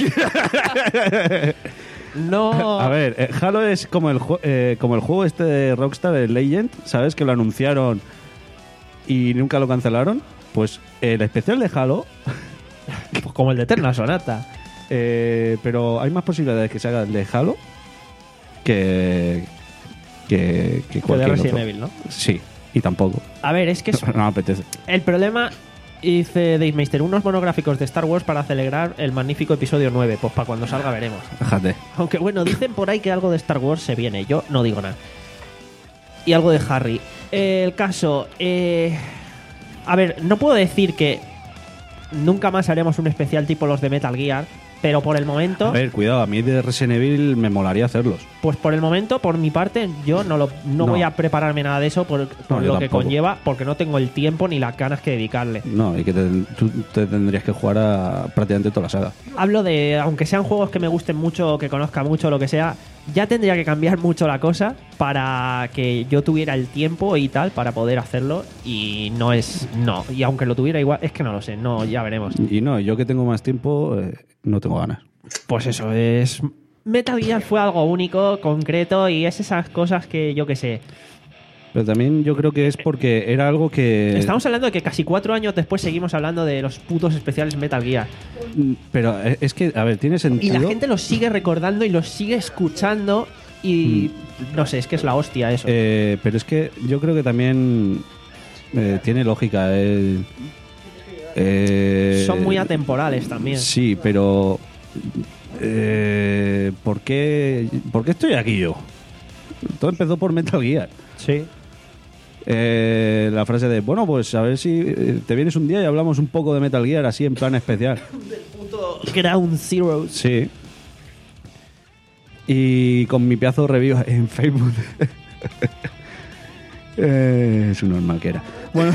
no... A ver, eh, Halo es como el, ju- eh, como el juego este de Rockstar, el Legend, ¿sabes? Que lo anunciaron y nunca lo cancelaron. Pues eh, el especial de Halo, Pues como el de Eterna Sonata. eh, pero hay más posibilidades que se haga el de Halo que, que, que Que de cualquier Resident otro. Evil, ¿no? Sí, y tampoco. A ver, es que es... No me apetece. El problema, dice Dave Meister, unos monográficos de Star Wars para celebrar el magnífico episodio nueve. Pues para cuando salga veremos. Déjate. Aunque bueno, dicen por ahí que algo de Star Wars se viene. Yo no digo nada. Y algo de Harry. Eh, el caso... Eh, a ver, no puedo decir que nunca más haremos un especial tipo los de Metal Gear, pero por el momento... A ver, cuidado, a mí de Resident Evil me molaría hacerlos. Pues por el momento, por mi parte, yo no, lo, no, No. voy a prepararme nada de eso por, por No, yo lo que tampoco. conlleva, porque no tengo el tiempo ni las ganas que dedicarle. No, y que te, tú te tendrías que jugar a prácticamente toda la saga. Hablo de, aunque sean juegos que me gusten mucho, que conozca mucho, lo que sea, ya tendría que cambiar mucho la cosa para que yo tuviera el tiempo y tal para poder hacerlo, y no es, no, y aunque lo tuviera igual, es que no lo sé, no, ya veremos. Y no, yo que tengo más tiempo, eh, no tengo ganas. Pues eso, es... Metal Gear fue algo único, concreto, y es esas cosas que yo que sé. Pero también yo creo que es porque era algo que... Estamos hablando de que casi cuatro años después seguimos hablando de los putos especiales Metal Gear. Pero eh, es que, a ver, tiene Y sentido... la gente los sigue recordando y los sigue escuchando y... No sé, es que es la hostia eso. Eh, pero es que yo creo que también eh, tiene lógica. eh, eh, Son muy atemporales también. Sí, pero... Eh, ¿por, qué, ¿Por qué estoy aquí yo? Todo empezó por Metal Gear. Sí. Eh, la frase de, bueno, pues a ver si eh, te vienes un día y hablamos un poco de Metal Gear así en plan especial. Ground Zero. Sí. Y con mi pedazo de review en Facebook. eh, es un normal que era. Bueno.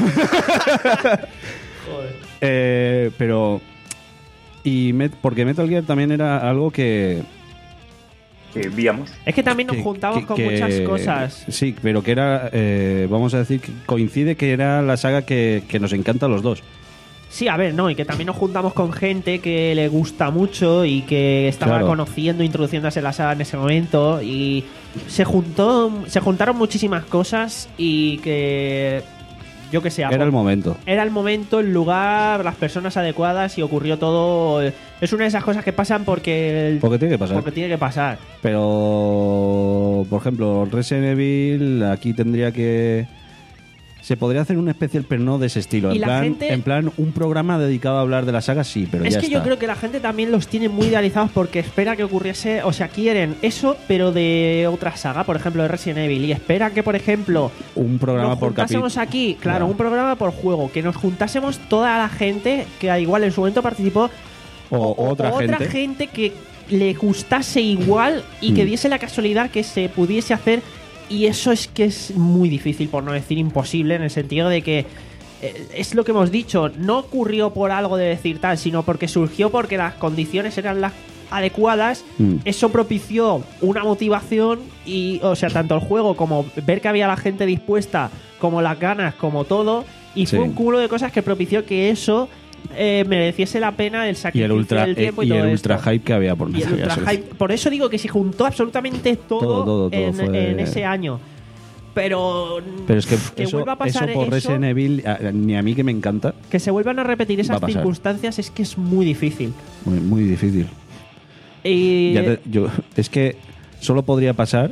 eh, pero... Y Met- porque Metal Gear también era algo que... Que víamos. Es que también nos que- juntamos que- con que- muchas cosas. Sí, pero que era, eh, vamos a decir, que coincide que era la saga que, que nos encanta a los dos. Sí, a ver, no, y que también nos juntamos con gente que le gusta mucho y que estaba Claro. conociendo, introduciéndose en la saga en ese momento, y se juntó, se juntaron muchísimas cosas y que yo que sé, Era el momento. era el momento, el lugar, las personas adecuadas y ocurrió todo. Es una de esas cosas que pasan porque el- Porque tiene que pasar. porque tiene que pasar. Pero, por ejemplo, Resident Evil, aquí tendría que... Se podría hacer un especial, pero no de ese estilo. Y En la plan, gente- en plan, un programa dedicado a hablar de la saga, sí, pero Es ya que está. yo creo que la gente también los tiene muy idealizados porque espera que ocurriese, o sea, quieren eso, pero de otra saga, por ejemplo, de Resident Evil, y esperan que, por ejemplo, Un programa nos por juntásemos capítulo. aquí, claro, Claro. un programa por juego, que nos juntásemos toda la gente que al igual en su momento participó, O, otra gente. gente que le gustase igual y que Mm. diese la casualidad que se pudiese hacer, y eso es que es muy difícil, por no decir imposible, en el sentido de que eh, es lo que hemos dicho, no ocurrió por algo de decir tal, sino porque surgió porque las condiciones eran las adecuadas, Mm. eso propició una motivación y, o sea, tanto el juego como ver que había la gente dispuesta, como las ganas, como todo, y Sí. fue un cúmulo de cosas que propició que eso eh, mereciese la pena el Y sacrificio el ultra, del tiempo y, y todo el ultra esto. hype que había por Y el Metal Gear ultra Solid. hype. Por eso digo que se juntó absolutamente todo, Todo, todo, todo en, fue- en ese año. Pero, Pero es que, que eso, vuelva a pasar eso por eso, Resident Evil, a- ni a mí que me encanta, que se vuelvan a repetir Va esas a pasar. circunstancias es que es muy difícil. muy, muy difícil. Y Ya te- yo, es que solo podría pasar.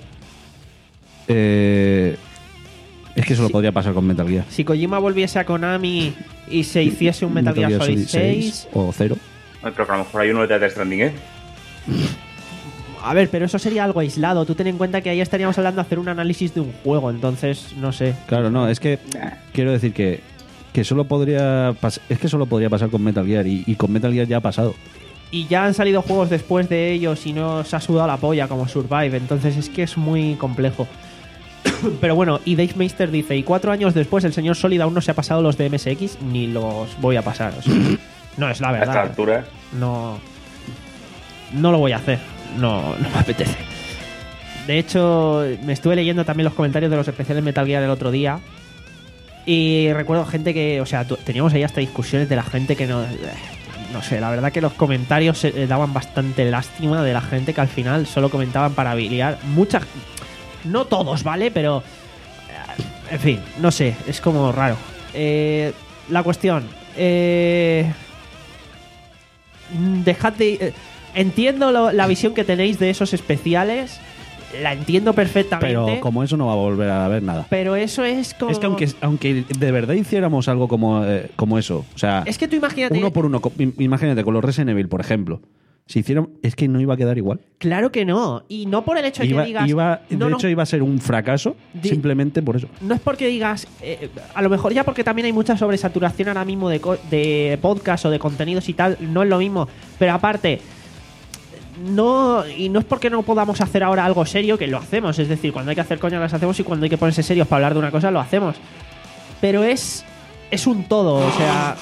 eh, es que solo Sí. podría pasar con Metal Gear. si Kojima volviese a Konami y se hiciese un Metal, Gear Solid seis, o cero. Ay, pero que a lo mejor hay uno de Death Stranding, ¿eh? a ver, pero eso sería algo aislado. Tú ten en cuenta que ahí estaríamos hablando de hacer un análisis de un juego, entonces no sé. Claro, no, es que quiero decir que, que solo podría pas- es que solo podría pasar con Metal Gear y, y con Metal Gear ya ha pasado. Y ya han salido juegos después de ellos y no se ha sudado la polla como Survive, entonces es que es muy complejo. Pero bueno, y Dave Meister dice, y cuatro años después el señor Solid aún no se ha pasado los de M S X ni los voy a pasar. O sea, no es la A esta verdad. altura. No, no lo voy a hacer. No, no me apetece. De hecho, me estuve leyendo también los comentarios de los especiales Metal Gear el otro día. Y recuerdo gente que, o sea, tu- teníamos ahí hasta discusiones de la gente que no... No sé, la verdad que los comentarios eh, daban bastante lástima de la gente que al final solo comentaban para biliar. Muchas... No todos, ¿vale? Pero... eh, En fin, no sé, es como raro. Eh, la cuestión... Eh, dejad de... eh, entiendo lo- la visión que tenéis de esos especiales. La entiendo perfectamente. Pero como eso no va a volver a haber nada. Pero eso es como... Es que aunque, aunque de verdad hiciéramos algo como, eh, como eso, o sea, Es que tú imagínate... uno por uno, co- im- imagínate con los Resident Evil, por ejemplo, si hicieran, es que no iba a quedar igual. Claro que no. Y no por el hecho de Iba, que digas... iba- de no, no, hecho, iba a ser un fracaso Di- simplemente por eso. no es porque digas... eh, a lo mejor ya porque también hay mucha sobresaturación ahora mismo de, co- de podcast o de contenidos y tal, no es lo mismo. Pero aparte... No, y no es porque no podamos hacer ahora algo serio, que lo hacemos. Es decir, cuando hay que hacer coña las hacemos y cuando hay que ponerse serios para hablar de una cosa lo hacemos. Pero es... Es un todo, o sea...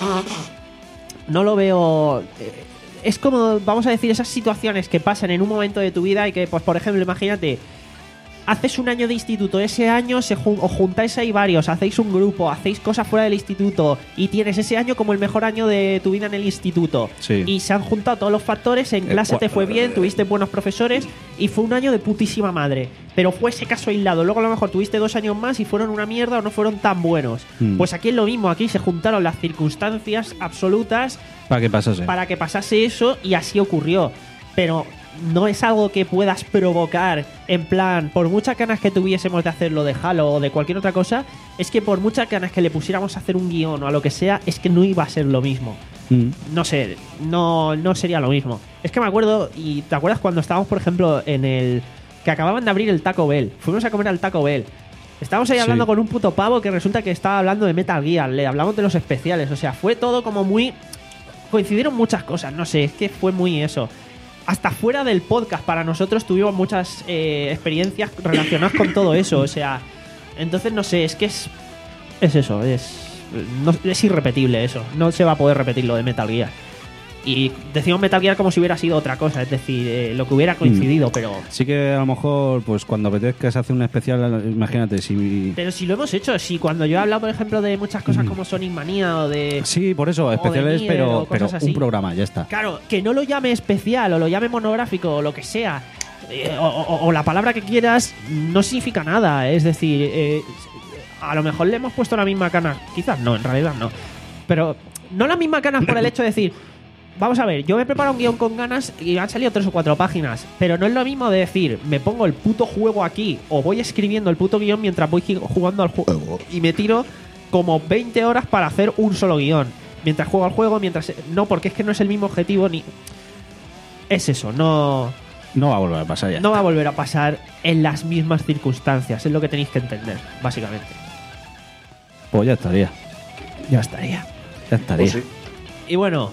No lo veo... eh, Es como, vamos a decir, esas situaciones que pasan en un momento de tu vida y que, pues por ejemplo, imagínate, haces un año de instituto, ese año se jun- os juntáis ahí varios, hacéis un grupo, hacéis cosas fuera del instituto y tienes ese año como el mejor año de tu vida en el instituto. Sí. Y se han juntado todos los factores, en Eh, clase cua- te fue bien, tuviste buenos profesores y fue un año de putísima madre. Pero fue ese caso aislado. Luego a lo mejor tuviste dos años más y fueron una mierda o no fueron tan buenos. Mm. Pues aquí es lo mismo, aquí se juntaron las circunstancias absolutas Para que pasase. para que pasase eso y así ocurrió. Pero no es algo que puedas provocar en plan, por muchas ganas que tuviésemos de hacerlo de Halo o de cualquier otra cosa, es que por muchas ganas que le pusiéramos a hacer un guión o a lo que sea, es que no iba a ser lo mismo. Mm. No sé, no, no sería lo mismo. Es que me acuerdo, y ¿te acuerdas cuando estábamos, por ejemplo, en el... que acababan de abrir el Taco Bell? Fuimos a comer al Taco Bell. Estábamos ahí Sí. hablando con un puto pavo que resulta que estaba hablando de Metal Gear. Le hablamos de los especiales. O sea, fue todo como muy... Coincidieron muchas cosas, no sé, es que fue muy eso. Hasta fuera del podcast, para nosotros tuvimos muchas eh, experiencias relacionadas con todo eso. O sea, entonces no sé, es que es... Es eso, es... No, es irrepetible eso. No se va a poder repetir lo de Metal Gear. Y decimos Metal Gear como si hubiera sido otra cosa, es decir, eh, lo que hubiera coincidido, pero... Sí que a lo mejor, pues cuando apetezca se hace un especial, imagínate, si... Pero si lo hemos hecho, si cuando yo he hablado, por ejemplo, de muchas cosas como Sonic Manía o de... Sí, por eso, de especiales, Nier pero, o pero cosas un así. programa, ya está. Claro, que no lo llame especial o lo llame monográfico o lo que sea, eh, o, o- o la palabra que quieras, no significa nada. Es decir, eh, a lo mejor le hemos puesto la misma cana, quizás no, en realidad no. Pero no la misma canas por el hecho de decir, vamos a ver, yo me he preparado un guión con ganas y han salido tres o cuatro páginas, pero no es lo mismo de decir, me pongo el puto juego aquí o voy escribiendo el puto guión mientras voy gi- jugando al juego y me tiro como veinte horas para hacer un solo guión. Mientras juego al juego, mientras... No, porque es que no es el mismo objetivo ni... Es eso, no... No va a volver a pasar ya. No va a volver a pasar en las mismas circunstancias, es lo que tenéis que entender, básicamente. Pues ya estaría. Ya estaría. Ya estaría. Pues sí. Y bueno,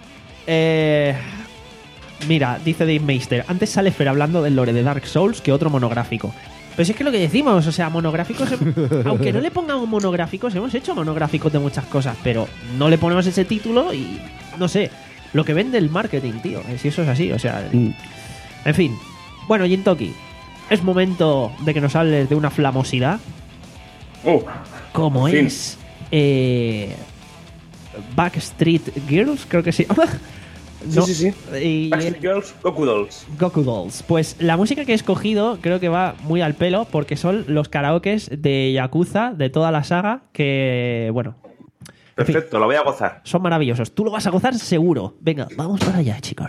eh, mira, dice Dave Meister, antes sale Fer hablando del lore de Dark Souls que otro monográfico. Pero si es que lo que decimos, o sea, monográficos, aunque no le pongamos monográficos, hemos hecho monográficos de muchas cosas, pero no le ponemos ese título y no sé, lo que vende el marketing, tío, si eso es así, o sea, Mm. en fin. Bueno, Jintoki, es momento de que nos hables de una flamosidad Uh, como Por fin. es eh, Backstreet Girls, creo que sí. Sí, sí, sí. Y Backstreet Girls, Goku Dolls. Goku Dolls. Pues la música que he escogido creo que va muy al pelo porque son los karaokes de Yakuza de toda la saga que, bueno, Perfecto, lo voy a gozar. son maravillosos. Tú lo vas a gozar seguro. Venga, vamos para allá, chicos.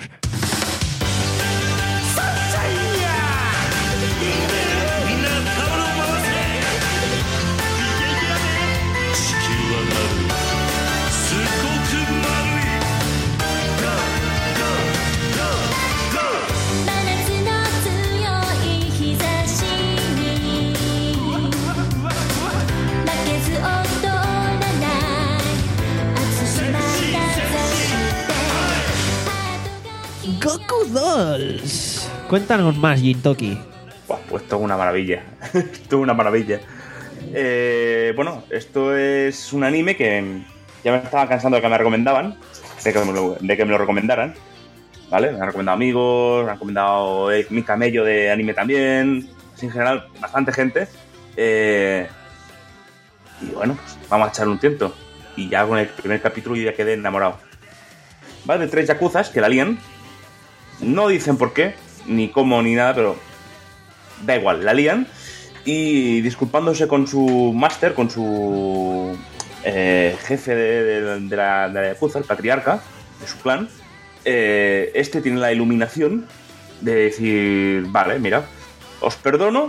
Goku Dolls. Cuéntanos más, Jintoki. Buah, pues todo una maravilla. Todo una maravilla. Eh, bueno, esto es un anime que ya me estaba cansando de que me recomendaban, de que me lo, de que me lo recomendaran, ¿vale? Me han recomendado amigos, me han recomendado eh, mi camello de anime también, así en general, bastante gente. Eh, y bueno, pues vamos a echarle un tiento. Y ya con el primer capítulo yo ya quedé enamorado. Va de tres yakuzas que la lían. No dicen por qué, ni cómo, ni nada, pero da igual, la lían. Y disculpándose con su máster, con su eh, jefe de, de, de, la, de la yakuza, el patriarca de su clan, eh, este tiene la iluminación de decir, vale, mira, os perdono,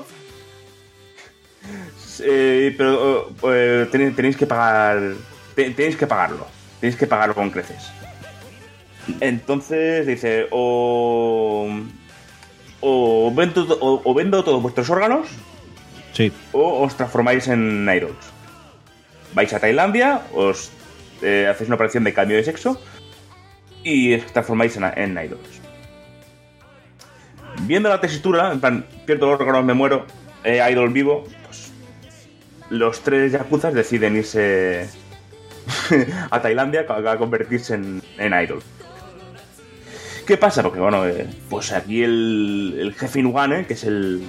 eh, pero eh, tenéis, tenéis que pagar, te, tenéis que pagarlo, tenéis que pagarlo con creces. Entonces dice, o, o, vendo, o, o vendo todos vuestros órganos, Sí. o os transformáis en idols. Vais a Tailandia, os eh, hacéis una operación de cambio de sexo y os transformáis en, en idols. Viendo la tesitura, en plan, pierdo los órganos, me muero, eh, idol vivo, pues los tres yakuzas deciden irse a Tailandia a convertirse en, en idol. ¿Qué pasa? Porque bueno, eh, pues aquí el, el jefe Inugane, que es el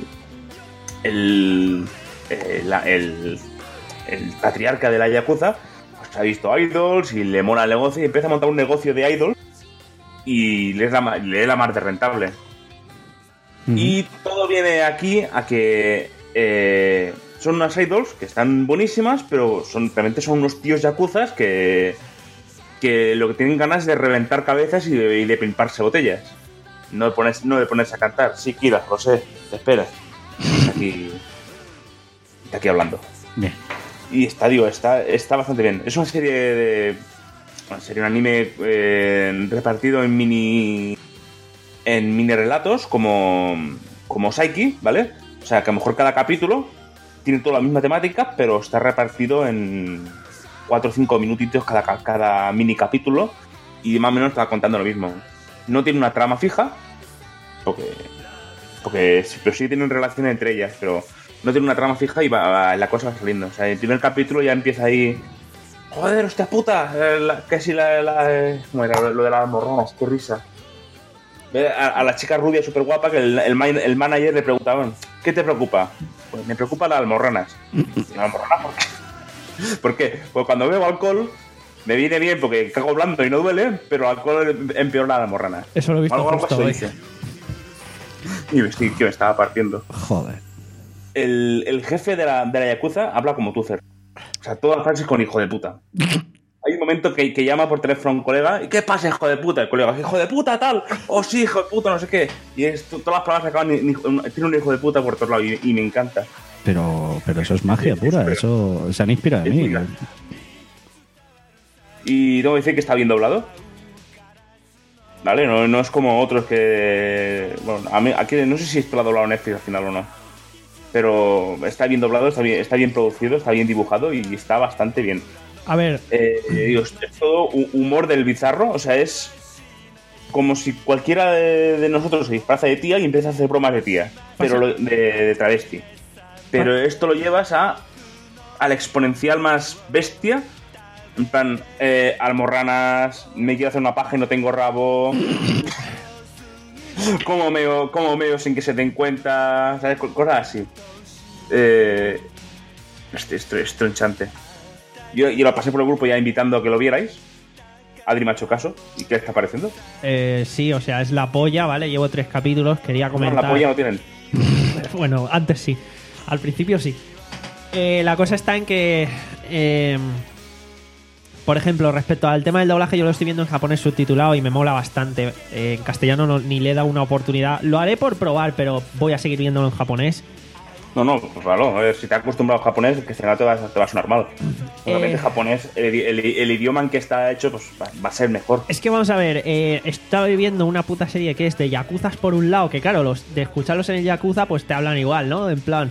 el, eh, la, el el patriarca de la yakuza, pues ha visto idols y le mola el negocio y empieza a montar un negocio de idols y le es la, le es la más de rentable. Uh-huh. Y todo viene aquí a que eh, son unas idols que están buenísimas, pero son realmente son unos tíos yakuzas que que lo que tienen ganas es de reventar cabezas y de, y de pimparse botellas. No de, ponerse, no de ponerse a cantar. Sí, Kira, lo sé, te esperas. Está aquí, está aquí hablando. Bien. Y está, digo, está, está bastante bien. Es una serie de... Una serie, un anime eh, repartido en mini... En mini relatos como... Como Saiki, ¿vale? O sea, que a lo mejor cada capítulo tiene toda la misma temática, pero está repartido en... cuatro o cinco minutitos cada, cada mini capítulo y más o menos está contando lo mismo. No tiene una trama fija, porque, porque pero sí tienen relación entre ellas, pero no tiene una trama fija y va, va, la cosa va saliendo. O sea, el primer capítulo ya empieza ahí, joder, hostia puta, la, casi la, la, ¿cómo era? Lo de las morronas, qué risa. A, a la chica rubia súper guapa que el, el, el manager le preguntaba, ¿qué te preocupa? Pues me preocupa las almorranas. ¿Las almorranas por qué? ¿Por qué? Pues cuando bebo alcohol me viene bien porque cago blando y no duele, pero el alcohol empeora la almorrana. Eso lo he visto algo, justo algo hoy. dice. Y me, que me estaba partiendo. Joder. El, el jefe de la, de la yakuza habla como tú, Cer. O sea, todas las frases con hijo de puta. Hay un momento que, que llama por teléfono a un colega y ¿qué pasa, hijo de puta? El colega, hijo de puta, tal. Oh, sí, hijo de puta, no sé qué. Y es, todas las palabras acaban en, en, tiene un hijo de puta por todos lados y, y me encanta. Pero, pero eso es magia pura, eso se han inspirado en mí. Y tengo que decir que está bien doblado. ¿Vale? No, no es como otros que... Bueno, a mí, aquí no sé si está doblado en Netflix al final o no. Pero está bien doblado, está bien, está bien producido, está bien dibujado y está bastante bien. A ver... Eh, digo, es todo humor del bizarro, o sea, es como si cualquiera de, de nosotros se disfraza de tía y empieza a hacer bromas de tía, pero lo, de, de travesti. Pero esto lo llevas a al exponencial más bestia. En plan, eh, almorranas, me quiero hacer una paja y no tengo rabo. ¿Cómo meo, cómo meo sin que se den cuenta? ¿Sabes? Cosas así. Eh, este, esto es tronchante. Yo, yo lo pasé por el grupo ya invitando a que lo vierais. Adri me ha hecho caso. ¿Y qué está pareciendo? Eh, sí, o sea, es la polla, ¿vale? Llevo tres capítulos, quería comentar... No, la polla no tienen. Bueno, antes sí. Al principio sí. Eh, la cosa está en que... Eh, por ejemplo, respecto al tema del doblaje, yo lo estoy viendo en japonés subtitulado y me mola bastante. Eh, en castellano no, ni le he dado una oportunidad. Lo haré por probar, pero voy a seguir viéndolo en japonés. No, no, pues claro, a ver, si te has acostumbrado a japonés, que será te va, te va a sonar mal. Obviamente eh, japonés, el, el, el idioma en que está hecho, pues va, va a ser mejor. Es que vamos a ver, eh, estaba viendo una puta serie que es de yakuzas por un lado, que claro, los de escucharlos en el yakuza, pues te hablan igual, ¿no? En plan...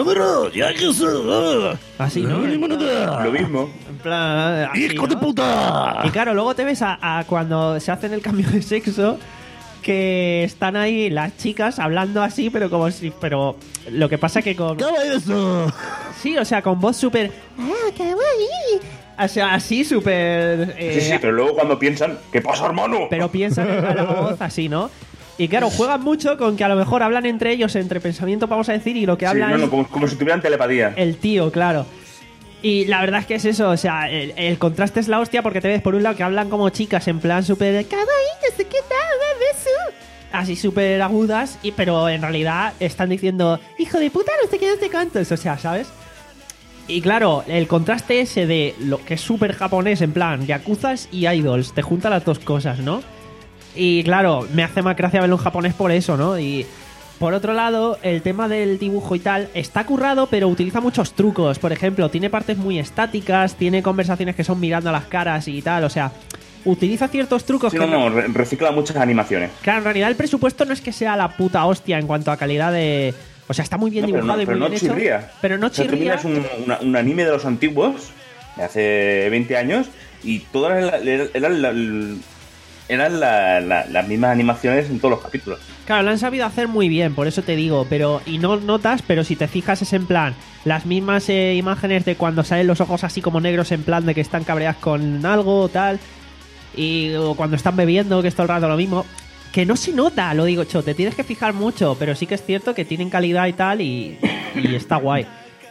Así, ¿no? Lo mismo. En plan... Así, ¡Hijo de ¿no? puta! Y claro, luego te ves a, a cuando se hacen el cambio de sexo... que están ahí las chicas hablando así, pero como si... Pero lo que pasa que con... ¿Cómo es eso? Sí, o sea, con voz súper... ¡Ah, kawaii! O sea, así súper... eh, Sí, sí, pero luego cuando piensan, ¿qué pasa, hermano? pero piensan en la voz así, ¿no? Y claro, juegan mucho con que a lo mejor hablan entre ellos, entre pensamiento, vamos a decir, y lo que Sí, hablan no, no, es como, como si tuvieran telepatía. el tío, claro. Y la verdad es que es eso, o sea, el, el contraste es la hostia porque te ves por un lado que hablan como chicas en plan súper kawaii, no sé qué tal, beso. Así súper agudas, y, pero en realidad están diciendo, hijo de puta, no sé qué, no sé cuántos, o sea, ¿sabes? Y claro, el contraste ese de lo que es súper japonés, en plan, yakuzas y idols, te junta las dos cosas, ¿no? Y claro, me hace más gracia verlo en japonés por eso, ¿no? Y por otro lado, el tema del dibujo y tal está currado, pero utiliza muchos trucos. Por ejemplo, tiene partes muy estáticas, tiene conversaciones que son mirando a las caras y tal, o sea, utiliza ciertos trucos Sí, que... no, no, re- recicla muchas animaciones. Claro, en realidad el presupuesto no es que sea la puta hostia en cuanto a calidad de... O sea, está muy bien No, pero dibujado no, y pero muy no bien hecho. chirría. Pero no O sea, tú chirría. miras un, una- un anime de los antiguos, de hace veinte años, y todas la- la- eran, la- eran la- la- las mismas animaciones en todos los capítulos. Claro, lo han sabido hacer muy bien, por eso te digo, pero y no notas, pero si te fijas es en plan las mismas eh, imágenes de cuando salen los ojos así como negros en plan de que están cabreadas con algo o tal, y o cuando están bebiendo, que es todo el rato lo mismo, que no se nota, lo digo, cho, te tienes que fijar mucho, pero sí que es cierto que tienen calidad y tal y, y está guay.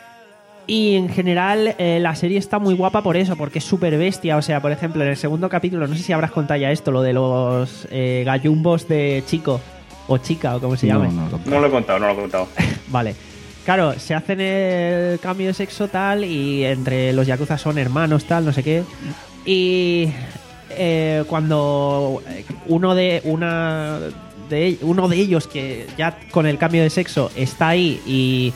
Y en general eh, la serie está muy guapa por eso, porque es súper bestia. O sea, por ejemplo, en el segundo capítulo, no sé si habrás contado ya esto, lo de los eh, gallumbos de chico o chica o como se llame. No, no, No lo he contado, no lo he contado. Vale. Claro, se hacen el cambio de sexo tal y entre los yakuza son hermanos tal, no sé qué. Y eh, cuando uno de una de uno de ellos que ya con el cambio de sexo está ahí y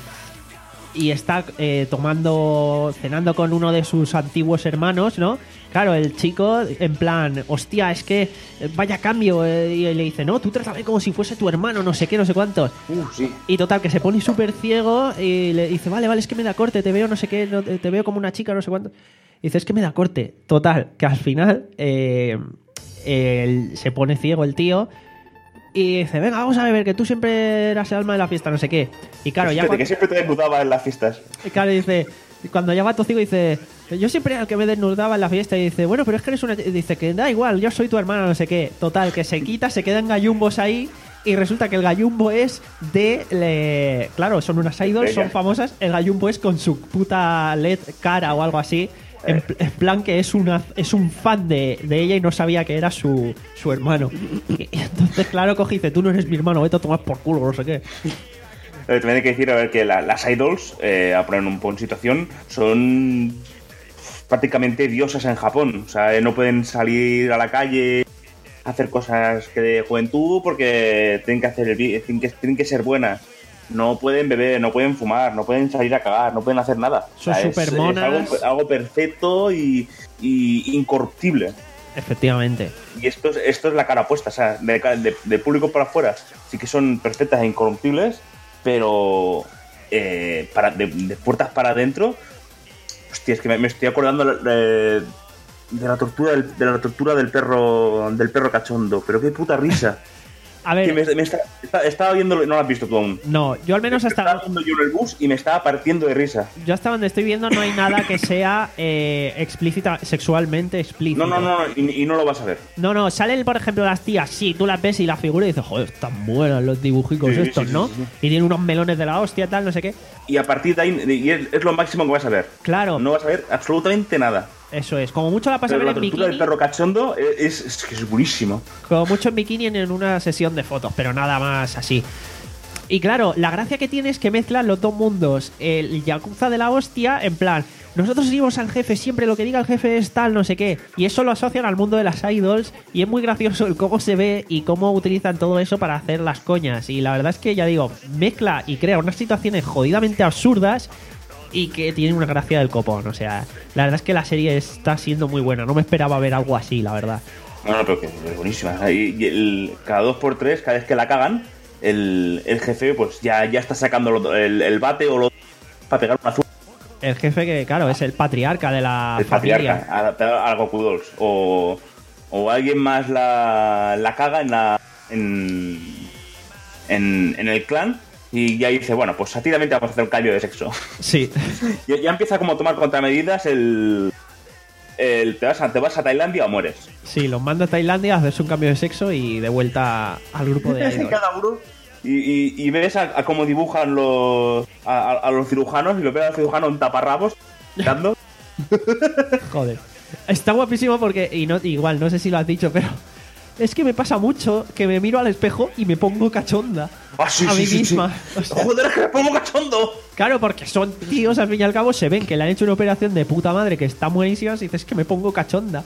y está eh, tomando, cenando con uno de sus antiguos hermanos, ¿no? Claro, el chico, en plan, hostia, es que eh, vaya cambio. eh, y le dice, no, tú trátame como si fuese tu hermano, no sé qué, no sé cuántos. Uh, sí. Y total, que se pone súper ciego y le dice, vale, vale, es que me da corte, te veo no sé qué, no- te veo como una chica, no sé cuánto. Y dice, es que me da corte. Total, que al final eh, el- se pone ciego el tío y dice, venga, vamos a beber, que tú siempre eras el alma de la fiesta, no sé qué. Y claro, ya Fíjate cuando, que siempre te desnudaba en las fiestas. y claro, dice, cuando ya va todo ciego dice, yo siempre era el que me desnudaba en la fiesta y dice, bueno, pero es que eres una... y dice que da igual, yo soy tu hermana, no sé qué. Total, que se quita, se quedan gallumbos ahí y resulta que el gallumbo es de... le- Claro, son unas idols, son Ella. famosas, el gallumbo es con su puta L E D cara o algo así. En, pl- en plan que es una es un fan de, de ella y no sabía que era su, su hermano. Y entonces, claro, coge y dice, tú no eres mi hermano, vete a tomar por culo, no sé qué. Eh, también hay que decir, a ver, que la- las idols, eh, a poner un poco en situación, son prácticamente diosas en Japón. O sea, eh, no pueden salir a la calle a hacer cosas que de juventud porque tienen que hacer el bi- tienen que, tienen que ser buenas. No pueden beber, no pueden fumar, no pueden salir a cagar, no pueden hacer nada. Son es- supermonas. Es algo, algo perfecto y, y incorruptible. Efectivamente. Y esto es, esto es la cara opuesta, o sea, de, de- de público para afuera sí que son perfectas e incorruptibles, pero eh, para, de, de puertas para adentro, hostia, es que me, me estoy acordando de, de la tortura del, de la tortura del perro del perro cachondo, pero qué puta risa. A ver, Que me, me está- está- estaba viendo, no lo has visto tú aún. no, yo al menos Estaba hasta... viendo yo en el bus y me estaba partiendo de risa. Yo hasta donde estoy viendo no hay nada que sea eh, explícita, sexualmente explícito. No, no, no, no, y, y no lo vas a ver. No, no, salen, por ejemplo, las tías, sí, tú las ves y la figura y dices, joder, están buenas los dibujicos Sí, sí, estos, sí, ¿no? sí, sí. Y tienen unos melones de la hostia, tal, no sé qué. Y a partir de ahí, y es, es lo máximo que vas a ver. Claro, No vas a ver absolutamente nada. eso es. Como mucho la pasas a Pero ver la en tortura bikini, del perro cachondo es, es que es buenísimo. como mucho en bikini en una sesión de fotos, pero nada más así. Y claro, la gracia que tiene es que mezclan los dos mundos. El Yakuza de la hostia, en plan, nosotros seguimos al jefe, siempre lo que diga el jefe es tal, no sé qué. Y eso lo asocian al mundo de las idols. Y es muy gracioso el cómo se ve y cómo utilizan todo eso para hacer las coñas. Y la verdad es que, ya digo, mezcla y crea unas situaciones jodidamente absurdas y que tienen una gracia del copón. O sea, la verdad es que la serie está siendo muy buena. No me esperaba ver algo así, la verdad. No, no, pero que es buenísima. Y, y el, cada dos por tres, cada vez que la cagan, el, el jefe pues ya, ya está sacando lo- el, el bate o lo para pegar una azul. El jefe que, claro, es el patriarca de la El familia. patriarca, a, a Goku Dolls. O, o alguien más la, la caga en la, en, en, en el clan y ya dice, bueno, pues rápidamente vamos a hacer un cambio de sexo. Sí. Ya, ya empieza como a tomar contramedidas el... el te, vas a, te vas a Tailandia o mueres. Sí, los manda a Tailandia a hacerse un cambio de sexo y de vuelta al grupo de idols. Cada uno. Y, y, y ves a, a cómo dibujan los a, a los cirujanos y lo ves a los cirujanos en taparrabos dando. Joder. Está guapísimo porque, y no, igual, no sé si lo has dicho, pero es que me pasa mucho que me miro al espejo y me pongo cachonda ah, sí, a sí, mí sí, misma. Sí. O sea, joder, es que me pongo cachondo. Claro, porque son tíos, al fin y al cabo, se ven que le han hecho una operación de puta madre que está buenísima y dices que me pongo cachonda.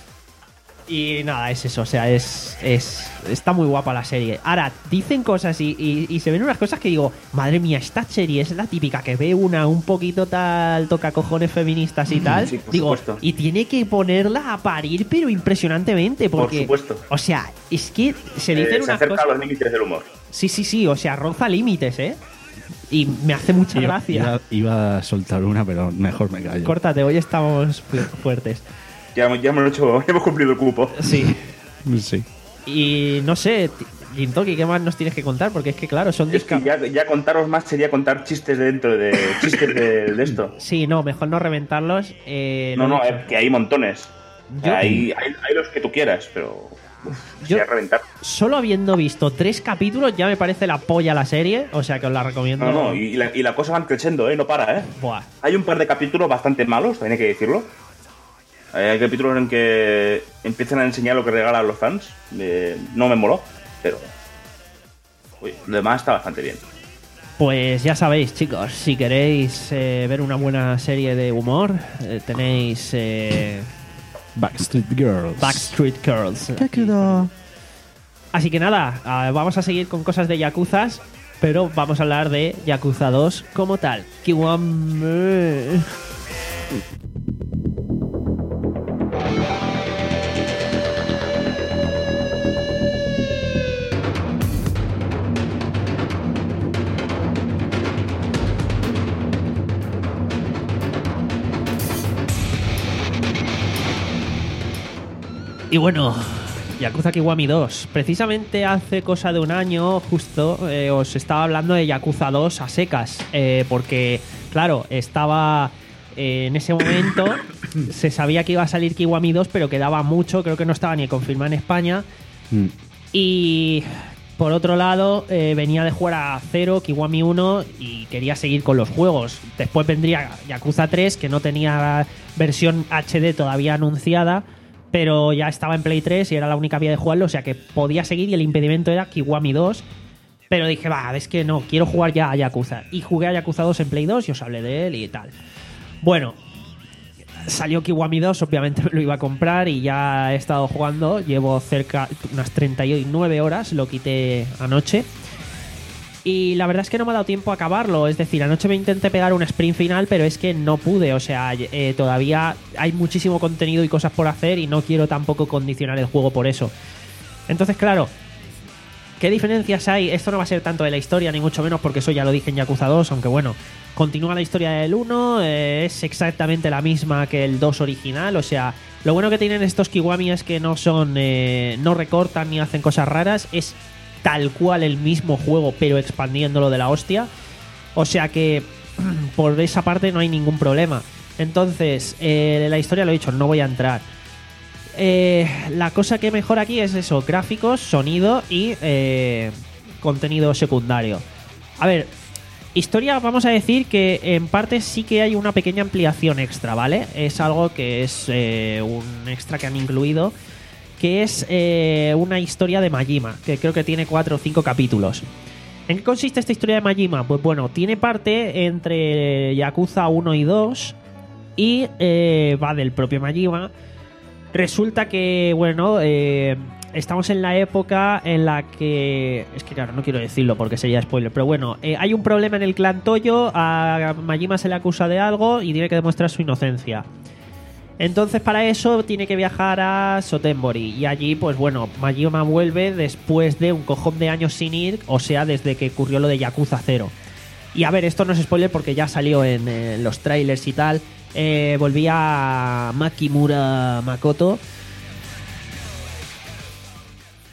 Y nada, es eso, o sea, es, es está muy guapa la serie. Ahora, dicen cosas y, y, y se ven unas cosas que digo, madre mía, esta serie es la típica que ve una un poquito tal, toca cojones feministas y tal. Sí, por digo, supuesto. y tiene que ponerla a parir, pero impresionantemente, porque... Por supuesto. O sea, es que se dicen Eh, se unas acerca cosas... a los límites del humor. Sí, sí, sí, o sea, roza límites, ¿eh? Y me hace mucha Iba, gracia. iba- iba a soltar una, pero mejor me callo. Córtate, hoy estamos fu- fuertes. Ya, ya hemos hecho, ya hemos cumplido el cupo. Sí. Sí. Y no sé, Gintoki, ¿qué más nos tienes que contar? Porque es que, claro, son Es que disca... ya, ya contaros más sería contar chistes de dentro de chistes de, de esto. Sí, no, mejor no reventarlos. Eh, No, lo no, dicho. eh, que hay montones. Yo- Hay, hay, hay los que tú quieras, pero uf, Yo- sería reventar. Solo habiendo visto tres capítulos ya me parece la polla la serie, o sea que os la recomiendo. No, no, y, y la, y la cosa va creciendo, ¿eh? No para, ¿eh? Buah. Hay un par de capítulos bastante malos, también hay que decirlo. Hay capítulos en que empiezan a enseñar lo que regalan los fans. Eh, no me moló, pero... Uy, lo demás está bastante bien. Pues ya sabéis, chicos, si queréis eh, ver una buena serie de humor, eh, tenéis eh, Backstreet Girls. Backstreet Girls. Así que nada, ah, vamos a seguir con cosas de Yakuzas, pero vamos a hablar de Yakuza dos como tal. Kiwami. Y bueno, Yakuza Kiwami dos. Precisamente hace cosa de un año, justo, eh, os estaba hablando de Yakuza dos a secas. eh, porque, claro, estaba eh, en ese momento, se sabía que iba a salir Kiwami dos, pero quedaba mucho, creo que no estaba ni confirmado en España. Mm. Y por otro lado, eh, venía de jugar a cero, Kiwami uno, y quería seguir con los juegos. Después vendría Yakuza tres, que no tenía versión H D todavía anunciada, pero ya estaba en Play tres y era la única vía de jugarlo, o sea que podía seguir y el impedimento era Kiwami dos. Pero dije, va, es que no, quiero jugar ya a Yakuza. Y jugué a Yakuza dos en Play dos y os hablé de él y tal. Bueno, salió Kiwami dos, obviamente me lo iba a comprar y ya he estado jugando. Llevo cerca unas treinta y nueve horas, lo quité anoche. Y la verdad es que no me ha dado tiempo a acabarlo. Es decir, anoche me intenté pegar un sprint final, pero es que no pude. O sea, eh, todavía hay muchísimo contenido y cosas por hacer y no quiero tampoco condicionar el juego por eso. Entonces, claro, ¿qué diferencias hay? Esto no va a ser tanto de la historia, ni mucho menos, porque eso ya lo dije en Yakuza dos, aunque bueno, continúa la historia del uno, eh, es exactamente la misma que el dos original. O sea, lo bueno que tienen estos Kiwami es que no son, eh, no recortan ni hacen cosas raras, es tal cual el mismo juego, pero expandiéndolo de la hostia. O sea que por esa parte no hay ningún problema. Entonces, eh, la historia, lo he dicho, no voy a entrar. Eh, la cosa que mejora aquí es eso, gráficos, sonido y eh, contenido secundario. A ver, historia, vamos a decir que en parte sí que hay una pequeña ampliación extra, ¿vale? Es algo que es eh, un extra que han incluido, que es eh, una historia de Majima, que creo que tiene cuatro o cinco capítulos. ¿En qué consiste esta historia de Majima? Pues bueno, tiene parte entre Yakuza uno y dos y eh, va del propio Majima. Resulta que, bueno, eh, estamos en la época en la que... Es que claro, no quiero decirlo porque sería spoiler, pero bueno, eh, hay un problema en el clan Toyo, a Majima se le acusa de algo y tiene que demostrar su inocencia. Entonces para eso tiene que viajar a Sotenbori y allí, pues bueno, Majima vuelve después de un cojón de años sin ir, o sea, desde que ocurrió lo de Yakuza cero. Y a ver, esto no es spoiler porque ya salió en eh, los trailers y tal. Eh, volvía Makimura Makoto.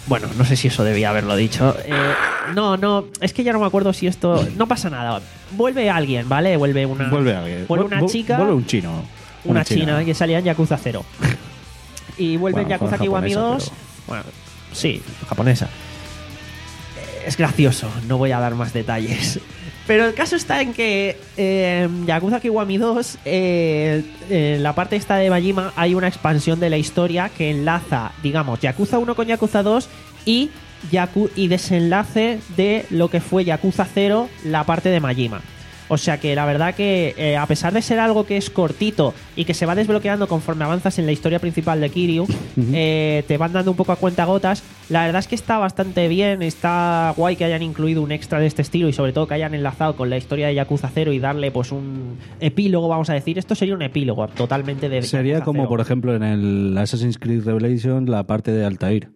Bueno, no sé si eso debía haberlo dicho. Eh, no, no, es que ya no me acuerdo si esto... No pasa nada. Vuelve alguien, ¿vale? Vuelve una... Vuelve alguien. Vuelve una Vu- chica... Vuelve un chino. Una, china. que salía en Yakuza cero. Y vuelve en Bueno, Yakuza Kiwami japonesa, dos. pero- Bueno, sí, japonesa. Eh, Es gracioso, no voy a dar más detalles. Pero el caso está en que eh, en Yakuza Kiwami dos, eh, en la parte esta de Majima, hay una expansión de la historia que enlaza, digamos, Yakuza uno con Yakuza dos y, Yaku- y desenlace de lo que fue Yakuza cero, la parte de Majima. O sea que la verdad que eh, a pesar de ser algo que es cortito y que se va desbloqueando conforme avanzas en la historia principal de Kiryu, eh, te van dando un poco a cuentagotas. La verdad es que está bastante bien, está guay que hayan incluido un extra de este estilo y sobre todo que hayan enlazado con la historia de Yakuza cero y darle pues un epílogo, vamos a decir. Esto sería un epílogo totalmente de Sería Yakuza como, cero. por ejemplo, en el Assassin's Creed Revelation, la parte de Altair.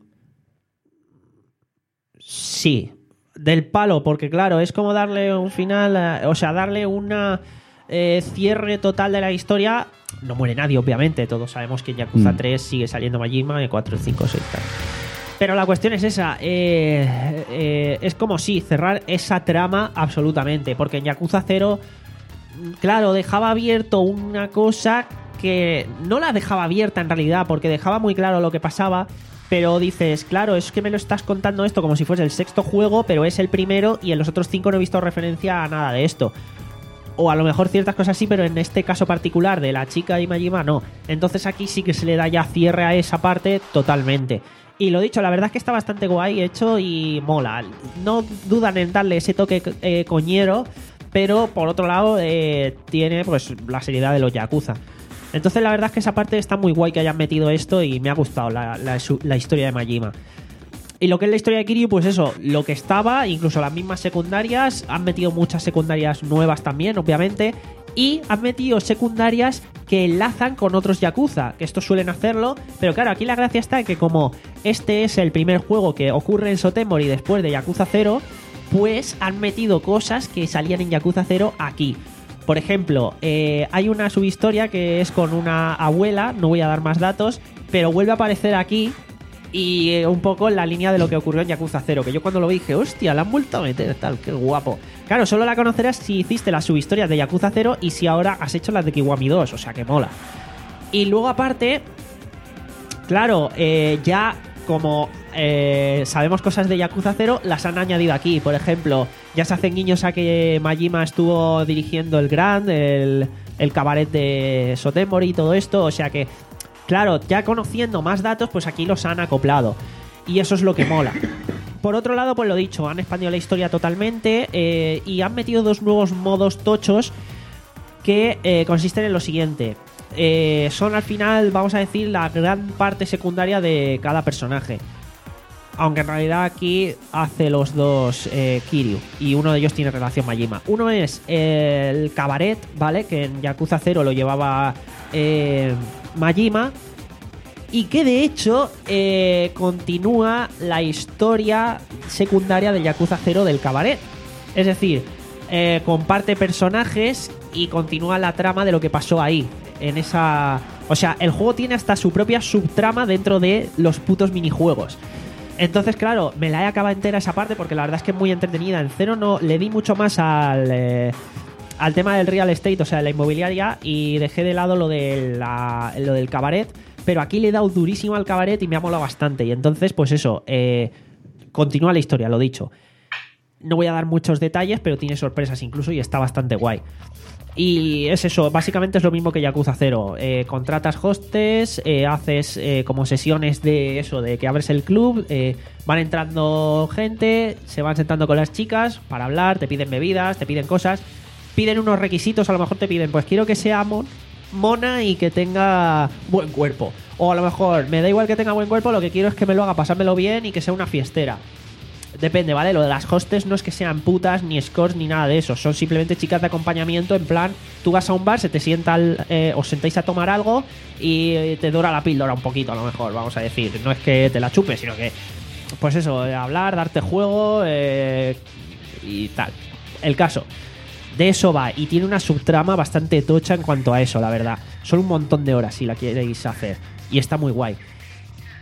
Sí, del palo, porque claro, es como darle un final, eh, o sea, darle una eh, cierre total de la historia. No muere nadie, obviamente, todos sabemos que en Yakuza Mm. tres sigue saliendo Majima, y cuatro, cinco, seis, tal. Pero la cuestión es esa, eh, eh, es como sí, cerrar esa trama absolutamente, porque en Yakuza cero, claro, dejaba abierto una cosa que no la dejaba abierta en realidad, porque dejaba muy claro lo que pasaba. Pero dices, claro, es que me lo estás contando esto como si fuese el sexto juego, pero es el primero y en los otros cinco no he visto referencia a nada de esto. O a lo mejor ciertas cosas sí, pero en este caso particular de la chica y Majima no. Entonces aquí sí que se le da ya cierre a esa parte totalmente. Y lo dicho, la verdad es que está bastante guay hecho y mola. No dudan en darle ese toque eh, coñero, pero por otro lado eh, tiene pues la seriedad de los Yakuza. Entonces la verdad es que esa parte está muy guay que hayan metido esto y me ha gustado la, la, la historia de Majima. Y lo que es la historia de Kiryu, pues eso, lo que estaba, incluso las mismas secundarias, han metido muchas secundarias nuevas también, obviamente, y han metido secundarias que enlazan con otros Yakuza, que estos suelen hacerlo, pero claro, aquí la gracia está en que como este es el primer juego que ocurre en Sotenbori después de Yakuza cero, pues han metido cosas que salían en Yakuza cero aquí. Por ejemplo, eh, hay una subhistoria que es con una abuela, no voy a dar más datos, pero vuelve a aparecer aquí y eh, un poco en la línea de lo que ocurrió en Yakuza cero, que yo cuando lo vi dije, hostia, la han vuelto a meter, tal, qué guapo. Claro, solo la conocerás si hiciste las subhistorias de Yakuza cero y si ahora has hecho las de Kiwami dos, o sea que mola. Y luego aparte, claro, eh, ya como eh, sabemos cosas de Yakuza cero, las han añadido aquí. Por ejemplo, ya se hacen guiños a que Majima estuvo dirigiendo el Grand, el, el cabaret de Sotenbori y todo esto. O sea que, claro, ya conociendo más datos, pues aquí los han acoplado. Y eso es lo que mola. Por otro lado, pues lo dicho, han expandido la historia totalmente eh, y han metido dos nuevos modos tochos que eh, consisten en lo siguiente. Eh, son al final, vamos a decir, la gran parte secundaria de cada personaje. Aunque en realidad aquí hace los dos eh, Kiryu y uno de ellos tiene relación Majima. Uno es el cabaret, ¿vale? Que en Yakuza cero lo llevaba eh, Majima. Y que de hecho eh, continúa la historia secundaria de Yakuza cero del cabaret. Es decir, eh, comparte personajes y continúa la trama de lo que pasó ahí. En esa. O sea, el juego tiene hasta su propia subtrama dentro de los putos minijuegos. Entonces, claro, me la he acabado entera esa parte porque la verdad es que es muy entretenida. En cero no le di mucho más al. Eh, al tema del real estate, o sea, de la inmobiliaria, y dejé de lado lo, de la, lo del cabaret. Pero aquí le he dado durísimo al cabaret y me ha molado bastante. Y entonces, pues eso, eh, continúa la historia, lo dicho. No voy a dar muchos detalles, pero tiene sorpresas incluso y está bastante guay. Y es eso, básicamente es lo mismo que Yakuza cero. Eh, contratas hostes, eh, haces eh, como sesiones de eso, de que abres el club, eh, van entrando gente, se van sentando con las chicas para hablar, te piden bebidas, te piden cosas, piden unos requisitos, a lo mejor te piden, pues quiero que sea mon mona y que tenga buen cuerpo. O a lo mejor, me da igual que tenga buen cuerpo, lo que quiero es que me lo haga pasármelo bien y que sea una fiestera. Depende, ¿vale? Lo de las hostes no es que sean putas, ni scores, ni nada de eso. Son simplemente chicas de acompañamiento. En plan, tú vas a un bar, se te sienta al, eh, os sentáis a tomar algo y te dura la píldora un poquito, a lo mejor, vamos a decir. No es que te la chupes, sino que, pues eso, eh, hablar, darte juego eh, y tal. El caso, de eso va. Y tiene una subtrama bastante tocha en cuanto a eso, la verdad. Son un montón de horas si la queréis hacer. Y está muy guay.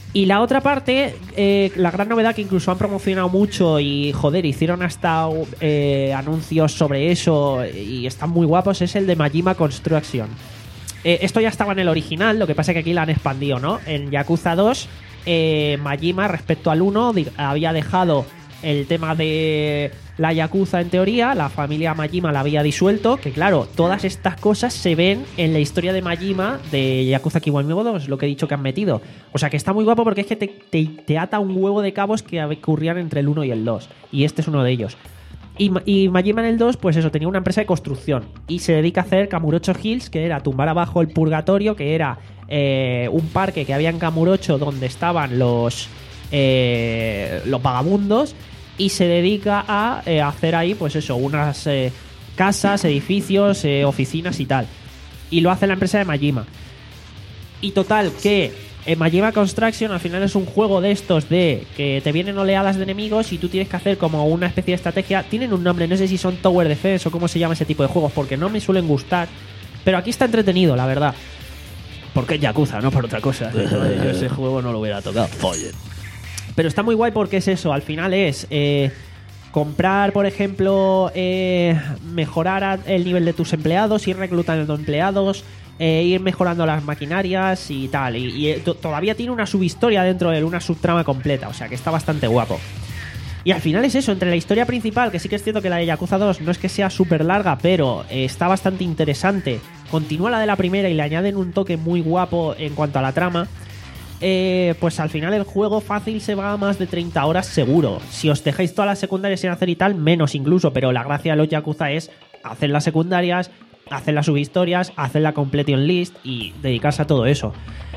Y la otra parte, eh, la gran novedad que incluso han promocionado mucho y, joder, hicieron hasta eh, anuncios sobre eso y están muy guapos, es el de Majima Construction. Eh, esto ya estaba en el original, lo que pasa es que aquí la han expandido, ¿no? En Yakuza dos, eh, Majima, respecto al uno, había dejado el tema de la Yakuza en teoría, la familia Majima la había disuelto, que claro, todas estas cosas se ven en la historia de Majima de Yakuza Kiwami dos, lo que he dicho que han metido. O sea que está muy guapo porque es que te, te, te ata un huevo de cabos que ocurrían entre el uno y el dos, y este es uno de ellos. Y, y Majima en el dos, pues eso, tenía una empresa de construcción y se dedica a hacer Kamurocho Hills, que era tumbar abajo el purgatorio, que era eh, un parque que había en Kamurocho donde estaban los, eh, los vagabundos, y se dedica a eh, hacer ahí, pues eso, unas eh, casas, edificios, eh, oficinas y tal. Y lo hace la empresa de Majima. Y total, que eh, Majima Construction al final es un juego de estos de que te vienen oleadas de enemigos y tú tienes que hacer como una especie de estrategia. Tienen un nombre, no sé si son Tower Defense o cómo se llama ese tipo de juegos, porque no me suelen gustar. Pero aquí está entretenido, la verdad. Porque es Yakuza, no por otra cosa. Yo ese juego no lo hubiera tocado. Oye. Pero está muy guay porque es eso, al final es eh, comprar, por ejemplo, eh, mejorar el nivel de tus empleados, ir reclutando empleados, eh, ir mejorando las maquinarias y tal. Y, y eh, todavía tiene una subhistoria dentro de él, una subtrama completa, o sea que está bastante guapo. Y al final es eso, entre la historia principal, que sí que es cierto que la de Yakuza dos no es que sea súper larga, pero eh, está bastante interesante. Continúa la de la primera y le añaden un toque muy guapo en cuanto a la trama. Eh, pues al final el juego fácil se va a más de treinta horas seguro. Si os dejáis todas las secundarias sin hacer y tal, menos incluso. Pero la gracia de los Yakuza es hacer las secundarias, hacer las subhistorias, hacer la completion list y dedicarse a todo eso.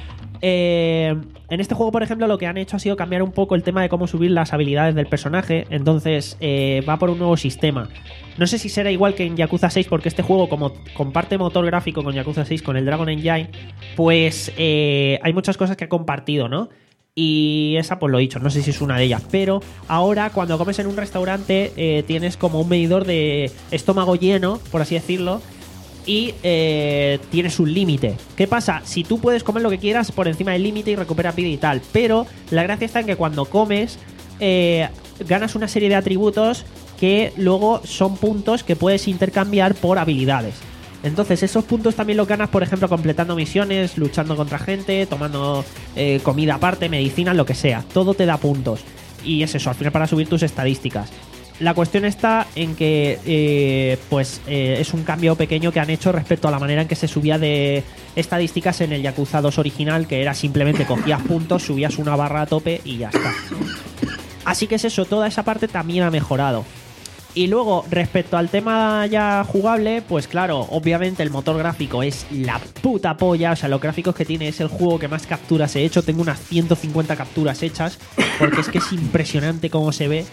Eh, en este juego, por ejemplo, lo que han hecho ha sido cambiar un poco el tema de cómo subir las habilidades del personaje. Entonces eh, va por un nuevo sistema. No sé si será igual que en Yakuza seis, porque este juego, como comparte motor gráfico con Yakuza seis, con el Dragon Engine, pues eh, hay muchas cosas que ha compartido, ¿no? Y esa, pues lo he dicho, no sé si es una de ellas. Pero ahora, cuando comes en un restaurante, eh, tienes como un medidor de estómago lleno, por así decirlo, y eh, tienes un límite. ¿Qué pasa? Si tú puedes comer lo que quieras por encima del límite y recuperas vida y tal, pero la gracia está en que cuando comes eh, ganas una serie de atributos que luego son puntos que puedes intercambiar por habilidades. Entonces esos puntos también los ganas, por ejemplo, completando misiones, luchando contra gente, tomando eh, comida aparte, medicinas, lo que sea. Todo te da puntos. Y es eso, al final para subir tus estadísticas. La cuestión está en que eh, pues eh, es un cambio pequeño que han hecho respecto a la manera en que se subía de estadísticas en el Yakuza dos original, que era simplemente cogías puntos, subías una barra a tope y ya está. Así que es eso, toda esa parte también ha mejorado. Y luego, respecto al tema ya jugable, pues claro, obviamente el motor gráfico es la puta polla. O sea, los gráficos que tiene es el juego que más capturas he hecho. Tengo unas ciento cincuenta capturas hechas, porque es que es impresionante cómo se ve.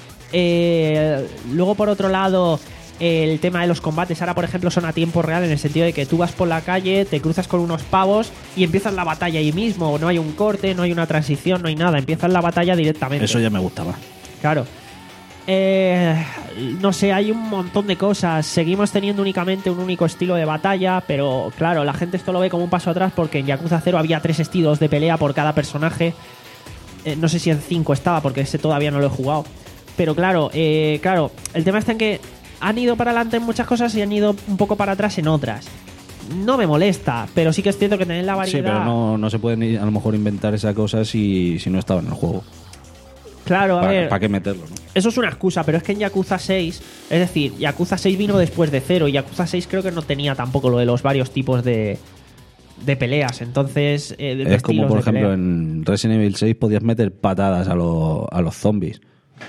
Eh, luego, por otro lado, el tema de los combates ahora, por ejemplo, son a tiempo real, en el sentido de que tú vas por la calle, te cruzas con unos pavos y empiezas la batalla ahí mismo. No hay un corte, no hay una transición, no hay nada. Empiezas la batalla directamente. Eso ya me gusta más. Claro. Eh, no sé, hay un montón de cosas. Seguimos teniendo únicamente un único estilo de batalla, pero claro, la gente esto lo ve como un paso atrás, porque en Yakuza cero había tres estilos de pelea por cada personaje. Eh, no sé si en cinco estaba, porque ese todavía no lo he jugado. Pero claro, eh, claro, el tema está en que han ido para adelante en muchas cosas y han ido un poco para atrás en otras. No me molesta, pero sí que es cierto que tener la variedad... Sí, pero no, no se pueden a lo mejor inventar esa cosa si, si no estaba en el juego. Claro, a ¿Para, ver... ¿Para qué meterlo, no? Eso es una excusa, pero es que en Yakuza seis... Es decir, Yakuza seis vino después de cero y Yakuza seis creo que no tenía tampoco lo de los varios tipos de, de peleas. Entonces... Eh, de es como, por ejemplo, pelea. En Resident Evil seis podías meter patadas a, lo, a los zombies.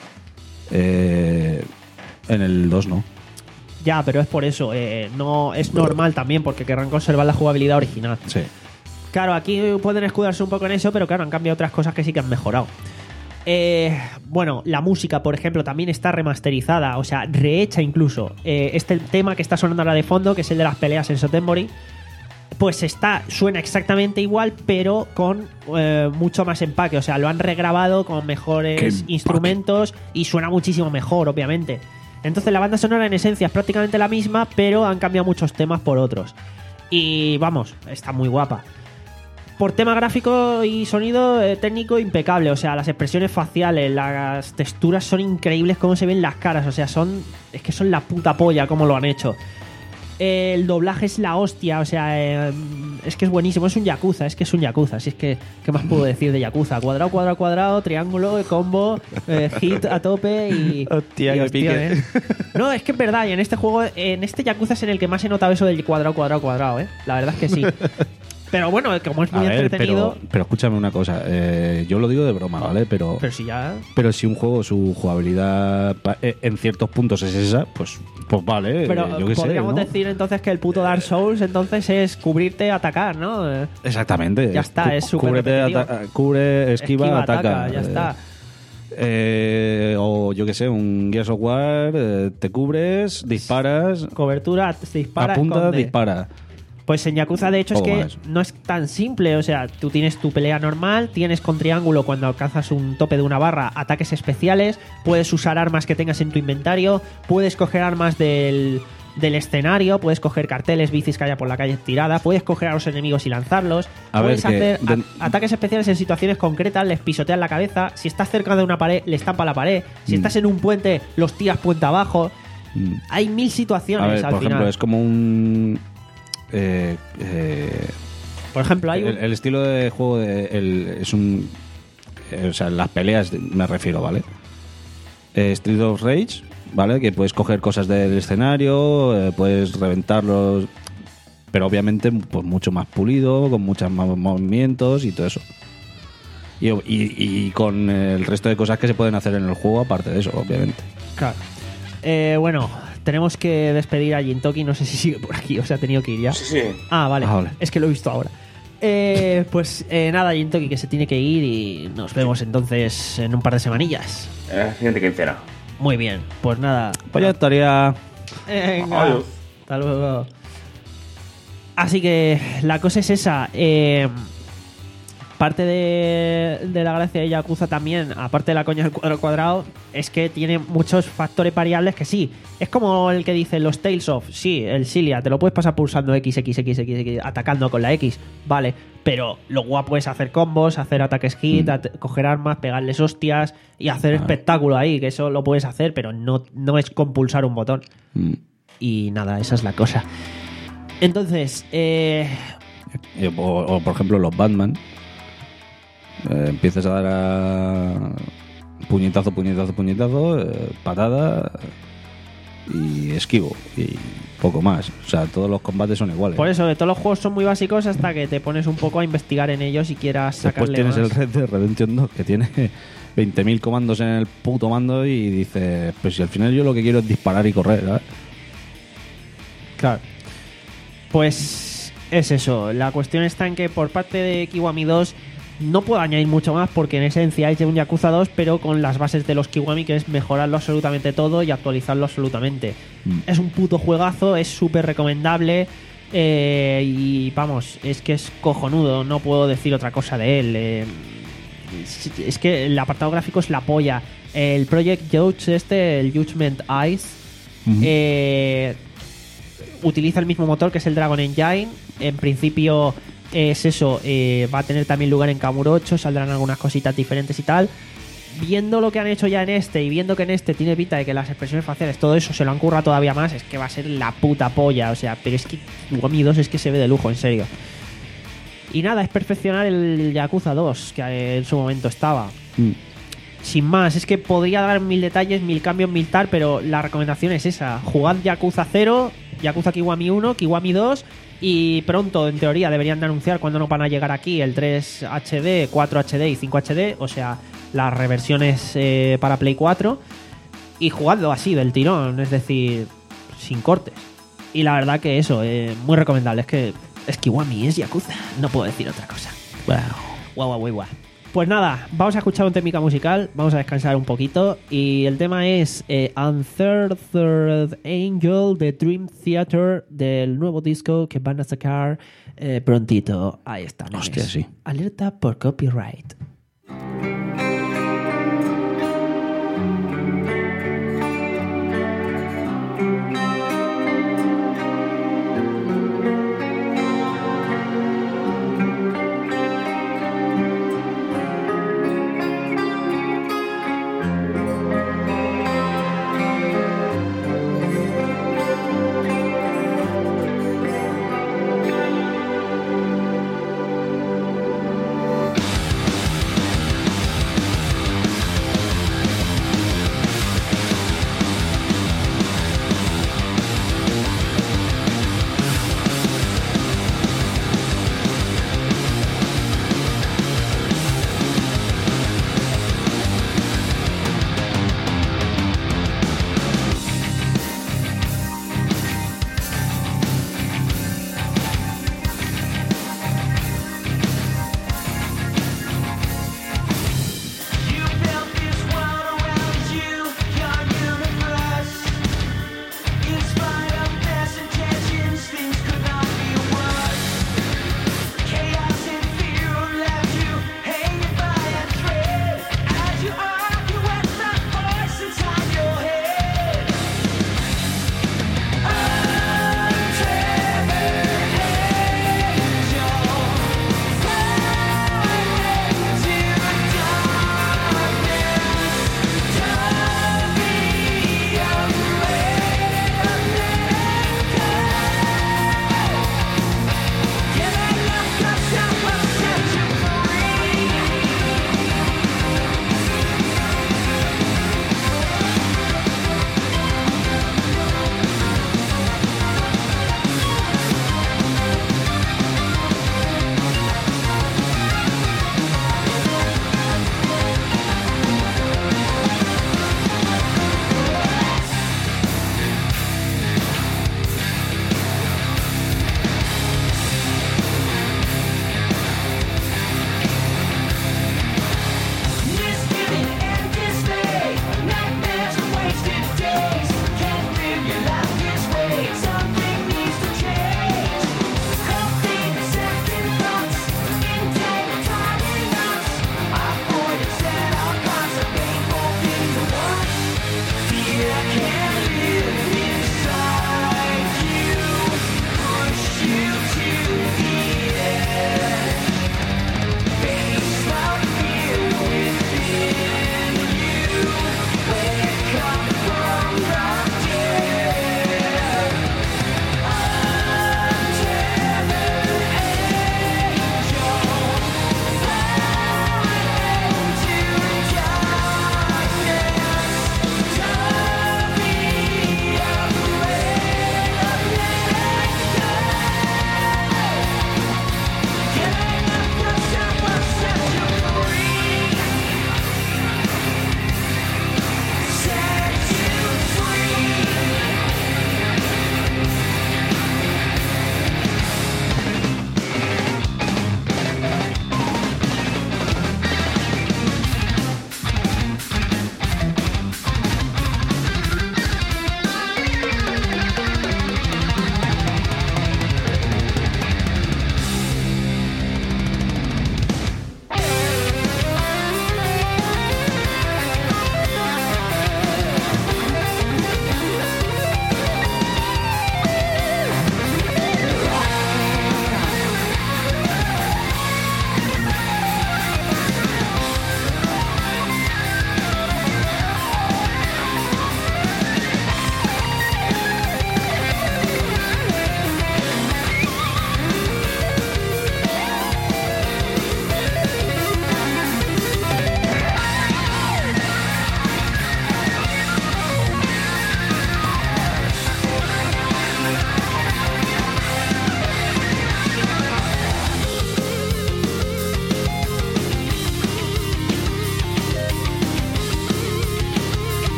Eh, en el dos no. Ya, pero es por eso. Eh, no es normal también, porque querrán conservar la jugabilidad original. Sí. Claro, aquí pueden escudarse un poco en eso, pero claro, han cambiado otras cosas que sí que han mejorado. Eh, bueno, la música, por ejemplo, también está remasterizada, o sea, rehecha incluso. Eh, este tema que está sonando ahora de fondo, que es el de las peleas en Sotenbori, pues está, suena exactamente igual, pero con eh, mucho más empaque. O sea, lo han regrabado con mejores instrumentos y suena muchísimo mejor, obviamente. Entonces la banda sonora en esencia es prácticamente la misma, pero han cambiado muchos temas por otros. Y vamos, está muy guapa. por tema gráfico y sonido eh, técnico impecable, o sea, las expresiones faciales, las texturas son increíbles, cómo se ven las caras, o sea, son es que son la puta polla cómo lo han hecho. Eh, el doblaje es la hostia, o sea, eh, es que es buenísimo, es un Yakuza, es que es un Yakuza, así es que, ¿qué más puedo decir de Yakuza? Cuadrado, cuadrado, cuadrado, triángulo, combo, eh, hit a tope y... Hostia, y qué pique. ¿eh? No, es que es verdad, y en este juego, en este Yakuza es en el que más he notado eso del cuadrado, cuadrado, cuadrado, ¿eh? La verdad es que sí. Pero bueno, como es muy A ver, entretenido... pero, pero escúchame una cosa. eh, yo lo digo de broma, ¿vale? Pero, Pero si ya... pero si un juego, su jugabilidad pa- eh, en ciertos puntos es esa, pues, pues vale. Pero eh, yo qué sé, podríamos ¿no? decir entonces que el puto Dark Souls entonces es cubrirte, atacar, ¿no? Eh, Exactamente. Ya está, es súper Cúbrete, repetitivo. ata- cubre, esquiva, Esquiva, ataca. ataca, ya eh, está. eh, o yo qué sé, un Gears of War, eh, te cubres, disparas, Cobertura, se dispara, apunta, esconde. dispara. Pues en Yakuza de hecho es Poco que más. no es tan simple, o sea, tú tienes tu pelea normal, tienes con triángulo cuando alcanzas un tope de una barra, ataques especiales, puedes usar armas que tengas en tu inventario, puedes coger armas del, del escenario, puedes coger carteles, bicis que haya por la calle tirada, puedes coger a los enemigos y lanzarlos, A ver, puedes que hacer de- a- ataques especiales en situaciones concretas, les pisoteas la cabeza, si estás cerca de una pared, le estampa la pared, si Mm. estás en un puente, los tiras puente abajo. Mm. Hay mil A situaciones ver, al por final. ejemplo, es como un... eh, eh, Por ejemplo, hay un... el, el estilo de juego de, el- es un... eh, o sea, las peleas me refiero, ¿vale? Eh, Street of Rage, ¿vale? Que puedes coger cosas del escenario, eh, puedes reventarlos, pero obviamente pues mucho más pulido, con muchos más movimientos y todo eso. Y, y- y con el resto de cosas que se pueden hacer en el juego aparte de eso, obviamente. Claro. Eh, bueno, tenemos que despedir a Jintoki. No sé si sigue por aquí o se ha tenido que ir ya. Sí, sí. Ah, vale. Ah, vale. Es que lo he visto ahora. Eh, pues eh, nada, Jintoki, que se tiene que ir y nos vemos entonces en un par de semanillas. En la siguiente quincena. Muy bien, pues nada. Pues ya estaría... Venga, Adiós. hasta luego. Así que la cosa es esa. Eh, parte de, de la gracia de Yakuza también, aparte de la coña del cuadrado cuadrado, es que tiene muchos factores variables que sí. Es como el que dice los Tales of. Sí, el Cilia, te lo puedes pasar pulsando X, X, X, X, X, atacando con la X. Vale, pero lo guapo es hacer combos, hacer ataques hit, Mm. at- coger armas, pegarles hostias y hacer Ah. espectáculo ahí, que eso lo puedes hacer, pero no, no es con pulsar un botón. Mm. Y nada, esa es la cosa. Entonces, eh, Eh, O, o, por ejemplo los Batman. Eh, empiezas a dar a puñetazo, puñetazo, puñetazo, eh, patada y esquivo y poco más. O sea, todos los combates son iguales. por eso, de todos los juegos son muy básicos hasta que te pones un poco a investigar en ellos y quieras Después sacarle tienes más. el Red Dead Redemption dos que tiene veinte mil comandos en el puto mando y dices, pues si al final yo lo que quiero es disparar y correr, ¿sabes? Claro. Pues es eso. La cuestión está en que por parte de Kiwami dos no puedo añadir mucho más porque en esencia es de un Yakuza dos, pero con las bases de los Kiwami, que es mejorarlo absolutamente todo y actualizarlo absolutamente. Mm. Es un puto juegazo, es súper recomendable. eh, y vamos, es que es cojonudo, no puedo decir otra cosa de él. eh, es, es que el apartado gráfico es la polla. El Project Judge este, el Judgment Eyes, Ujú. eh, utiliza el mismo motor que es el Dragon Engine. En principio es eso, eh, va a tener también lugar en Kamurocho, saldrán algunas cositas diferentes y tal. Viendo lo que han hecho ya en este y viendo que en este tiene pinta de que las expresiones faciales, todo eso se lo han currado todavía más, es que va a ser la puta polla. O sea, pero es que Kiwami dos es que se ve de lujo, en serio. Y nada, es perfeccionar el Yakuza dos, que eh, en su momento estaba. Mm. Sin más, es que podría dar mil detalles, mil cambios, mil tal, pero la recomendación es esa. Jugad Yakuza cero, Yakuza Kiwami uno, Kiwami dos y pronto, en teoría, deberían de anunciar cuándo nos van a llegar aquí el tres H D, cuatro H D y cinco H D, o sea, las reversiones eh, para Play cuatro, y jugadlo así, del tirón, es decir, sin cortes. Y la verdad que eso, eh, muy recomendable, es que es Kiwami, es Yakuza, no puedo decir otra cosa. Wow, guau, guau, guau, guau. Pues nada, vamos a escuchar un técnica musical, vamos a descansar un poquito y el tema es eh, Unthird Third Angel de Dream Theater, del nuevo disco que van a sacar eh, prontito. Ahí está, nenes. Hostia, sí. Alerta por copyright.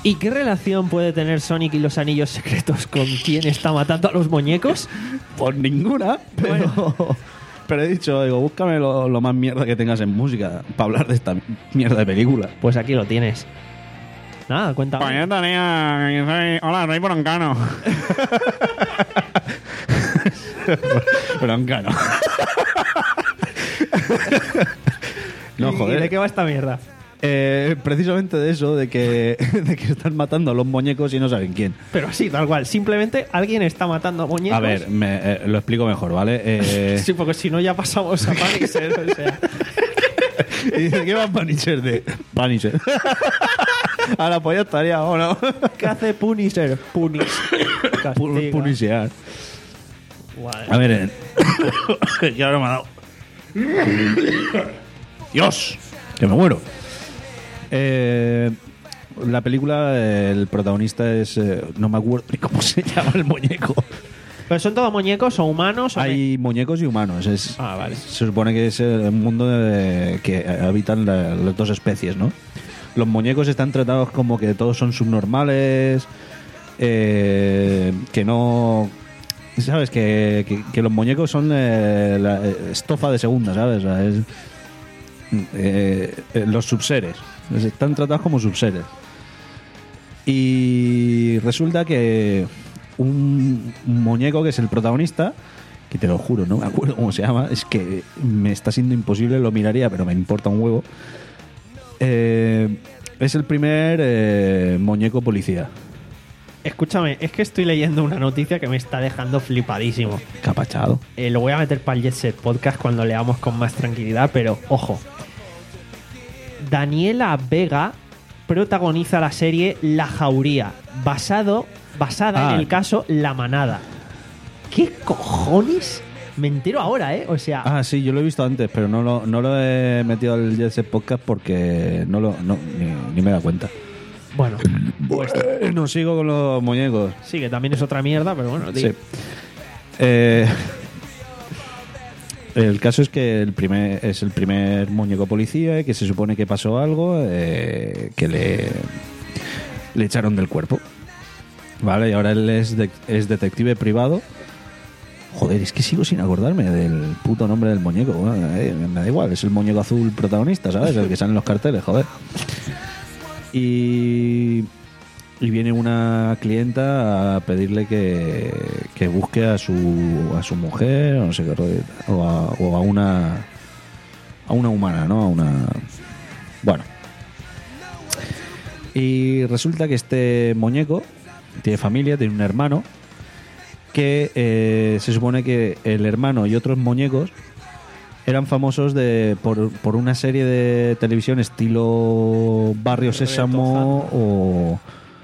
¿Y qué relación puede tener Sonic y los anillos secretos con quién está matando a los muñecos? Pues ninguna, pero... Pero he dicho, digo, búscame lo, lo más mierda que tengas en música para hablar de esta mierda de película. Pues aquí lo tienes. Nada, cuéntame. Pues yo tenía... soy- Hola, soy broncano. Broncano. No, ¿Y joder. de qué va esta mierda? Eh, precisamente de eso, de que, de que están matando a los muñecos y no saben quién. Pero así, tal cual. Simplemente alguien está matando a muñecos. A ver, me, eh, lo explico mejor, ¿vale? Eh, Sí, porque si no ya pasamos a Punisher, o sea... y dice, ¿qué va Punisher de? Punisher. Ahora pues ya estaría, ¿o no? ¿Qué hace Punisher? Punish. Pu- Castiga. Punisear. Guay. A ver, eh. ya ahora me ha dado. Dios, que me muero. Eh, la película, eh, el protagonista es. eh, no me acuerdo ni cómo se llama el muñeco. ¿Pero son todos muñecos o humanos? o qué? Hay muñecos y humanos. Es, Ah, vale. Se supone que es eh, un mundo de- que habitan la- las dos especies, ¿no? Los muñecos están tratados como que todos son subnormales, eh, que no... ¿Sabes? Que, que- que los muñecos son eh, la eh, estofa de segunda, ¿sabes? O sea, es, eh, eh, los subseres. Están tratados como subseres. Y resulta que un, un muñeco que es el protagonista, que te lo juro, no me acuerdo cómo se llama, es que me está siendo imposible, lo miraría, pero me importa un huevo. Eh, es el primer eh, muñeco policía. Escúchame, es que estoy leyendo una noticia que me está dejando flipadísimo. Capachado. Eh, lo voy a meter para el Jet Set Podcast cuando leamos con más tranquilidad, pero ojo. Daniela Vega protagoniza la serie La Jauría, basado, basada Ah. en el caso La Manada. ¿Qué cojones? Me entero ahora, ¿eh? O sea, Ah, sí, yo lo he visto antes, pero no lo, no lo he metido al Jet Set Podcast porque no lo, no, ni, ni me da cuenta. bueno, pues No sigo con los muñecos. sí, que también es otra mierda, pero bueno, tío. Sí. Eh, el caso es que el primer, es el primer muñeco policía y que se supone que pasó algo, eh, que le, le echaron del cuerpo. Vale, y ahora él es, de- es detective privado. Joder, es que sigo sin acordarme del puto nombre del muñeco. Bueno, eh, me da igual, es el muñeco azul protagonista, ¿sabes? El que sale en los carteles, joder. Y, y viene una clienta a pedirle que, que busque a su, a su mujer, o no sé qué rollo, o a, o a una a una humana, ¿no? A una... Bueno. Y resulta que este muñeco tiene familia, tiene un hermano, que eh, se supone que el hermano y otros muñecos eran famosos de por, por una serie de televisión estilo Barrio Sésamo o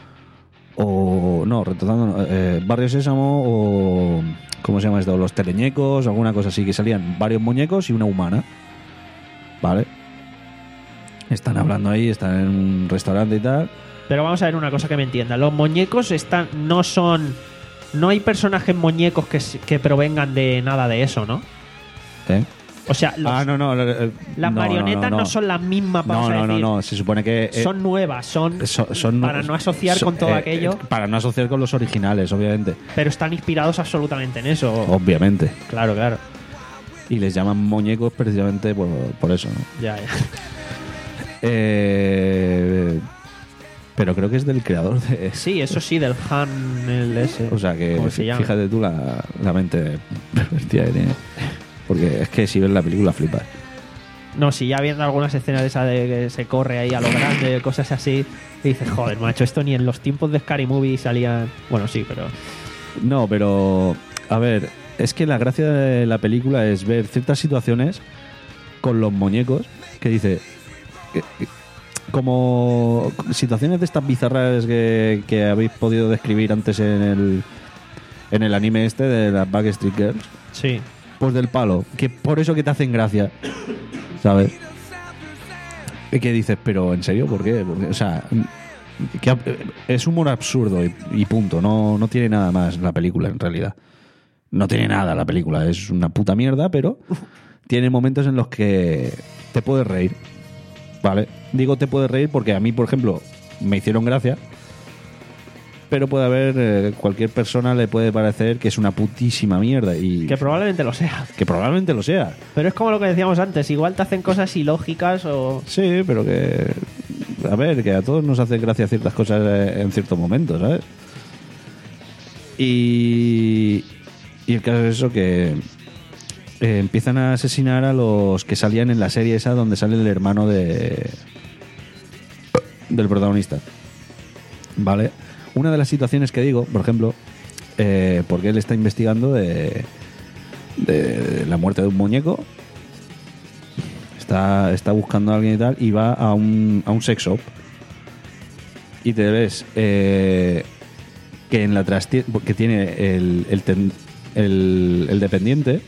o no, retozando no, eh, Barrio Sésamo o ¿cómo se llama esto? Los teleñecos, alguna cosa así, que salían varios muñecos y una humana, ¿vale? Están hablando ahí, están en un restaurante y tal. Pero vamos a ver una cosa que me entienda. Los muñecos están, no son... No hay personajes muñecos que, s- que provengan de nada de eso, ¿no? ¿Eh? O sea, los- Ah, no, no. eh, las no, marionetas no, no, son las mismas, vamos No, a no, no, decir. no. Se supone que. eh, Son nuevas, son, son- son- para no asociar son- con todo eh, aquello, eh, Para no asociar con los originales, obviamente. pero están inspirados absolutamente en eso. Obviamente. Claro, claro. Y les llaman muñecos precisamente por, por eso, ¿no? Ya, ya. Eh, pero creo que es del creador de. Sí, eso sí, del Han, el ese. O sea que ¿Cómo se llama? fíjate tú la, la mente pervertida que tiene. Porque es que si ves la película flipas. No, si ya viendo algunas escenas de esa de que se corre ahí a lo grande, cosas así, y dices, joder, macho, esto ni en los tiempos de Scary Movie salían... Bueno, sí, pero... No, pero a ver, es que la gracia de la película es ver ciertas situaciones con los muñecos que dice que- que- como situaciones de estas bizarras que, que habéis podido describir antes en el en el anime este de las Backstreet Girls, Sí. pues del palo, que por eso que te hacen gracia, ¿sabes? Y que dices, pero ¿en serio? ¿Por qué? Porque, o sea, que es humor absurdo y, y punto. No, no tiene nada más la película, en realidad. No tiene nada la película. Es una puta mierda, pero tiene momentos en los que te puedes reír. ¿Vale? Digo te puedes reír porque a mí, por ejemplo, me hicieron gracia. pero puede haber, eh, cualquier persona le puede parecer que es una putísima mierda y Que probablemente lo sea. que probablemente lo sea. Pero es como lo que decíamos antes, igual te hacen cosas ilógicas o... Sí, pero que, a ver, que a todos nos hace gracia ciertas cosas eh, en ciertos momentos, ¿sabes? Y, y el caso es eso, que eh, empiezan a asesinar a los que salían en la serie esa donde sale el hermano de del protagonista. Vale. Una de las situaciones que digo, por ejemplo, eh, porque él está investigando de, de la muerte de un muñeco, está, está buscando a alguien y tal, y va a un, a un sex shop y te ves eh, que en la trastienda, que tiene el, el, ten- el, el dependiente,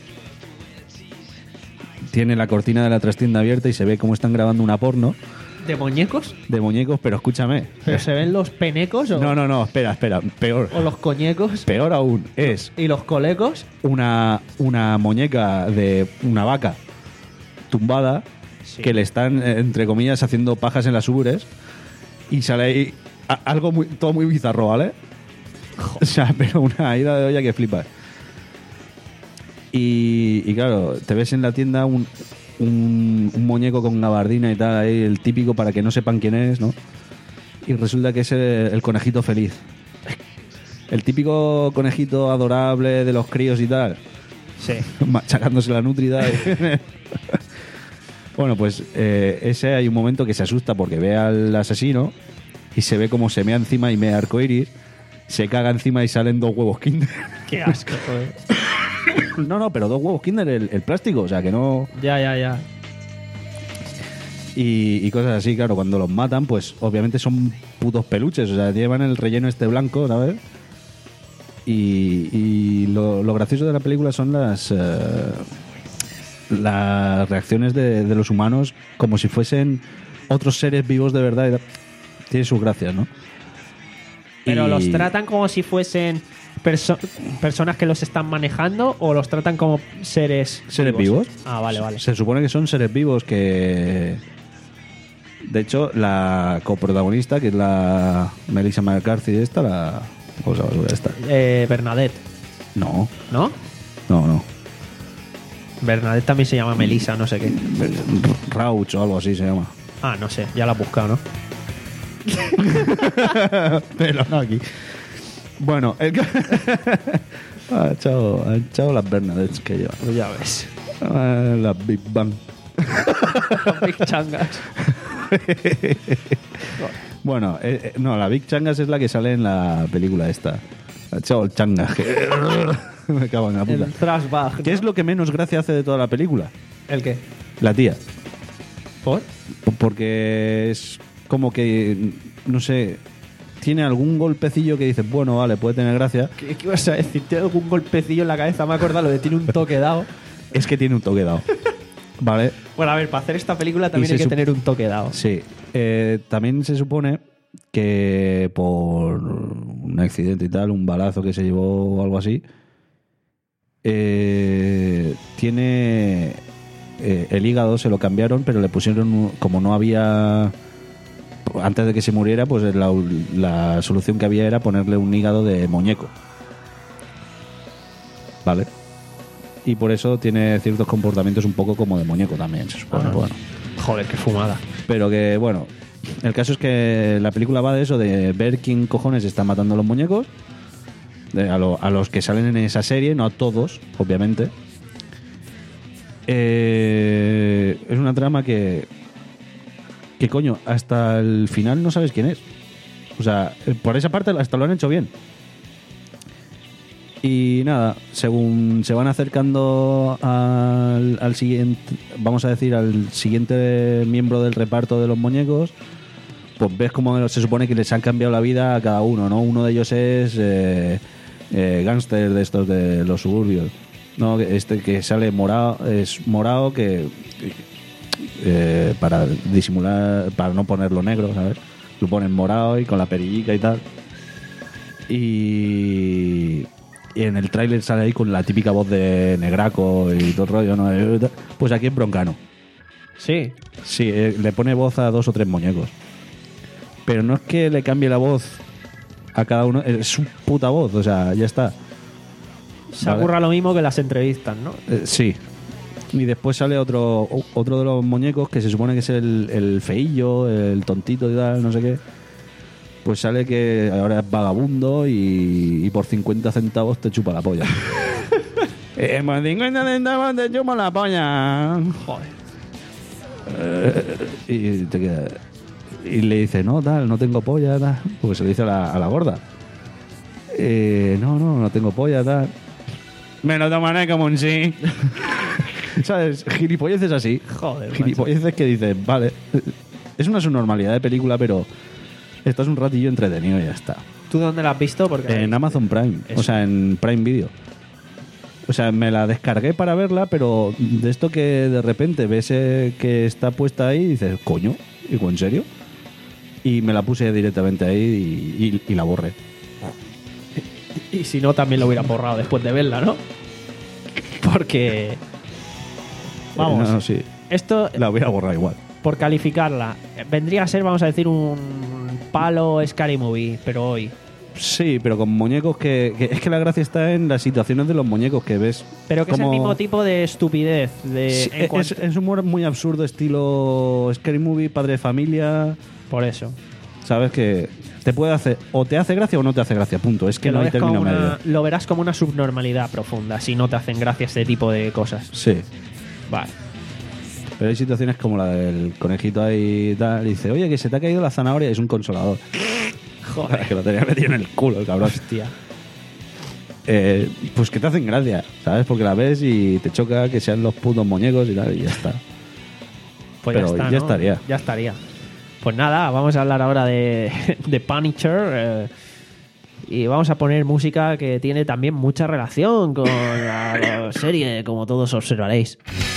tiene la cortina de la trastienda abierta y se ve cómo están grabando una porno ¿De muñecos? de muñecos, pero escúchame. ¿Pero se ven los penecos o, No, no, no, espera, espera. Peor. o los coñecos? Peor aún, es ¿Y los colecos? una, una muñeca de una vaca tumbada Sí. que le están, eh, entre comillas, haciendo pajas en las ubres y sale ahí a- algo muy, todo muy bizarro, ¿vale? O sea, pero una ida de olla que flipas. Y, y claro, te ves en la tienda un, un, un muñeco con gabardina y tal, ahí, el típico para que no sepan quién es, ¿no? Y resulta que es el, el conejito feliz. El típico conejito adorable de los críos y tal, Sí. machacándose la nutrida. Bueno, pues eh, ese hay un momento que se asusta porque ve al asesino y se ve como se mea encima y mea arcoiris, se caga encima y salen dos huevos Kinder. Qué asco, joder. No, no, pero dos huevos Kinder, el, el plástico, o sea que no... Ya, ya, ya. Y, y cosas así, claro, cuando los matan, pues obviamente son putos peluches, o sea, llevan el relleno este blanco, ¿sabes? Y, y lo, lo gracioso de la película son las... eh, las reacciones de, de los humanos como si fuesen otros seres vivos de verdad. Tiene sus gracias, ¿no? ¿Pero Y- los tratan como si fuesen perso- personas que los están manejando o los tratan como seres ¿Seres vivos? Ah, vale, vale. Se supone que son seres vivos que... De hecho, la coprotagonista, que es la Melissa McCarthy esta, la... ¿Cómo se llama esta? Eh, Bernadette, No, ¿no? no, no. Bernadette también se llama Melissa, no sé qué. Rauch o algo así se llama. Ah, no sé, ya la has buscado, ¿no? Pero no aquí. Bueno, el... ca- ha echado, ha echado las Bernadettes que lleva. Pues ya ves. Ah, las Big Bang. Big changas. Bueno, eh, eh, no, la Big Changas es la que sale en la película esta. Ha echado el changas. que- Me cago en la puta. El thrashback. ¿Qué es lo que menos gracia hace de toda la película? ¿El qué? La tía. ¿Por? P- Porque es como que, no sé, tiene algún golpecillo que dices, bueno, vale, puede tener gracia. ¿Qué, qué ibas a decir? Tiene algún golpecillo en la cabeza. Me acuerdo lo de tiene un toque dado. Es que tiene un toque dado. ¿Vale? Bueno, a ver, para hacer esta película también Y hay se que sup- tener un toque dado. Sí. Eh, también se supone que por un accidente y tal, un balazo que se llevó o algo así, eh, tiene eh, el hígado, se lo cambiaron, pero le pusieron, un- como no había, antes de que se muriera, pues la, la solución que había era ponerle un hígado de muñeco. ¿Vale? Y por eso tiene ciertos comportamientos un poco como de muñeco también, se supone. Ah. Bueno. Joder, qué fumada. Pero que, bueno, el caso es que la película va de eso, de ver quién cojones está matando a los muñecos, de- a, lo- a los que salen en esa serie, no a todos, obviamente. Eh, es una trama que, que coño, hasta el final no sabes quién es. O sea, eh, por esa parte hasta lo han hecho bien. Y nada, según se van acercando al, al siguiente, vamos a decir, al siguiente miembro del reparto de los muñecos, pues ves como se supone que les han cambiado la vida a cada uno, ¿no? Uno de ellos es eh, eh, gángster de estos de los suburbios, ¿no? Este que sale morado, es morado que eh, para disimular, para no ponerlo negro, ¿sabes? Lo ponen morado y con la perillica y tal. Y... Y en el tráiler sale ahí con la típica voz de Negraco y todo el rollo, ¿no? Pues aquí es Broncano. Sí. Sí, eh, le pone voz a dos o tres muñecos. Pero no es que le cambie la voz a cada uno. Es su puta voz, o sea, ya está. Se Vale. ocurra lo mismo que las entrevistas, ¿no? Eh, sí. Y después sale otro otro de los muñecos que se supone que es el, el feillo, el tontito y tal, no sé qué. Pues sale que ahora es vagabundo y, y por cincuenta centavos te chupa la polla. eh, por cincuenta centavos te chupa la polla. Joder. Eh, y te queda. Y le dice, no, tal, no tengo polla, tal. Porque se lo dice a la, a la gorda. Eh, no, no, no tengo polla, tal. Me lo tomaré como un sí. ¿Sabes? Gilipolleces así. Joder, Gilipolleces que dices, vale. Es una subnormalidad de película, pero estás un ratillo entretenido y ya está. ¿Tú dónde la has visto? Porque En Amazon Prime. Eso. O sea, en Prime Video. O sea, me la descargué para verla, pero de esto que de repente ves eh, que está puesta ahí y dices, coño, ¿y en serio? Y me la puse directamente ahí y, y- y la borré. Y si no, también lo hubiera borrado después de verla, ¿no? Porque... Vamos, Eh, no, sí. esto, La voy a borrar igual. por calificarla, vendría a ser, vamos a decir, un palo Scary Movie, pero hoy. Sí, pero con muñecos que, que- Es que la gracia está en las situaciones de los muñecos que ves. Pero que es como- el mismo tipo de estupidez. De, Sí, en es, cuanto- es humor muy absurdo, estilo Scary Movie, padre de familia. Por eso. Sabes que te puede hacer. O te hace gracia o no te hace gracia, punto. Es que, Que no lo, hay ves como término una- medio. lo verás como una subnormalidad profunda si no te hacen gracia este tipo de cosas. Sí. Vale. Pero hay situaciones como la del conejito ahí y tal. Y dice, oye, que se te ha caído la zanahoria y es un consolador. Joder. que lo tenía metido en el culo, el cabrón. Hostia. Eh, pues que te hacen gracia, ¿sabes? Porque la ves y te choca que sean los putos muñecos y tal, y ya está. Pues Pero ya está, ya ¿no? estaría. Ya estaría. Pues nada, vamos a hablar ahora de, de Punisher. eh, y vamos a poner música que tiene también mucha relación con la serie, como todos observaréis.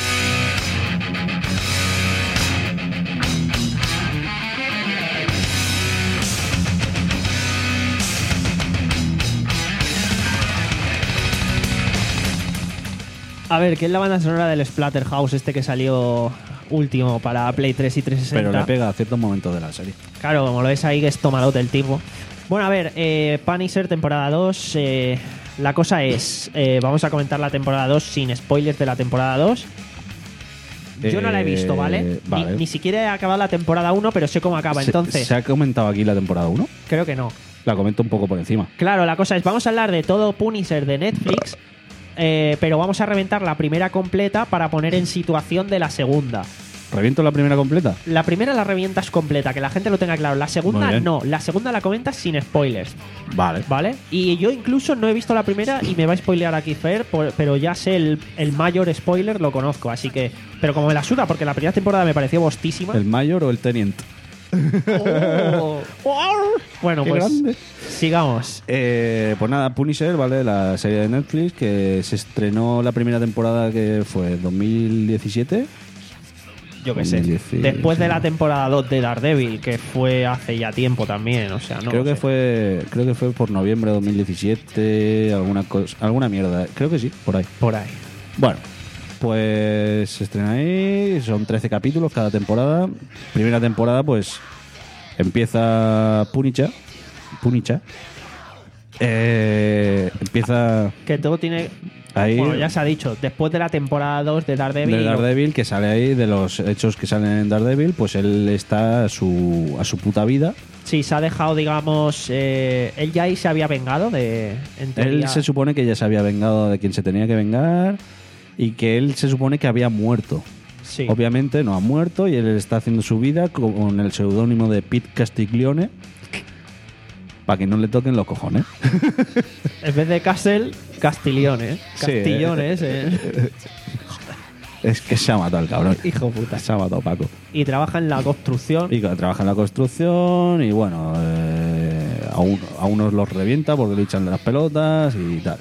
A ver, ¿qué es la banda sonora del Splatterhouse este que salió último para Play tres y trescientos sesenta? Pero le pega a ciertos momentos de la serie. Claro, como lo ves ahí, que es tomalote el tipo. Bueno, a ver, eh, Punisher temporada dos. eh, la cosa es, eh, vamos a comentar la temporada dos sin spoilers de la temporada dos. Yo no la he visto, ¿vale? Eh, Ni- vale. Ni, siquiera he acabado la temporada uno, pero sé cómo acaba. Se- Entonces, ¿Se ha comentado aquí la temporada uno? creo que no. La comento un poco por encima. Claro, la cosa es, vamos a hablar de todo Punisher de Netflix, eh, pero vamos a reventar la primera completa para poner en situación de la segunda. ¿Reviento la primera completa? La primera la revientas completa, que la gente lo tenga claro. La Muy segunda bien. no. La segunda la comentas sin spoilers, Vale. ¿vale? Y yo incluso no he visto la primera y me va a spoilear aquí Fer, por- pero ya sé el, el mayor spoiler, lo conozco, así que... Pero como me la suda, porque la primera temporada me pareció bostísima. ¿El mayor o el teniente? Oh. Bueno, Qué pues grande. sigamos. Eh, pues nada, Punisher, ¿vale? La serie de Netflix que se estrenó la primera temporada que fue dos mil diecisiete. Yo qué sé. dos mil diez, Después de sí. la temporada dos de Daredevil, que fue hace ya tiempo también, o sea, no creo lo que sé. fue creo que fue por noviembre de dos mil diecisiete, alguna cosa, alguna mierda. Creo que sí, por ahí. Por ahí. Bueno, pues se estrena ahí, son trece capítulos cada temporada. Primera temporada, pues empieza Punisher. Punisher. Eh, empieza Que todo tiene... ahí Bueno, ya se ha dicho, después de la temporada dos de Daredevil... de lo- Daredevil, que sale ahí, de los hechos que salen en Daredevil, pues él está a su, a su puta vida. Sí, se ha dejado, digamos... eh, él ya ahí se había vengado de... en Él teoría- se supone que ya se había vengado de quien se tenía que vengar y que él se supone que había muerto. Sí. Obviamente no ha muerto y él está haciendo su vida con el seudónimo de Pete Castiglione para que no le toquen los cojones. En vez de Castle, Castigliones. Sí, Castillones, eh. Es que se ha matado el cabrón. Hijo puta. Se ha matado Paco. Y trabaja en la construcción. Y que trabaja en la construcción y bueno, eh, a, un- a unos los revienta porque le echan las pelotas y tal.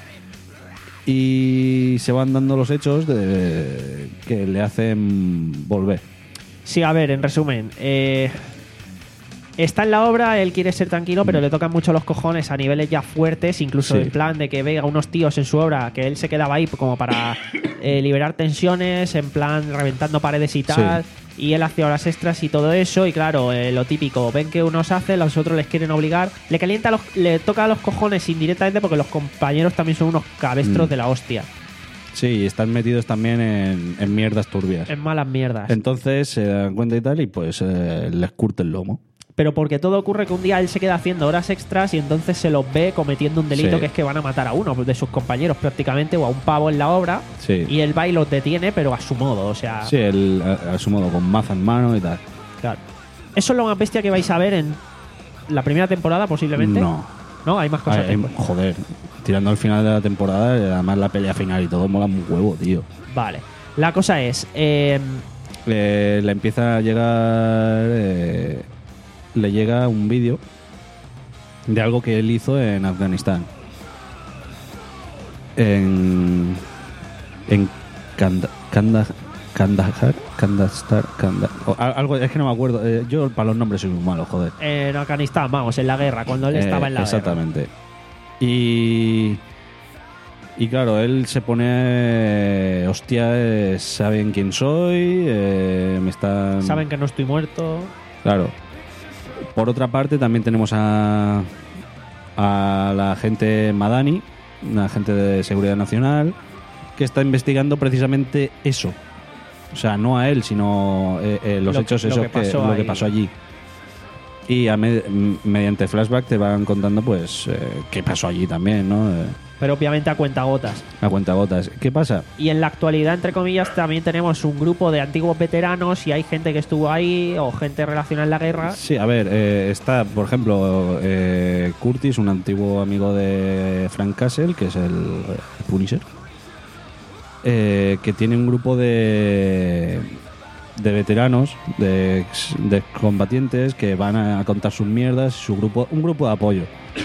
Y se van dando los hechos de que le hacen volver. Sí, a ver, en resumen, eh, está en la obra, él quiere ser tranquilo, pero le tocan mucho los cojones a niveles ya fuertes, incluso Sí. en plan de que vea unos tíos en su obra, que él se quedaba ahí como para eh, liberar tensiones, en plan reventando paredes y tal, y él hace horas extras y todo eso, y claro, eh, lo típico, ven que unos hacen, los otros les quieren obligar, le calienta los, le toca a los cojones indirectamente porque los compañeros también son unos cabestros Mm. de la hostia, Sí, y están metidos también en, en mierdas turbias. en malas mierdas. Entonces se dan cuenta y tal, y pues eh, les curte el lomo. Pero porque todo ocurre que un día él se queda haciendo horas extras y entonces se los ve cometiendo un delito Sí. que es que van a matar a uno de sus compañeros prácticamente o a un pavo en la obra, Sí. y él va y los detiene, pero a su modo, o sea, Sí, el, a, a su modo, con maza en mano y tal. claro. Eso es lo más bestia que vais a ver en la primera temporada posiblemente. No. ¿No? Hay más cosas. Ay, ay, joder, tirando al final de la temporada, además la pelea final y todo mola un huevo, tío. Vale. La cosa es, eh, Eh, le empieza a llegar. eh, le llega un vídeo de algo que él hizo en Afganistán. En. En Kanda, Kanda, Kandahar, Kandahar, Kanda, o al- algo, es que no me acuerdo. eh, yo para los nombres soy muy malo, joder. en Afganistán, vamos, en la guerra, cuando él estaba Eh, en la guerra. exactamente. Y. Y claro, él se pone. Hostia, eh, saben quién soy. eh, me están. Saben que no estoy muerto. Claro. Por otra parte, también tenemos a. A la agente Madani, una agente de seguridad nacional, que está investigando precisamente eso. O sea, no a él, sino eh, eh, los Lo- hechos lo esos que que, pasó lo que ahí. pasó allí. Y a me- m- mediante flashback te van contando, pues, eh, qué pasó allí también, ¿no? Eh, Pero obviamente a cuentagotas. a cuentagotas. ¿Qué pasa? Y en la actualidad, entre comillas, también tenemos un grupo de antiguos veteranos y hay gente que estuvo ahí o gente relacionada en la guerra. Sí, a ver, eh, está, por ejemplo, eh, Curtis, un antiguo amigo de Frank Castle, que es el, el Punisher, eh, que tiene un grupo de, de veteranos, de, ex- de excombatientes que van a contar sus mierdas, su grupo, un grupo de apoyo.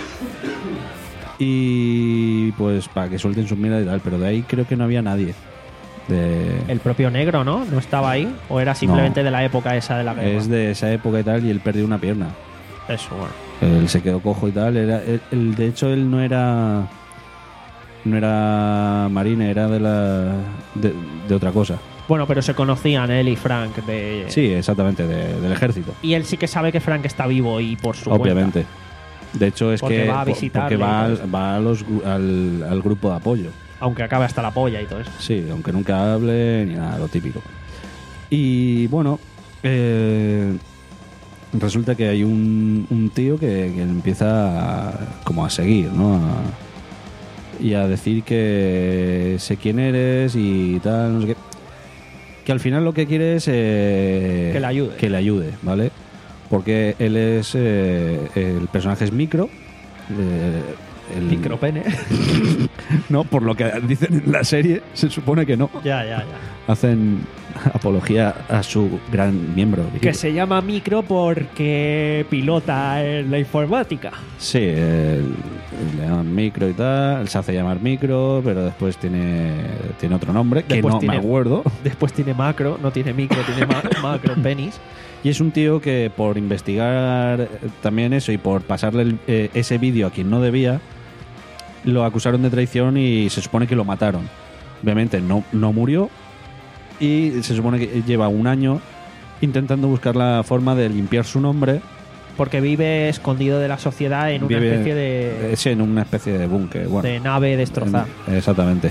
Y pues para que suelten sus mierdas y tal, pero de ahí creo que no había nadie. De, El propio negro, ¿no? ¿No estaba ahí? ¿O era simplemente de la época esa de la guerra? es de esa época y tal, y él perdió una pierna. Eso, bueno. Él se quedó cojo y tal. Era, él- él- de hecho, él no era. No era marine, era de la. de, de otra cosa. Bueno, pero se conocían él y Frank de... Sí, exactamente, de- del ejército. Y él sí que sabe que Frank está vivo y por su Obviamente. De hecho, es Porque que. va a po- visitarle Porque va, y al, todo eso. va a los gru- al, al grupo de apoyo. cuenta. Aunque acabe hasta la polla y todo eso. Sí, aunque nunca hable ni nada, lo típico. Y bueno. eh, resulta que hay un, un tío que, que empieza a, como a seguir, ¿no? A- y a decir que sé quién eres y tal, no sé qué. Que al final lo que quiere es eh, Que le ayude. que le ayude, ¿vale? Porque él es eh, el personaje es Micro, eh, el Micropene. no, por lo que dicen en la serie, se supone que no. ya, ya, ya. Hacen apología a su gran miembro. Que se llama Micro porque pilota en la informática. Sí, el- le llaman Micro y tal, él se hace llamar Micro, pero después tiene, tiene otro nombre, que Después no tiene- me acuerdo. Después tiene macro, no tiene micro, tiene ma- macro, penis. Y es un tío que por investigar eh, también eso y por pasarle el- eh, ese vídeo a quien no debía, lo acusaron de traición y se supone que lo mataron. Obviamente no, no murió y se supone que lleva un año intentando buscar la forma de limpiar su nombre. Porque vive escondido de la sociedad en una Vive, especie de, eh, sí, en una especie de búnker. Bueno, de nave destrozada. en- exactamente.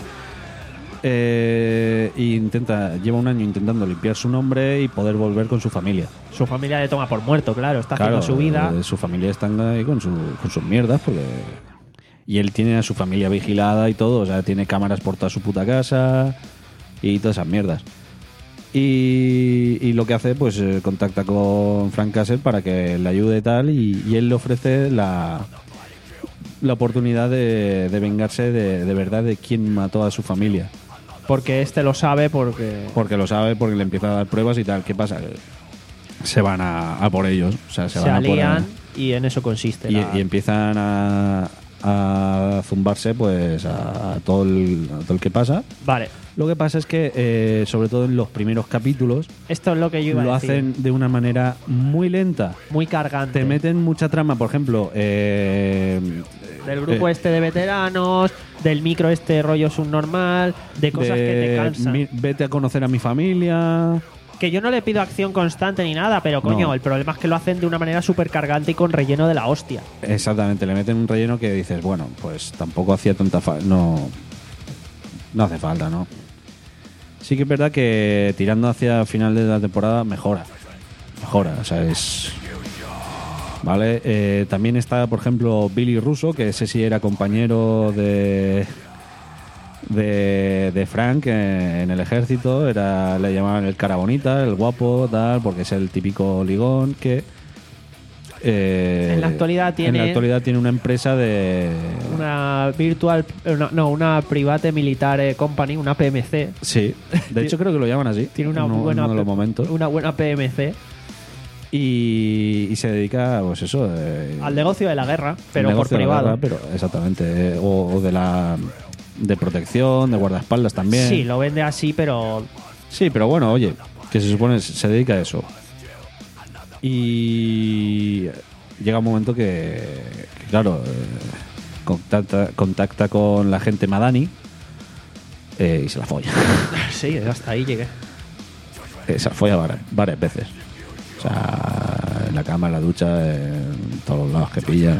Eh, y intenta, lleva un año intentando limpiar su nombre y poder volver con su familia. Su familia le toma por muerto, claro, está Claro, haciendo su vida. eh, su familia está ahí con, su, con sus mierdas porque... Y él tiene a su familia vigilada y todo, o sea, tiene cámaras por toda su puta casa y todas esas mierdas. Y, y lo que hace, pues eh, contacta con Frank Castle para que le ayude y tal, y, y él le ofrece la, la oportunidad de, de vengarse de, de verdad de quién mató a su familia. Porque este lo sabe porque... Porque lo sabe, porque le empieza a dar pruebas y tal. ¿Qué pasa? Se van a, a por ellos. O sea, se, se van a por alían y en eso consiste. y, la- y empiezan a, a zumbarse pues a, a todo el, a todo el que pasa. Vale, Lo que pasa es que, eh, sobre todo en los primeros capítulos, esto es lo que yo iba lo a decir. hacen de una manera muy lenta. Muy cargante. Te meten mucha trama, por ejemplo, eh, Del grupo eh, este de veteranos, del micro este rollo subnormal, de cosas de que te cansan. mi- vete a conocer a mi familia, Que yo no le pido acción constante ni nada, pero coño, No. el problema es que lo hacen de una manera súper cargante y con relleno de la hostia. Exactamente, le meten un relleno que dices, bueno, pues tampoco hacía tanta falta. No, no hace falta, ¿no? Sí que es verdad que tirando hacia final de la temporada mejora. Mejora, o sea, es. Vale, eh, también está, por ejemplo, Billy Russo, que ese sí era compañero de. De, de Frank eh, en el ejército, era le llamaban el cara bonita, el guapo, tal, porque es el típico ligón que eh, En la actualidad tiene- en la actualidad tiene una empresa de Una virtual, una- no, una private military company, una P M C. sí, de hecho creo que lo llaman así. Tiene una en uno- buena en uno de los P- momentos una buena P M C y, y se dedica, pues eso, eh, al negocio de la guerra, pero al por negocio de la privado. guerra, pero exactamente, eh, o, o de la de protección, de guardaespaldas también. Sí, lo vende así, pero Sí, pero bueno, oye, que se supone se dedica a eso. Y llega un momento que, que, claro, eh, contacta, contacta con la gente Madani eh, y se la folla. sí, hasta ahí llegué. Eh, se la folla varias, varias veces. O sea, en la cama, en la ducha, en todos los lados que pilla.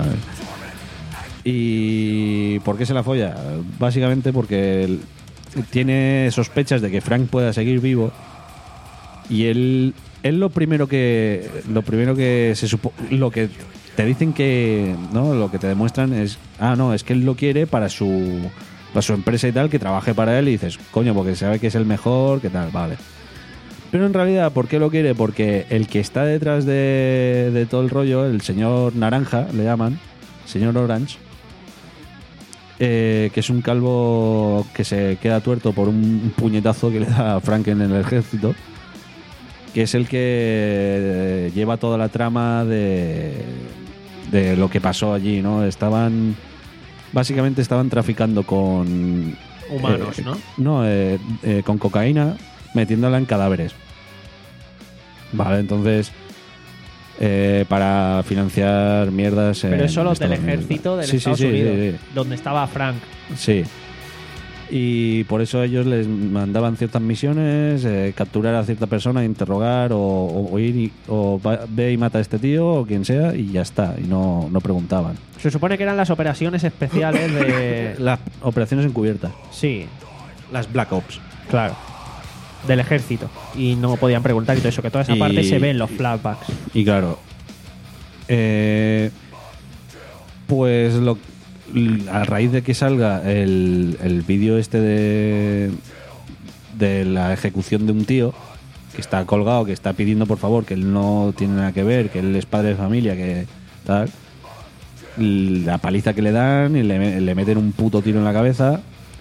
¿Y por qué se la folla? Básicamente porque él tiene sospechas de que Frank pueda seguir vivo y él, él lo primero que lo primero que se supo, lo que te dicen que no, lo que te demuestran es ah no, es que él lo quiere para su para su empresa y tal, que trabaje para él y dices, coño, porque sabe que es el mejor, que tal, vale. Pero en realidad, ¿por qué lo quiere? Porque el que está detrás de, de todo el rollo, el señor Naranja, le llaman, señor Orange, eh, que es un calvo que se queda tuerto por un puñetazo que le da a Frank en el ejército, que es el que eh, lleva toda la trama de, de lo que pasó allí, ¿no? Estaban, básicamente estaban traficando con... Humanos, eh, ¿no? No, eh, eh, con cocaína, metiéndola en cadáveres. Vale, entonces... Eh, para financiar mierdas en Pero eso los del Estados Unidos. ejército de Sí, sí, Estados sí, Unidos, sí, sí. donde estaba Frank. Sí. Y por eso ellos les mandaban ciertas misiones, eh, capturar a cierta persona, interrogar o, o, o ir y, o va- ve y mata a este tío o quien sea y ya está. Y no, no preguntaban. Se supone que eran las operaciones especiales de... Las operaciones encubiertas. sí, Las Black Ops. claro. Del ejército. Y no podían preguntar y todo eso, que toda esa Y- parte se ve en los flashbacks. Y claro, eh, pues lo, a raíz de que salga el, el vídeo este de, de la ejecución de un tío que está colgado, que está pidiendo por favor, que él no tiene nada que ver, que él es padre de familia, que tal, la paliza que le dan y le, le meten un puto tiro en la cabeza,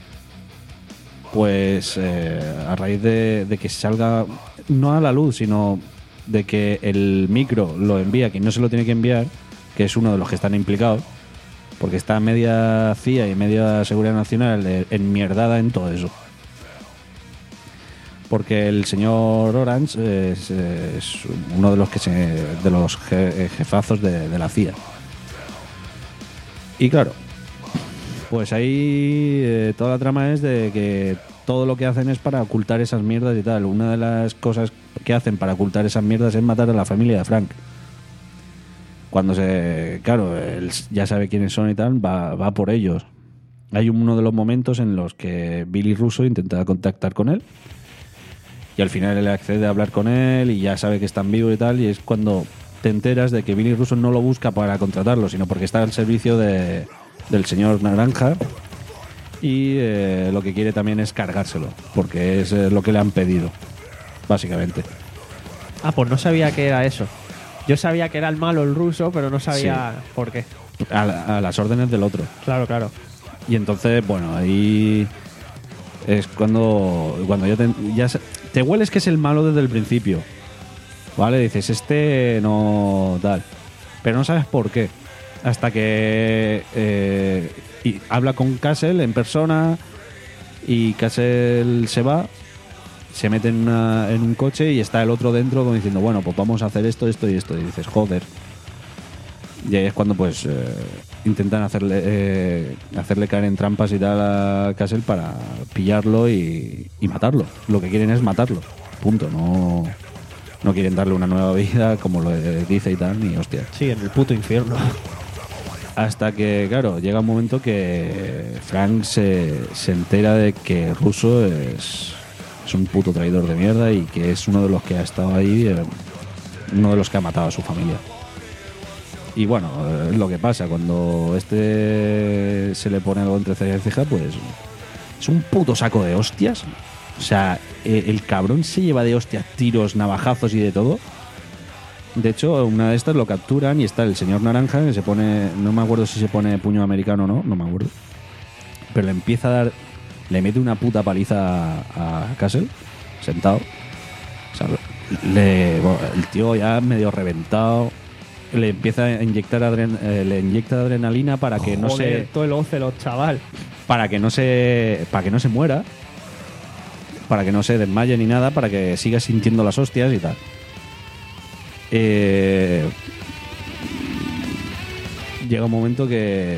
pues eh, a raíz de, de que salga, no a la luz, sino de que el micro lo envía quien no se lo tiene que enviar, que es uno de los que están implicados, porque está media C I A y media Seguridad Nacional eh, enmierdada en todo eso. Porque el señor Orange es, es uno de los que se, de los je- jefazos de, de la C I A. Y claro, pues ahí eh, toda la trama es de que todo lo que hacen es para ocultar esas mierdas y tal. Una de las cosas que hacen para ocultar esas mierdas es matar a la familia de Frank. Cuando se... Claro, él ya sabe quiénes son y tal, va, va por ellos. Hay uno de los momentos en los que Billy Russo intenta contactar con él y al final él accede a hablar con él y ya sabe que están vivos y tal, y es cuando te enteras de que Billy Russo no lo busca para contratarlo, sino porque está al servicio de, del señor Naranja y eh, lo que quiere también es cargárselo, porque es eh, lo que le han pedido, básicamente. Ah, pues no sabía que era eso. Yo sabía que era el malo el ruso, pero no sabía por qué. A, la- a las órdenes del otro. Claro, claro. Y entonces, bueno, ahí es cuando, cuando ya, te, ya se- te hueles que es el malo desde el principio. ¿Vale? Dices, este no tal. Pero no sabes por qué. Hasta que eh, y habla con Castle en persona y Castle se va, se mete en, una- en un coche y está el otro dentro como diciendo, bueno, pues vamos a hacer esto, esto y esto. Y dices, joder. Y ahí es cuando pues eh, intentan hacerle eh, hacerle caer en trampas y tal a Castle para pillarlo y, y matarlo. Lo que quieren es matarlo. Punto. No, no quieren darle una nueva vida, como lo dice y tal, ni hostia. Sí, en el puto infierno. Hasta que, claro, llega un momento que Frank se, se entera de que Russo es, es un puto traidor de mierda y que es uno de los que ha estado ahí, eh, uno de los que ha matado a su familia. Y bueno, es lo que pasa, cuando este se le pone algo entre ceja y ceja, pues es un puto saco de hostias. O sea, el cabrón se lleva de hostias, tiros, navajazos y de todo. De hecho, una de estas lo capturan y está el señor Naranja, que se pone, no me acuerdo si se pone puño americano o no, no me acuerdo. Pero le empieza a dar, le mete una puta paliza a, a Castle, sentado. O sea, le, bueno, el tío ya medio reventado. Le empieza a inyectar adren, eh, le inyecta adrenalina para que Joder, no se, todo el Ocelot, chaval. para que no se, para que no se muera, para que no se desmaye ni nada, para que siga sintiendo las hostias y tal. Eh, llega un momento que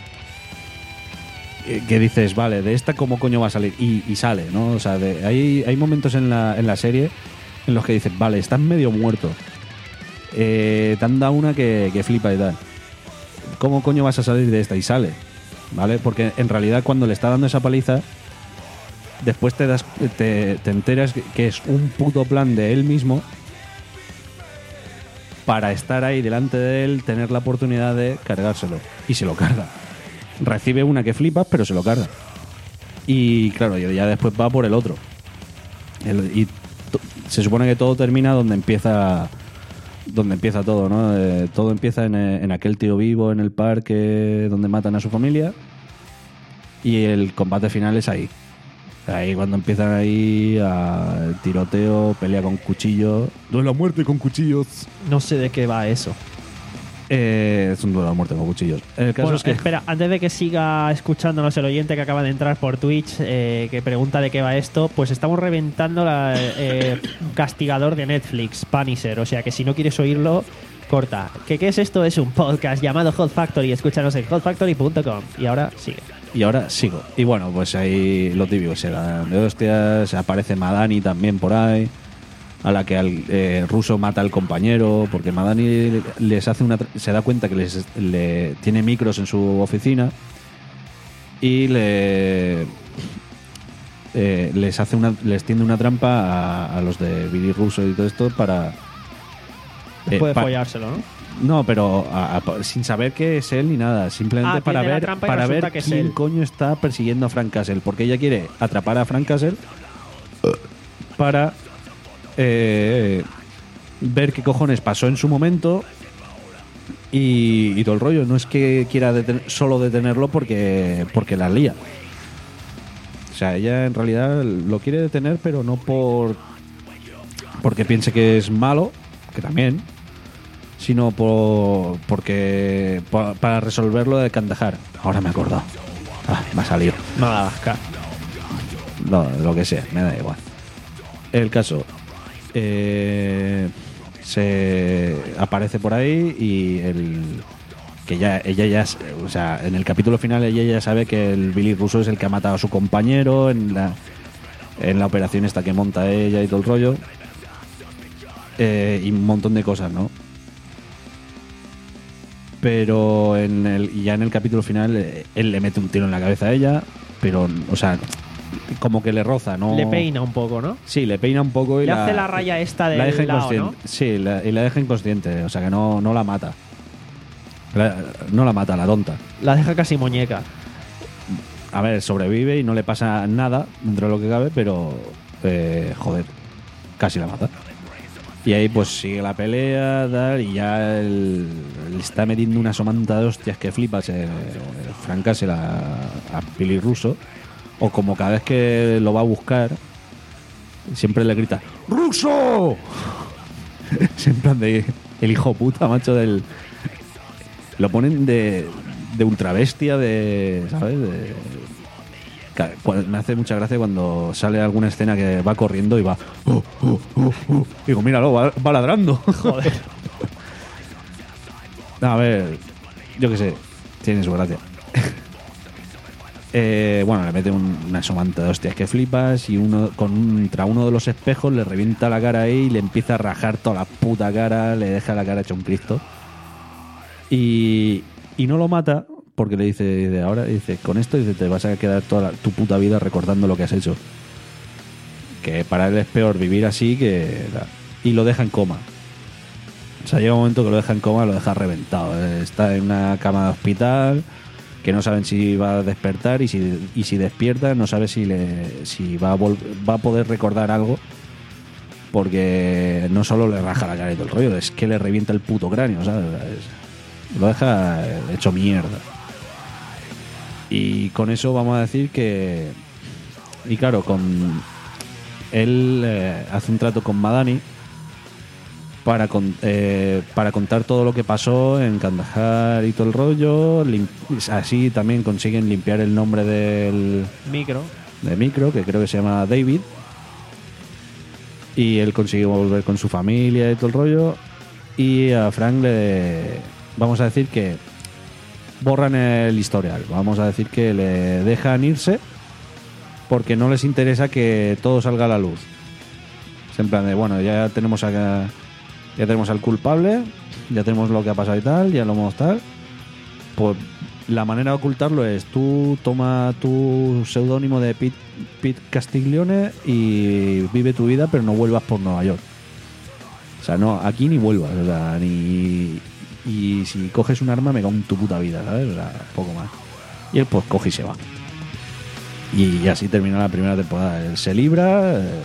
que dices, vale, de esta cómo coño va a salir, y, y sale, ¿no? O sea, de, hay, hay momentos en la, en la serie en los que dices, vale, estás medio muerto, eh, te han dado una que, que flipa y tal, ¿cómo coño vas a salir de esta? Y sale, ¿vale? Porque en realidad cuando le está dando esa paliza, después te das te, te enteras que es un puto plan de él mismo para estar ahí delante de él, tener la oportunidad de cargárselo. Y se lo carga. Recibe una que flipas, pero se lo carga. Y claro, ya después va por el otro. El, y to, se supone que todo termina donde empieza donde empieza todo, ¿no? Eh, todo empieza en, en aquel tío vivo en el parque donde matan a su familia. Y el combate final es ahí. Ahí cuando empiezan ahí a tiroteo, pelea con cuchillos. Duelo a muerte con cuchillos. No sé de qué va eso. Eh, es un duelo a muerte con cuchillos. El caso Bueno, es que espera, antes de que siga escuchándonos el oyente que acaba de entrar por Twitch, eh, que pregunta de qué va esto, pues estamos reventando la, eh, un castigador de Netflix, Punisher. O sea que si no quieres oírlo, corta. ¿Qué, ¿Qué es esto? Es un podcast llamado Hot Factory. Escúchanos en hot factory punto com. Y ahora sigue. Y ahora sigo. Y bueno, pues ahí lo típico, se dan de hostias, aparece Madani también por ahí, a la que el eh, ruso mata al compañero, porque Madani les hace una, se da cuenta que les le, tiene micros en su oficina y le eh, les hace una, les tiende una trampa a, a los de Billy Russo y todo esto para eh, Puede pa- follárselo, ¿no? No, pero a- a- sin saber que es él ni nada, simplemente Ah, para tiende la ver trampa y para resulta ver que es quién él. coño está persiguiendo a Frank Castle, porque ella quiere atrapar a Frank Castle para eh, ver qué cojones pasó en su momento y, y todo el rollo. No es que quiera deten- solo detenerlo porque porque la lía. O sea, ella en realidad lo quiere detener, pero no por porque piense que es malo, que también, sino por porque pa- para resolverlo de Kandahar. Ahora me he acordado. Ah, me ha salido. Madagascar. No, lo que sea, me da igual. El caso, eh, se aparece por ahí y el que ya ella ya, o sea, en el capítulo final ella ya sabe que el Billy Russo es el que ha matado a su compañero en la en la operación esta que monta ella y todo el rollo, eh, y un montón de cosas, ¿no? Pero en el, ya en el capítulo final eh, él le mete un tiro en la cabeza a ella, pero, o sea, como que le roza, ¿no? Le peina un poco, ¿no? Sí, le peina un poco y Le la, hace la raya esta del la deja lado, inconsciente. ¿no? Sí, la- y la deja inconsciente, o sea que no, no la mata. La- no la mata, la tonta. La deja casi muñeca. A ver, sobrevive y no le pasa nada dentro de lo que cabe, pero eh, joder, casi la mata. Y ahí pues sigue la pelea, tal, y ya el- le está metiendo una somanta de hostias que flipas, eh, francase a, a Billy Russo. O como cada vez que lo va a buscar, siempre le grita ¡Russo! Siempre de el hijo puta, macho, del... Lo ponen de, de ultrabestia, de... ¿sabes? De, ca- cu- me hace mucha gracia cuando sale alguna escena que va corriendo y va... "Oh, oh, oh, oh". Digo, míralo, va, va ladrando. Joder. A ver, yo qué sé, tiene su gracia. Eh, bueno, le mete un, una somanta de hostias que flipas y uno contra uno de los espejos le revienta la cara ahí y le empieza a rajar toda la puta cara, le deja la cara hecha un Cristo. Y, y no lo mata porque le dice, dice, ahora dice, con esto dice, te vas a quedar toda la, tu puta vida recordando lo que has hecho. Que para él es peor vivir así que... Y lo deja en coma. O sea, llega un momento que lo deja en coma, lo deja reventado. Está en una cama de hospital... que no saben si va a despertar y si, y si despierta no sabe si, le, si va, a vol- va a poder recordar algo, porque no solo le raja la cara y todo el rollo, es que le revienta el puto cráneo, ¿sabes? Es, lo deja hecho mierda. Y con eso vamos a decir que... Y claro, con él eh, hace un trato con Madani para, con, eh, para contar todo lo que pasó en Kandahar y todo el rollo. Lim- así también consiguen limpiar el nombre del Micro. de Micro, que creo que se llama David, y él consigue volver con su familia y todo el rollo. Y a Frank le vamos a decir que borran el historial, vamos a decir que le dejan irse porque no les interesa que todo salga a la luz. Es en plan de, bueno, ya tenemos acá ya tenemos al culpable, ya tenemos lo que ha pasado y tal, ya lo hemos tal. Pues la manera de ocultarlo es tú toma tu seudónimo de Pete, Pete Castiglione y vive tu vida, pero no vuelvas por Nueva York. O sea, no, aquí ni vuelvas, o sea, ni... Y si coges un arma me cago en tu puta vida, ¿sabes? O sea, poco más. Y él pues coge y se va. Y así termina la primera temporada. Él se libra... Eh,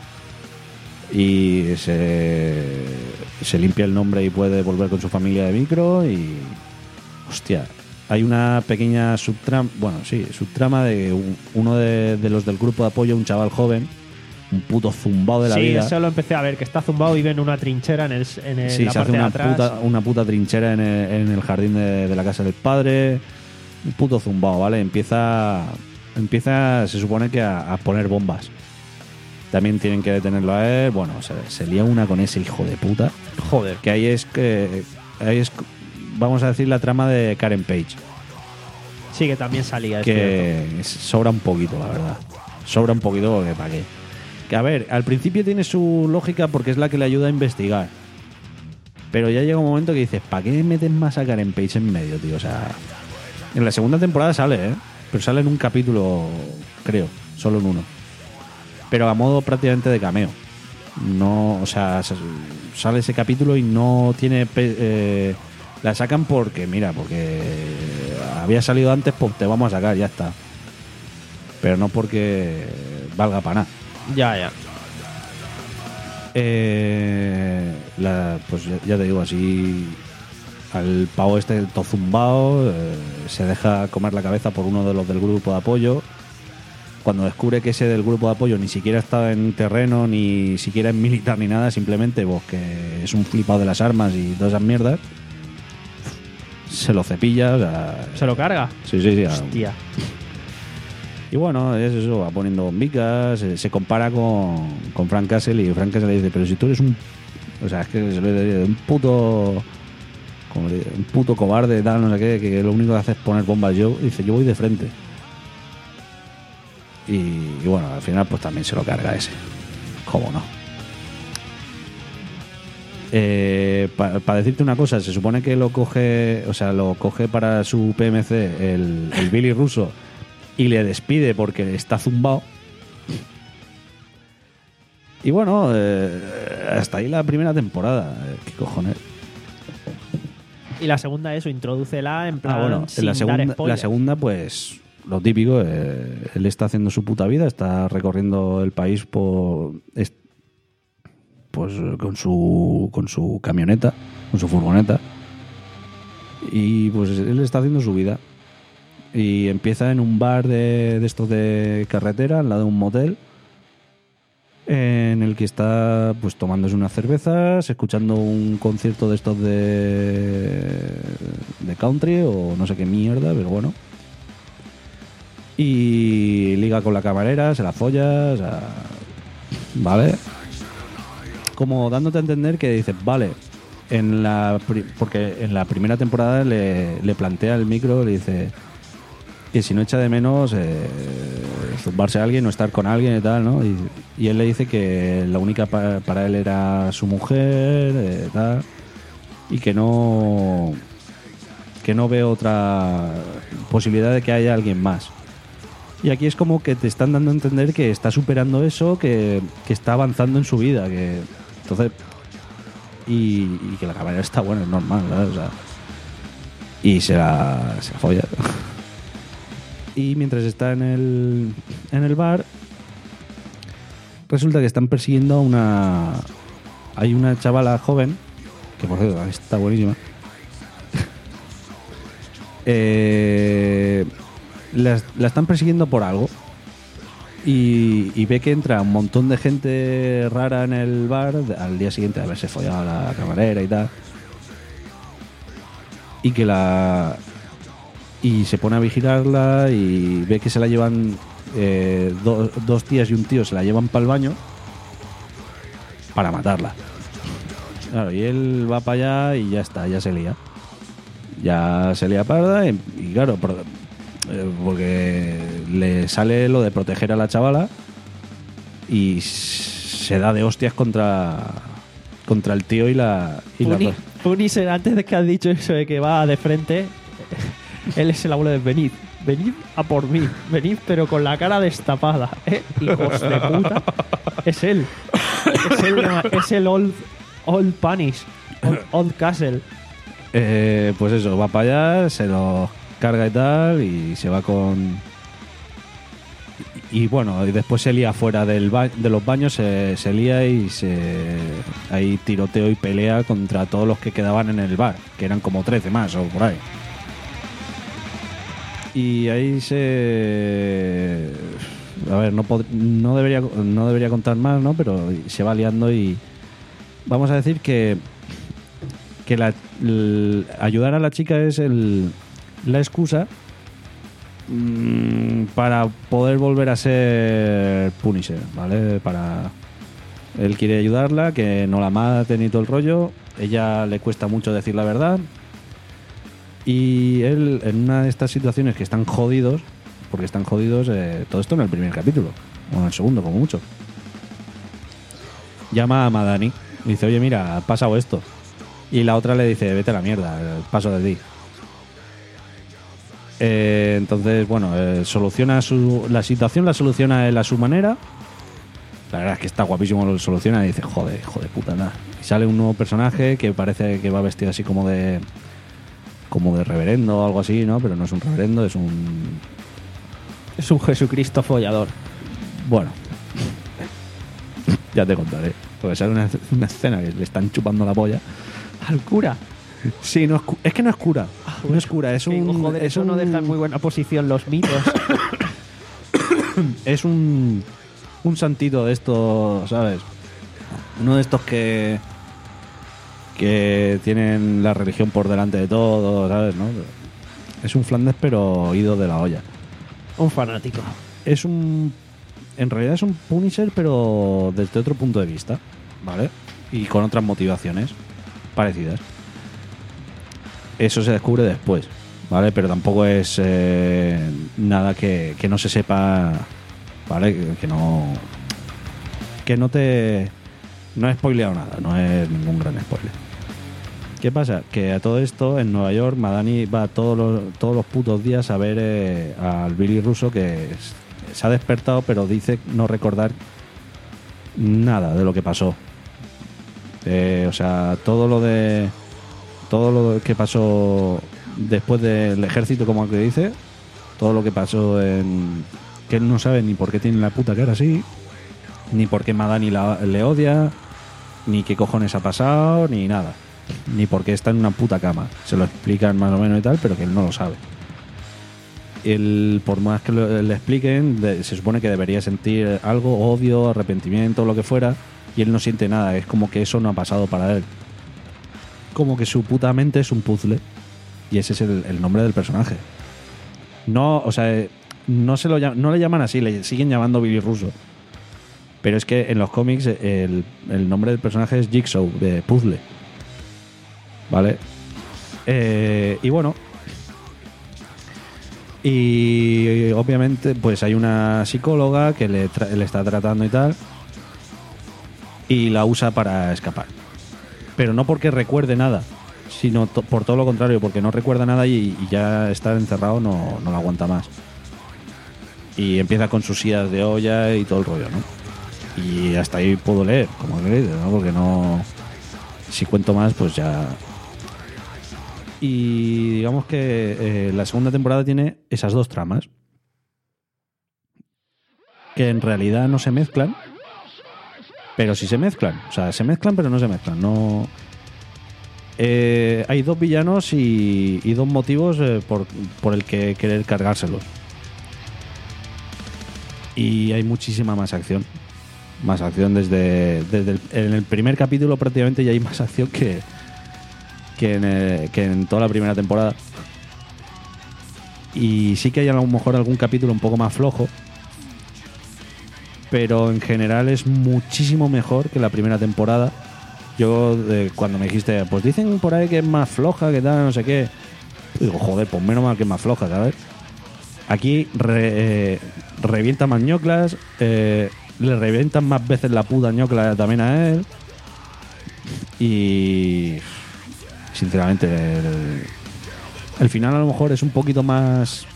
y se, se limpia el nombre y puede volver con su familia de Micro y hostia, hay una pequeña subtrama, bueno, sí, subtrama de un- uno de, de los del grupo de apoyo, un chaval joven, un puto zumbao de la Sí, vida. eso lo empecé a ver, que está zumbado y vive en una trinchera en, el, en el- Sí, la se hace parte de una atrás. puta, una puta trinchera en el, en el jardín de, de la casa del padre. Un puto zumbao, ¿vale? Empieza, empieza se supone que a, a poner bombas. También tienen que detenerlo a él. Bueno, se, se lía una con ese hijo de puta. Joder. Que ahí es que ahí es, vamos a decir, la trama de Karen Page. Sí, que también salía. es cierto. Que sobra un poquito, la verdad. Sobra un poquito porque para qué. Que a ver, al principio tiene su lógica porque es la que le ayuda a investigar. Pero ya llega un momento que dices, ¿para qué metes más a Karen Page en medio, tío? O sea, en la segunda temporada sale, ¿eh? Pero sale en un capítulo, creo, solo en uno. Pero a modo prácticamente de cameo. No, o sea, sale ese capítulo y no tiene... pe- Eh, la sacan porque, mira, porque había salido antes, pues te vamos a sacar, ya está. Pero no porque valga para nada. Ya, ya. Eh, la, pues ya, ya te digo, así al pavo este todo zumbao, eh, se deja comer la cabeza por uno de los del grupo de apoyo. Cuando descubre que ese del grupo de apoyo ni siquiera está en terreno, ni siquiera en militar ni nada, simplemente pues, que es un flipado de las armas y todas esas mierdas, se lo cepilla. O sea, ¿Se lo carga? sí, sí, sí. Hostia. Y bueno, es eso, va poniendo bombicas, se, se compara con, con Frank Castle y Frank Castle le dice, pero si tú eres un... O sea, es que se le dice, un puto... Como le digo, un puto cobarde, tal, no sé qué, que lo único que hace es poner bombas yo. Y dice, yo voy de frente. Y, y bueno, al final pues también se lo carga ese. ¿Cómo no? Eh, Para pa decirte una cosa, se supone que lo coge, o sea, lo coge para su P M C el, el Billy Russo y le despide porque está zumbao. Y bueno, eh, hasta ahí la primera temporada. Eh, ¿Qué cojones? Y la segunda, eso, introdúcela en plan. Ah, bueno, sin la dar segunda, spoilers. la segunda, pues lo típico, eh, él está haciendo su puta vida, está recorriendo el país por, es- pues con su con su camioneta, con su furgoneta, y pues él está haciendo su vida y empieza en un bar de, de estos de carretera, al lado de un motel, en el que está pues tomándose unas cervezas, escuchando un concierto de estos de de country o no sé qué mierda, pero bueno. Y liga con la camarera, se la folla, o sea, ¿vale? Como dándote a entender que dices, vale, en la pri- porque en la primera temporada le, le plantea el Micro, le dice, que si no echa de menos eh, zumbarse a alguien o estar con alguien y tal, ¿no? Y, y él le dice que la única pa- para él era su mujer, eh, tal, y que no que no ve otra posibilidad de que haya alguien más. Y aquí es como que te están dando a entender que está superando eso, que, que está avanzando en su vida, que entonces y, y que la camarera está buena, es normal, ¿sabes? O sea, y se la, se la folla. Y mientras está en el, en el bar, resulta que están persiguiendo a una... Hay una chavala joven, que por cierto está buenísima. eh, la, la están persiguiendo por algo. Y, y ve que entra un montón de gente rara en el bar al día siguiente de haberse follado a la camarera y tal. Y que la... Y se pone a vigilarla y ve que se la llevan eh, do, dos tías y un tío, se la llevan para el baño para matarla. Claro, y él va para allá y ya está, ya se lía. Ya se lía parda y, y claro, por, eh, porque le sale lo de proteger a la chavala y se da de hostias contra, contra el tío y la... Y Puni, la Puni, antes de que has dicho eso de que va de frente... Él es el abuelo de venid, venid a por mí, venid pero con la cara destapada, ¿eh? Hijos de puta. Es él. Es el, es el old, old Punish, old, old Castle. Eh, pues eso, va para allá, se los carga y tal, y se va con... Y, y bueno, y después se lía fuera del ba- de los baños, se, se lía y se... Hay tiroteo y pelea contra todos los que quedaban en el bar, que eran como trece más o por ahí. Y ahí se... A ver, no, pod- no, debería, no debería contar más, ¿no? Pero se va liando y... Vamos a decir que... Que la, el, ayudar a la chica es el, la excusa mmm, para poder volver a ser Punisher, ¿vale? Para... Él quiere ayudarla, que no la mate ni todo el rollo. Ella le cuesta mucho decir la verdad. Y él, en una de estas situaciones que están jodidos, porque están jodidos, eh, todo esto en el primer capítulo, o en el segundo, como mucho, llama a Madani y dice, oye, mira, ha pasado esto. Y la otra le dice, vete a la mierda, paso de ti. Eh, entonces, bueno, eh, soluciona su, la situación, la soluciona él a su manera. La verdad es que está guapísimo, lo soluciona y dice, joder, hijo de puta, nada. Y sale un nuevo personaje que parece que va vestido así como de... como de reverendo o algo así, ¿no? Pero no es un reverendo, es un... Es un Jesucristo follador. Bueno. Ya te contaré. Porque sale una, una escena que le están chupando la polla. Al cura. Sí, no es, cu- es que no es cura. No es cura, es Que, un... joder, es eso un, no deja en muy buena posición los mitos. Es un... Un santito de estos, ¿sabes? Uno de estos que... que tienen la religión por delante de todo, ¿sabes? ¿No? Es un Flandes pero ido de la olla. Un fanático. Es un... En realidad es un Punisher pero desde otro punto de vista, ¿vale? Y con otras motivaciones parecidas. Eso se descubre después, ¿vale? Pero tampoco es eh, nada que, que no se sepa, ¿vale? Que, que no... Que no te... No he spoileado nada, no es ningún gran spoiler. ¿Qué pasa? Que a todo esto, en Nueva York, Madani va todos los, todos los putos días a ver eh, al Billy Russo, que es- se ha despertado, pero dice no recordar nada de lo que pasó. Eh, o sea, todo lo de... Todo lo que pasó después del ejército, como que dice, todo lo que pasó en... Que él no sabe ni por qué tiene la puta cara así, ni por qué Madani la- le odia, ni qué cojones ha pasado, ni nada. Ni por qué está en una puta cama. Se lo explican más o menos y tal, pero que él no lo sabe. Él, por más que lo- le expliquen, de- se supone que debería sentir algo, odio, arrepentimiento, lo que fuera, y él no siente nada. Es como que eso no ha pasado para él. Como que su puta mente es un puzzle. Y ese es el, el nombre del personaje. No, o sea, eh, no, se lo, llam- no le llaman así, le siguen llamando Billy Russo. Pero es que en los cómics eh, el, el nombre del personaje es Jigsaw, de puzzle. ¿Vale? Eh, y bueno, Y obviamente pues hay una psicóloga que le, tra- le está tratando y tal, y la usa para escapar. Pero no porque recuerde nada, sino to- por todo lo contrario, porque no recuerda nada y, y ya estar encerrado no, no la aguanta más. Y empieza con sus idas de olla y todo el rollo, ¿no? Y hasta ahí puedo leer, como he leído, ¿no? Porque no... Si cuento más, pues ya... Y digamos que eh, la segunda temporada tiene esas dos tramas, que en realidad no se mezclan, pero sí se mezclan. O sea, se mezclan pero no se mezclan. No... Eh, hay dos villanos y, y dos motivos eh, por, por el que querer cargárselos. Y hay muchísima más acción. Más acción desde, desde el, en el primer capítulo prácticamente ya hay más acción que... Que en, eh, que en toda la primera temporada. Y sí que hay a lo mejor algún capítulo un poco más flojo, pero en general es muchísimo mejor que la primera temporada. Yo, eh, cuando me dijiste, pues dicen por ahí que es más floja, que tal, no sé qué, digo, joder, pues menos mal que es más floja, ¿sabes? Aquí re, eh, revienta más ñoclas, eh, le revientan más veces la puta ñocla también a él. Y... sinceramente, el, el final a lo mejor es un poquito más...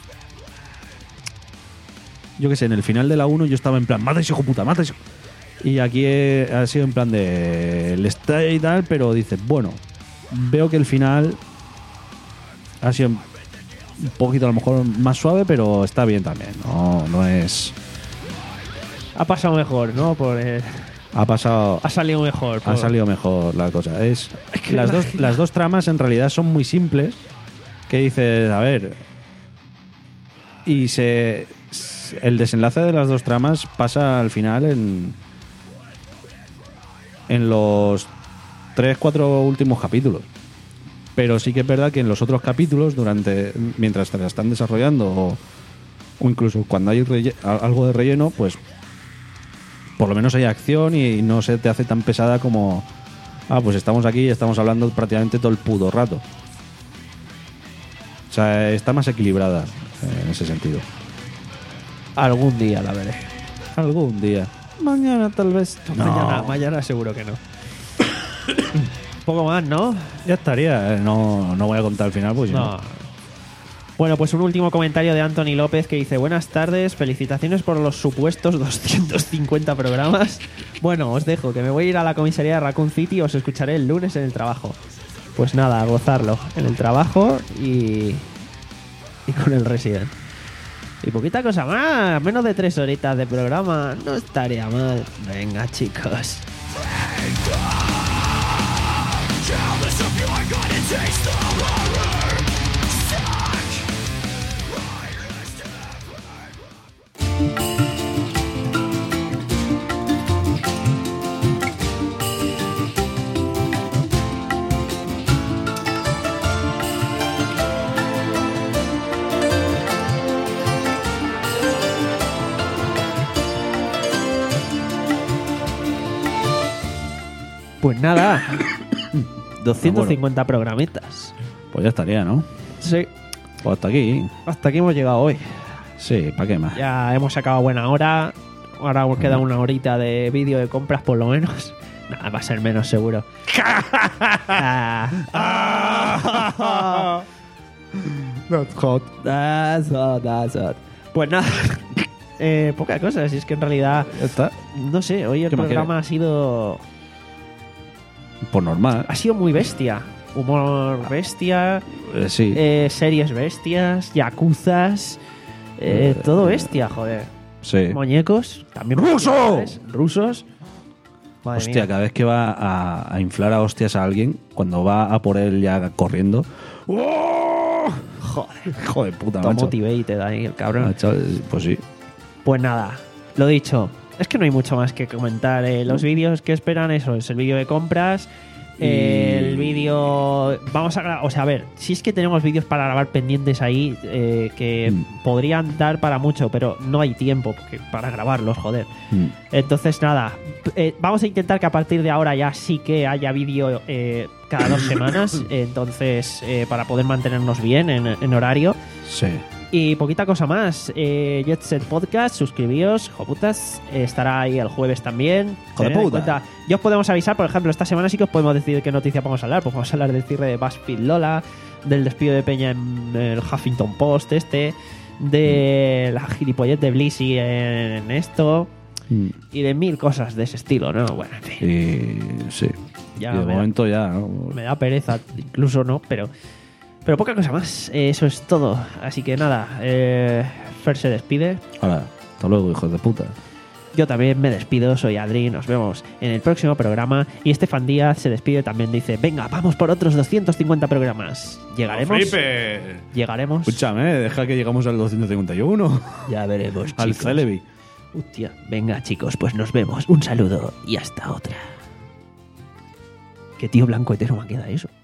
Yo qué sé, en el final de la uno yo estaba en plan, mata ese hijo puta, mata ese... Y aquí he- ha sido en plan de... Le está y tal, pero dices, bueno, veo que el final ha sido un poquito a lo mejor más suave, pero está bien también. No, no es... Ha pasado mejor, ¿no? Por el- Ha pasado... Ha salido mejor. Ha por- salido mejor la cosa. Es las dos, las dos tramas en realidad son muy simples. Que dices, a ver. Y se. El desenlace de las dos tramas pasa al final en. En los tres, cuatro últimos capítulos. Pero sí que es verdad que en los otros capítulos, durante. Mientras te la están desarrollando, o, o incluso cuando hay relle- algo de relleno, pues. Por lo menos hay acción y no se te hace tan pesada como... Ah, pues estamos aquí y estamos hablando prácticamente todo el puto rato. O sea, está más equilibrada eh, en ese sentido. Algún día la veré. Algún día. Mañana tal vez. No. Mañana, mañana seguro que no. Poco más, ¿no? Ya estaría. eh, No, no voy a contar el final, pues si No. no. Bueno, pues un último comentario de Anthony López que dice: buenas tardes, felicitaciones por los supuestos doscientos cincuenta programas. Bueno, os dejo, que me voy a ir a la comisaría de Raccoon City y os escucharé el lunes en el trabajo. Pues nada, a gozarlo en el trabajo y, y con el Resident. Y poquita cosa más, menos de tres horitas de programa, no estaría mal. Venga, chicos. Pues nada, doscientos cincuenta programitas. Pues ya estaría, ¿no? Sí, Pues hasta aquí. hasta aquí hemos llegado hoy. Sí, ¿para qué más? Ya hemos sacado buena hora. Ahora nos queda una horita de vídeo de compras por lo menos. Nada, va a ser menos seguro. Ah. Not hot. That's hot, that's hot. Pues nada, eh, poca cosa. Si es que en realidad, Ya está. no sé, hoy el ¿Qué más programa ha sido Pues normal. ha sido muy bestia. Humor bestia, Eh, sí. eh, series bestias, yakuzas, eh, Eh, todo bestia, joder. sí. Muñecos, también ¡Ruso! musicales, rusos. Madre Hostia, mía. cada vez que va a, a inflar a hostias a alguien, cuando va a por él ya corriendo. ¡Oh! Joder, Hijo de puta, todo macho. motivated ahí el cabrón. Macho, pues sí. Pues nada, lo dicho. Es que no hay mucho más que comentar. eh. Los vídeos que esperan, eso es el vídeo de compras. Y- El vídeo. Vamos a grabar. O sea, a ver, si es que tenemos vídeos para grabar pendientes ahí eh, que Mm. podrían dar para mucho, pero no hay tiempo porque- para grabarlos, joder. Mm. Entonces, nada, eh, vamos a intentar que a partir de ahora ya sí que haya vídeo eh, cada dos semanas. Entonces, eh, para poder mantenernos bien en, en horario. Sí. Y poquita cosa más. Eh, Jet Set Podcast, suscribíos, joputas. Eh, estará ahí el jueves también. Hijo de Tened en puta. cuenta- Ya os podemos avisar, por ejemplo, esta semana sí que os podemos decir qué noticia podemos hablar. Pues vamos a hablar del cierre de BuzzFeed Lola, del despido de Peña en el Huffington Post este, de la gilipollez de Blissey en esto Mm. y de mil cosas de ese estilo, ¿no? Bueno, en fin. Y sí. Ya y de me- momento ya, ¿no? Me da pereza, incluso no, pero pero poca cosa más. Eh, eso es todo. Así que nada, eh, Fer se despide. Ahora, hasta luego, hijos de puta. Yo también me despido, soy Adri, nos vemos en el próximo programa. Y Estefan Díaz se despide también, dice, venga, vamos por otros doscientos cincuenta programas. ¿Llegaremos? ¡Flipe! ¿Llegaremos? Escúchame, deja que llegamos al doscientos cincuenta y uno. Ya veremos, Al chicos. Celebi. Hostia, venga, chicos, pues nos vemos. Un saludo y hasta otra. Qué tío blanco hetero me queda eso.